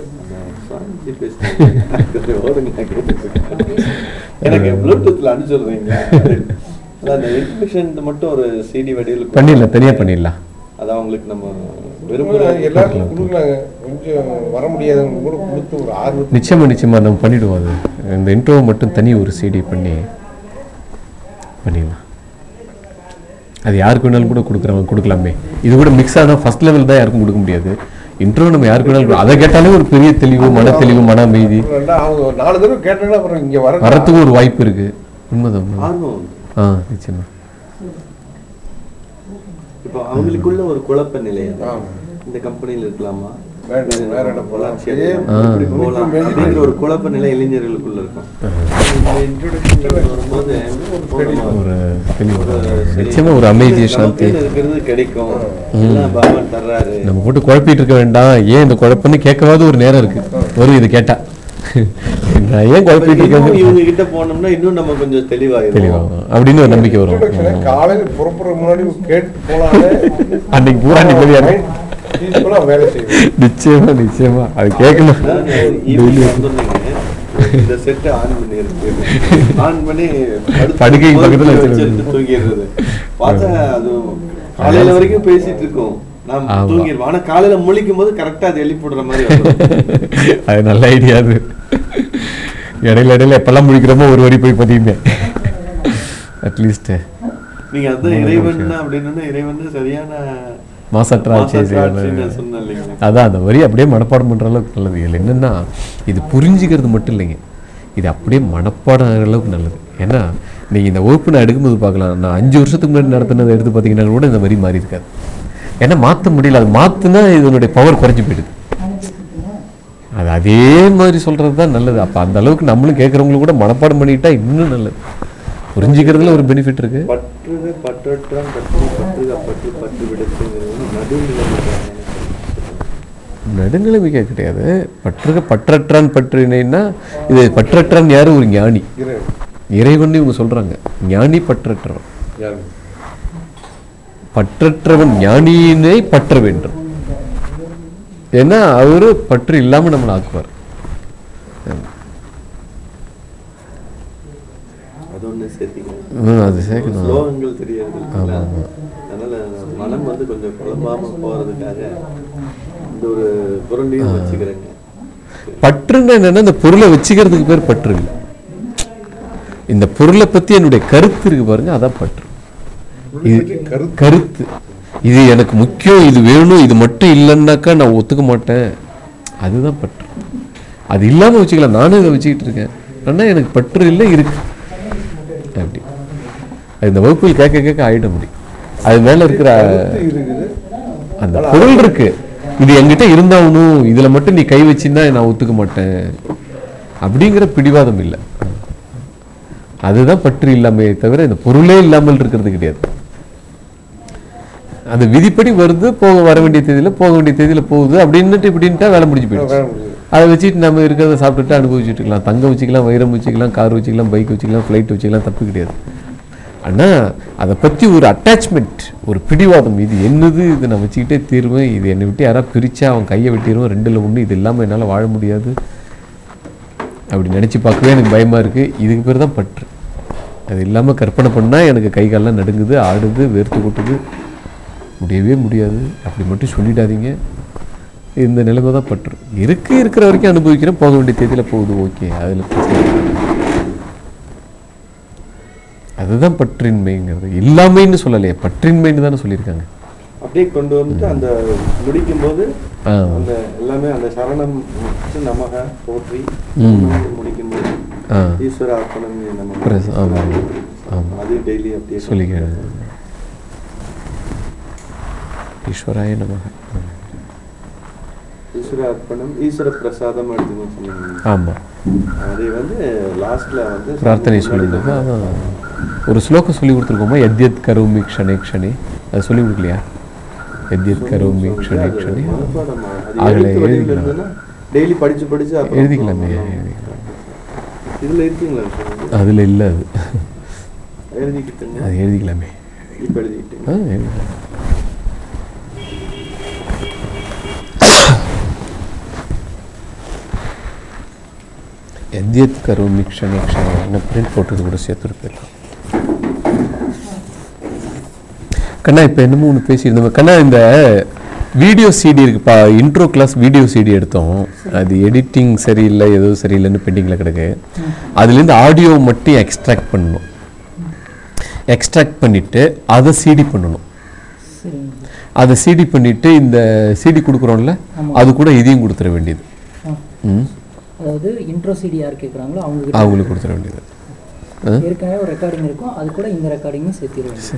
எனக்கு ப்ளூடூத்தில் அனுப்பிச்சுடுறீங்களா? அதான் அந்த இன்ஃபர்மேஷன் மட்டும் ஒரு சிடி வடிவில் பண்ணிடலாம், தனியாக பண்ணிடலாம். அதான் உங்களுக்கு நம்ம விரும்புகிற எல்லாருக்கும் கொடுக்கலாங்க. கொஞ்சம் வர முடியாதவங்க கூட கொடுத்து ஒரு ஆர்வம் நிச்சயமாக நிச்சயமாக நம்ம பண்ணிவிடுவோம். அது இந்த இன்ட்ரோவை மட்டும் தனி ஒரு சிடி பண்ணி பண்ணிடலாம். அது யாருக்கு வேணாலும் கூட கொடுக்குறவங்க கொடுக்கலாமே. இது கூட மிக்ஸ் ஆனால் ஃபஸ்ட் லெவல் தான் யாருக்கும் கொடுக்க முடியாது. இன்ட்ரோ நம்ம யாருக்கு வேணாலும் அதை கேட்டாலே ஒரு பெரிய தெளிவு, மன தெளிவு, மன அமைதி. அவங்க நாலு தடவை கேட்டாங்கன்னா அப்புறம் இங்கே வர வரத்துக்கு ஒரு வாய்ப்பு இருக்குது. உண்மைதான். ஆர்வம். ஆ நிச்சயமா. இப்போ அவங்களுக்குள்ள ஒரு குழப்ப நிலை, இந்த கம்பெனியில் இருக்கலாமா, வேற இடம் போகலாம், போகலாம் அப்படிங்கிற ஒரு குழப்ப நிலை இளைஞர்களுக்குள்ள இருக்கும். வரும்போது ஒரு நிச்சயமா ஒரு அமைதி, சாந்தி இருக்கிறது கிடைக்கும். எல்லாம் பகவான் தர்றாரு. நம்ம போட்டு குழப்பிட்டு இருக்க வேண்டாம். ஏன் இந்த குழப்பம்னு கேட்கவாது ஒரு நேரம் இருக்கு. ஒரு இது கேட்டா நான் ஏன் குழப்பிட்டு இருக்கேன், இவங்க கிட்ட போனோம்னா இன்னும் நம்ம கொஞ்சம் தெளிவாயிரும் தெளிவாகும் அப்படின்னு ஒரு நம்பிக்கை வரும். காலையில் புறப்புற முன்னாடி கேட்டு போலாம். அன்னைக்கு பூரா நிம்மதியான வேலை செய்யும். நிச்சயமா நிச்சயமா அது கேட்கணும். இந்த செட் ஆன் பண்ணி இருக்கு, ஆன் பண்ணி படுக்கை பக்கத்துல வச்சிருந்து தூங்கிடுறது. பார்த்தா அது காலையில வரைக்கும் பேசிட்டு இருக்கோம், நாம் தூங்கிடுவோம். ஆனா காலையில முழிக்கும் போது கரெக்டா அது எழுப்பிடுற மாதிரி அது நல்ல ஐடியா. அது இடையில இடையில எப்பெல்லாம் முழிக்கிறோமோ ஒரு வரி போய் பதியுமே அட்லீஸ்ட். நீங்க அதான் இறைவன் அப்படின்னு, இறைவன் சரியான மாசற்றா அதான் அந்த வரி அப்படியே மனப்பாடம் பண்ணுற அளவுக்கு நல்லது. இல்லை என்னென்னா இது புரிஞ்சுக்கிறது மட்டும் இல்லைங்க, இது அப்படியே மனப்பாடம் ஆகிற அளவுக்கு நல்லது. ஏன்னா நீங்கள் இந்த வகுப்பு நான் எடுக்கும்போது பார்க்கலாம், நான் அஞ்சு வருஷத்துக்கு முன்னாடி நடத்தினதை எடுத்து பார்த்தீங்கன்னா கூட இந்த வரி மாறி இருக்காது. ஏன்னா மாற்ற முடியல. அது மாற்றினா இதனுடைய பவர் குறைஞ்சி போயிடுது. அது அதே மாதிரி சொல்கிறது தான் நல்லது. அப்போ அந்த அளவுக்கு நம்மளும் கேட்குறவங்களுக்கு கூட மனப்பாடம் பண்ணிக்கிட்டா இன்னும் நல்லது. புரிஞ்சுக்கிறதுல ஒரு பெனிஃபிட் இருக்கு. பற்று பற்றற்றான் பற்று பற்று பற்று பற்று விடுத்துங்கிறது நடுநிலைமை. நடுநிலைமைக்கே கிடையாது. பற்றுக பற்றற்றான் பற்றினா இது பற்றற்றான் யாரு? ஒரு ஞானி, இறைவன் இவங்க சொல்றாங்க. ஞானி பற்றற்றவன். பற்றற்றவன் ஞானியினை பற்ற வேண்டும். ஏன்னா அவரு பற்று இல்லாம நம்மளை ஆக்குவார். அது சேர்க்கணும். ஸ்லோகங்கள் தெரியாது. அதனால மனம் வந்து கொஞ்சம் குழம்பாம போறதுக்காக இந்த ஒரு பொருளையும் வச்சுக்கிறேங்க. பற்றுன்னு என்னன்னா இந்த பொருளை வச்சுக்கிறதுக்கு பேர் பற்று இல்லை. இந்த பொருளை பத்தி என்னுடைய கருத்து இருக்கு பாருங்க, அதான் பற்று. கருத்து இது எனக்கு முக்கியம், இது வேணும், இது மட்டும் இல்லைன்னாக்கா நான் ஒத்துக்க மாட்டேன், அதுதான் பற்று. அது இல்லாமல் வச்சுக்கலாம். நானும் இதை வச்சுக்கிட்டு இருக்கேன், ஆனால் எனக்கு பற்று இல்லை இருக்கு அப்படி. இந்த வகுப்பில் கேட்க கேட்க ஆயிட முடியும். அது மேல இருக்கிற அந்த பொருள் இருக்கு, இது என்கிட்ட இருந்தாகணும், இதுல மட்டும் நீ கை வச்சுன்னா நான் ஒத்துக்க மாட்டேன் அப்படிங்கிற பிடிவாதம் இல்லை. அதுதான் பற்று இல்லாமே தவிர இந்த பொருளே இல்லாமல் இருக்கிறது கிடையாது. அது விதிப்படி வருது, போக வர வேண்டிய தேதியில போக வேண்டிய தேதியில போகுது அப்படின்னுட்டு இப்படின்ட்டா வேலை முடிஞ்சு போயிடுச்சு. அதை வச்சுட்டு நம்ம இருக்கிறத சாப்பிட்டுட்டு அனுபவிச்சுட்டு இருக்கலாம். தங்கம் வச்சுக்கலாம், வைரம் வச்சுக்கலாம், கார் வச்சுக்கலாம், பைக் வச்சுக்கலாம், ஃப்ளைட் வச்சுக்கலாம், தப்பு கிடையாது. ஆனால் அதை பற்றி ஒரு அட்டாச்மெண்ட், ஒரு பிடிவாதம், இது என்னது, இது நான் வச்சுக்கிட்டே தீருவேன், இது என்னை விட்டு யாராவது பிரித்தா அவன் கையை வெட்டிடுவேன், ரெண்டில் ஒன்று, இது இல்லாமல் என்னால் வாழ முடியாது அப்படி நினச்சி பார்க்கவே எனக்கு பயமாக இருக்குது. இதுக்கு பேர் தான் பற்று. அது இல்லாமல் கற்பனை பண்ணால் எனக்கு கை காலெலாம் நடுங்குது, ஆடுது, வேர்த்து கொட்டுது, முடியவே முடியாது. அப்படி மட்டும் சொல்லிடாதீங்க. இந்த நிலைமை தான் பற்று இருக்கு. இருக்கிற வரைக்கும் அனுபவிக்கிறேன், போக வேண்டிய தேதியில் போகுது, ஓகே, அதில் அதுதான் பற்றின்மைங்கிறது. இல்லாமைன்னு சொல்லலையே, பற்றின்மைன்னு தானே சொல்லியிருக்காங்க. அப்படியே கொண்டு வந்துட்டு அந்த முடிக்கும் போது அந்த எல்லாமே அந்த சரணம் நமக போற்றி முடிக்கும் போது ஈஸ்வர அர்ப்பணம் நம்ம அது டெய்லி அப்படியே சொல்லிக்கிறேன். ஈஸ்வராய நமக, ஈஸ்வர அர்ப்பணம், ஈஸ்வர பிரசாதம் எடுத்துன்னு சொல்லுங்க. ஆமாம், அதை வந்து லாஸ்ட்ல வந்து பிரார்த்தனை சொல்லியிருந்தது. அதான் ஒரு ஸ்லோகம் சொல்லி கொடுத்துருக்கோமா, எத்யத் கரோமி க்ஷணே க்ஷணே, அது சொல்லி கொடுக்கலையா? எத்யத் கரோமி க்ஷணே க்ஷணே ஆகலை எழுதிக்கலாம். டெய்லி படிச்சு படிச்சு எழுதிக்கலாமே. இதுல இருக்கீங்களா? அதில் இல்லை, அது எழுதிக்கிட்டுங்க, அது எழுதிக்கலாமே. இப்போ எழுதிக்கிட்டு ஆ எழுதிக்கலாம். எத்யத் கரோமி க்ஷணே க்ஷணே என்ன பிரிண்ட் போட்டது கூட சேர்த்துட்டு போயிடலாம். கண்ணா இப்போ என்னமோ ஒன்று பேசியிருந்தோம். கண்ணா இந்த வீடியோ சிடி இருக்குப்பா, இன்ட்ரோ கிளாஸ் வீடியோ சிடி எடுத்தோம். அது எடிட்டிங் சரியில்லை, ஏதோ சரியில்லைன்னு பெண்டிங்கில் கிடக்கு. அதுலேருந்து ஆடியோ மட்டும் எக்ஸ்ட்ராக்ட் பண்ணணும். எக்ஸ்ட்ராக்ட் பண்ணிவிட்டு அதை சிடி பண்ணணும். அதை சிடி பண்ணிவிட்டு இந்த சிடி கொடுக்குறோம்ல, அது கூட இதையும் கொடுத்துட வேண்டியது. ம், அதாவது இன்ட்ரோ சிடி யார் கேட்குறாங்களோ அவங்க அவங்களுக்கு கொடுத்துட வேண்டியது. ஏற்கனவே ஒரு ரெக்கார்டிங் இருக்கும், அது கூட இந்த ரெக்கார்டிங்கும் சேர்த்திடுவேன்.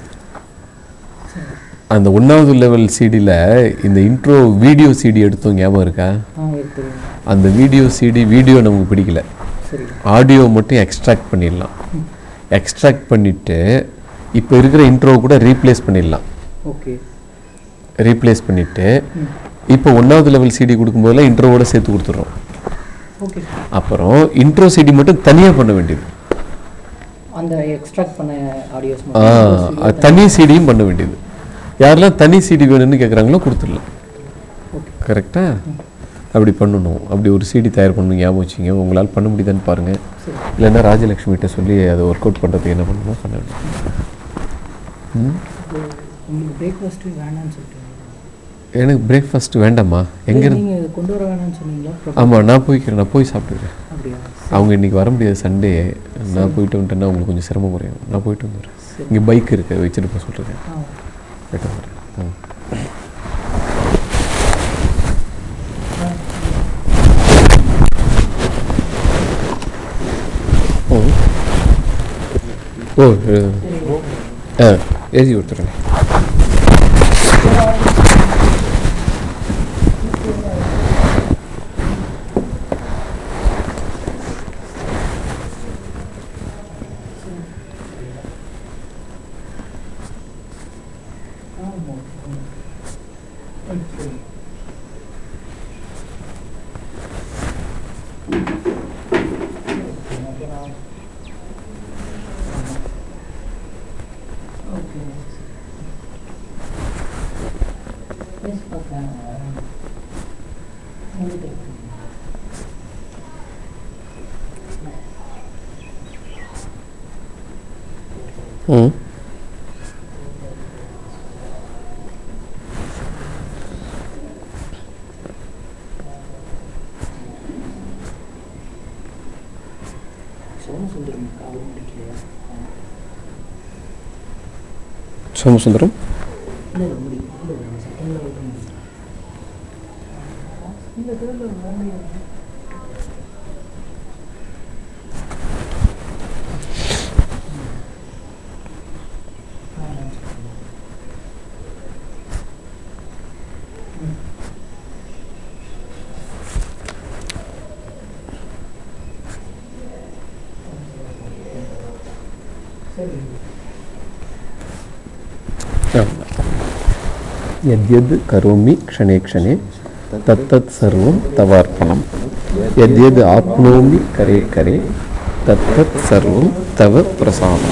அந்த ஒன்றாவது லெவல் சிடியில் இந்த இன்ட்ரோ வீடியோ சிடி எடுத்தோம், ஞாபகம் இருக்கா? அந்த வீடியோ சிடி வீடியோ நமக்கு பிடிக்கல, ஆடியோ மட்டும் எக்ஸ்ட்ராக்ட் பண்ணிடலாம். எக்ஸ்ட்ராக்ட் பண்ணிவிட்டு இப்போ இருக்கிற இன்ட்ரோ கூட ரீப்ளேஸ் பண்ணிடலாம். ஓகே, ரீப்ளேஸ் பண்ணிவிட்டு இப்போ ஒன்றாவது லெவல் சிடி கொடுக்கும்போதெல்லாம் இன்ட்ரோவோட சேர்த்து கொடுத்துட்றோம். ஓகே, அப்புறம் இன்ட்ரோ சிடி மட்டும் தனியாக பண்ண வேண்டியது. அந்த எக்ஸ்ட்ராக்ட் பண்ண ஆடியோஸ் ஆ, தனி சிடியும் பண்ண வேண்டியது. யாரெல்லாம் தனி சிடி வேணும்னு கேட்குறாங்களோ கொடுத்துடலாம். கரெக்டாக அப்படி பண்ணணும். அப்படி ஒரு சிடி தயார் பண்ணணும், ஞாபகம் வச்சுங்க. உங்களால் பண்ண முடியுதான்னு பாருங்கள். இல்லைன்னா ராஜலக்ஷ்மிகிட்ட சொல்லி அதை ஒர்க் அவுட் பண்ணுறதுக்கு என்ன பண்ணணுமோ பண்ணணும். ம், பிரேக்ஃபாஸ்ட்டு வேணான்னு சொல்லிட்டு எனக்கு பிரேக்ஃபாஸ்ட் வேண்டாம்மா. எங்கே நீங்கள் கொண்டு வர வேணாம்னு சொன்னீங்களா? ஆமாம், நான் போய்க்கிறேன், நான் போய் சாப்பிட்டுக்கிறேன். அப்படியா? அவங்க இன்றைக்கி வர முடியாது, சண்டே. நான் போயிட்டு வந்துட்டேன்னா அவங்களுக்கு கொஞ்சம் சிரமம் குறையும். நான் போயிட்டு வந்துடுறேன். இங்கே பைக் இருக்குது, வச்சுட்டு போக சொல்கிறேன். போயிட்டு வந்துடுறேன். ம் ஓ ஆ எழுதி கொடுத்துருங்க. ம் சோமசுந்தரம் यद्यद् करोमि क्षणे क्षणे तत्तत् सर्वं तवार्पणम् यद्यद् आप्नोमि करे करे तत्तत् सर्वं तव प्रसादम्.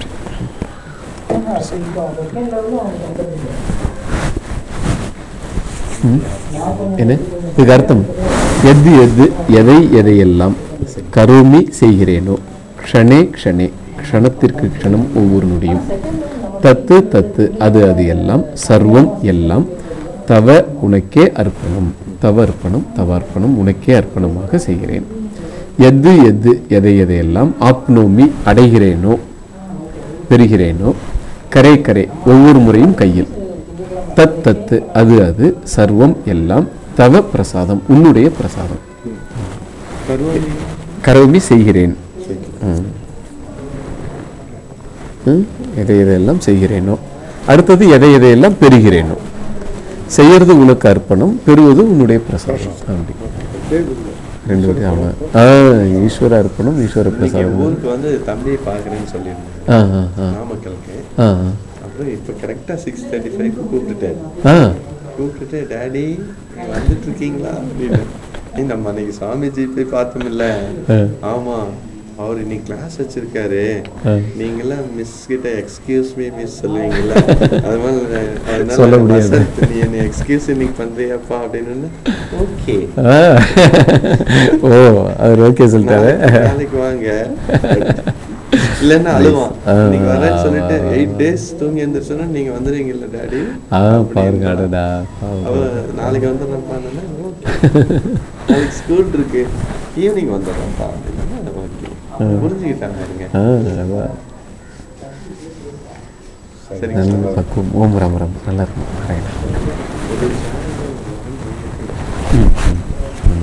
என்ன இதுக்கு அர்த்தம்? எது எது எதை எதையெல்லாம் கரோமி செய்கிறேனோ, க்ஷணே க்ஷணே க்ஷணத்திற்கு க்ஷணம் ஒவ்வொரு நொடியும், தத்து தத்து அது அது எல்லாம், சர்வம் எல்லாம், தவ உனக்கே அர்ப்பணம், தவ அர்ப்பணம் தவார்ப்பணம் உனக்கே அர்ப்பணமாக செய்கிறேன். எது எது எதை எதையெல்லாம் ஆப்னோமி அடைகிறேனோ பெறுகிறேனோ, கரை கரை ஒவ்வொரு முறையும் கையில், தத் தத்து அது அது, சர்வம் எல்லாம், தவ பிரசாதம் உன்னுடைய பிரசாதம், கரோமி செய்கிறேன். எதை எதையெல்லாம் செய்கிறேனோ, அடுத்தது எதை எதையெல்லாம் பெறுகிறேனோ. செய்யறது உனக்கு அர்ப்பணம், பெறுவது உன்னுடைய பிரசாதம். அப்படி ரெண்டு பேரும். ஆமாம், ஆ ஈஸ்வர அர்ப்பணம் ஈஸ்வர பிரசாதம். ஊருக்கு வந்து தம்பியை பார்க்குறேன்னு சொல்லியிருந்தேன் நாமக்கலுக்கு. அப்புறம் இப்போ கரெக்டாக சிக்ஸ் தேர்ட்டி ஃபைவ் கூப்பிட்டுட்டேன். கூப்பிட்டுட்டு டேடி வந்துட்டு இருக்கீங்களா அப்படின்னு. நம்ம அன்னைக்கு சாமிஜி போய் பார்த்தோம்ல, ஆமாம் அவர் இன்னைக்கு கிளாஸ் வச்சிருக்காரு, நீங்களாம் மிஸ் கிட்ட எக்ஸ்கியூஸ் மீ மிஸ் சொல்லுவீங்களா, அது மாதிரி சொல்ல முடியாது, நீ என்ன எக்ஸ்கியூஸ் இன்னைக்கு பண்றியாப்பா அப்படின்னு. ஓகே ஓ அவர் ஓகே சொல்லிட்டாரு. நாளைக்கு வாங்க இல்லைன்னா அழுவான். ஆ, நீங்க வரேன்னு சொல்லிட்டு ஆ, ஆ. எயிட் டேஸ் தூங்கி எழுந்திரிச்சோன்னா நீங்க வந்துடுவீங்கல்ல டாடி. ஆ பாருங்க அடடா. அவ நாளைக்கு வந்துடுறப்பா, நாளைக்கு ஸ்கூல் இருக்கு, ஈவினிங் வந்துடுறப்பா அப்படின்னா ஓகே புரிஞ்சுக்கிட்டாங்க இருங்க. ஆ அதான் சரி நல்ல பக்குவம். ஓம் ராம் ராம். நல்லா இருக்கும். ரைட். ம் ம்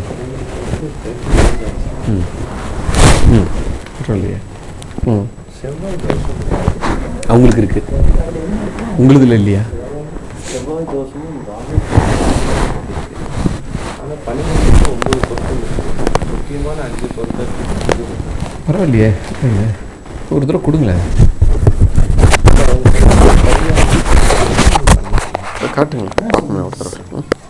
ம் ம் பரவாயில்லையே. ம் செவ்வாய் தோஷம் அவங்களுக்கு இருக்கு, உங்களுதுல இல்லையா? செவ்வாய் தோஷமும் ராகு ஆனால் பன்னிரெண்டு ஒன்பது பொருத்தம் இருக்கு. முக்கியமான அஞ்சு பொருத்தம் பரவாயில்லையே. இல்லைங்க, ஒரு தடவை கொடுங்களேன். காட்டுங்க, பார்க்கணும் ஒரு தடவை.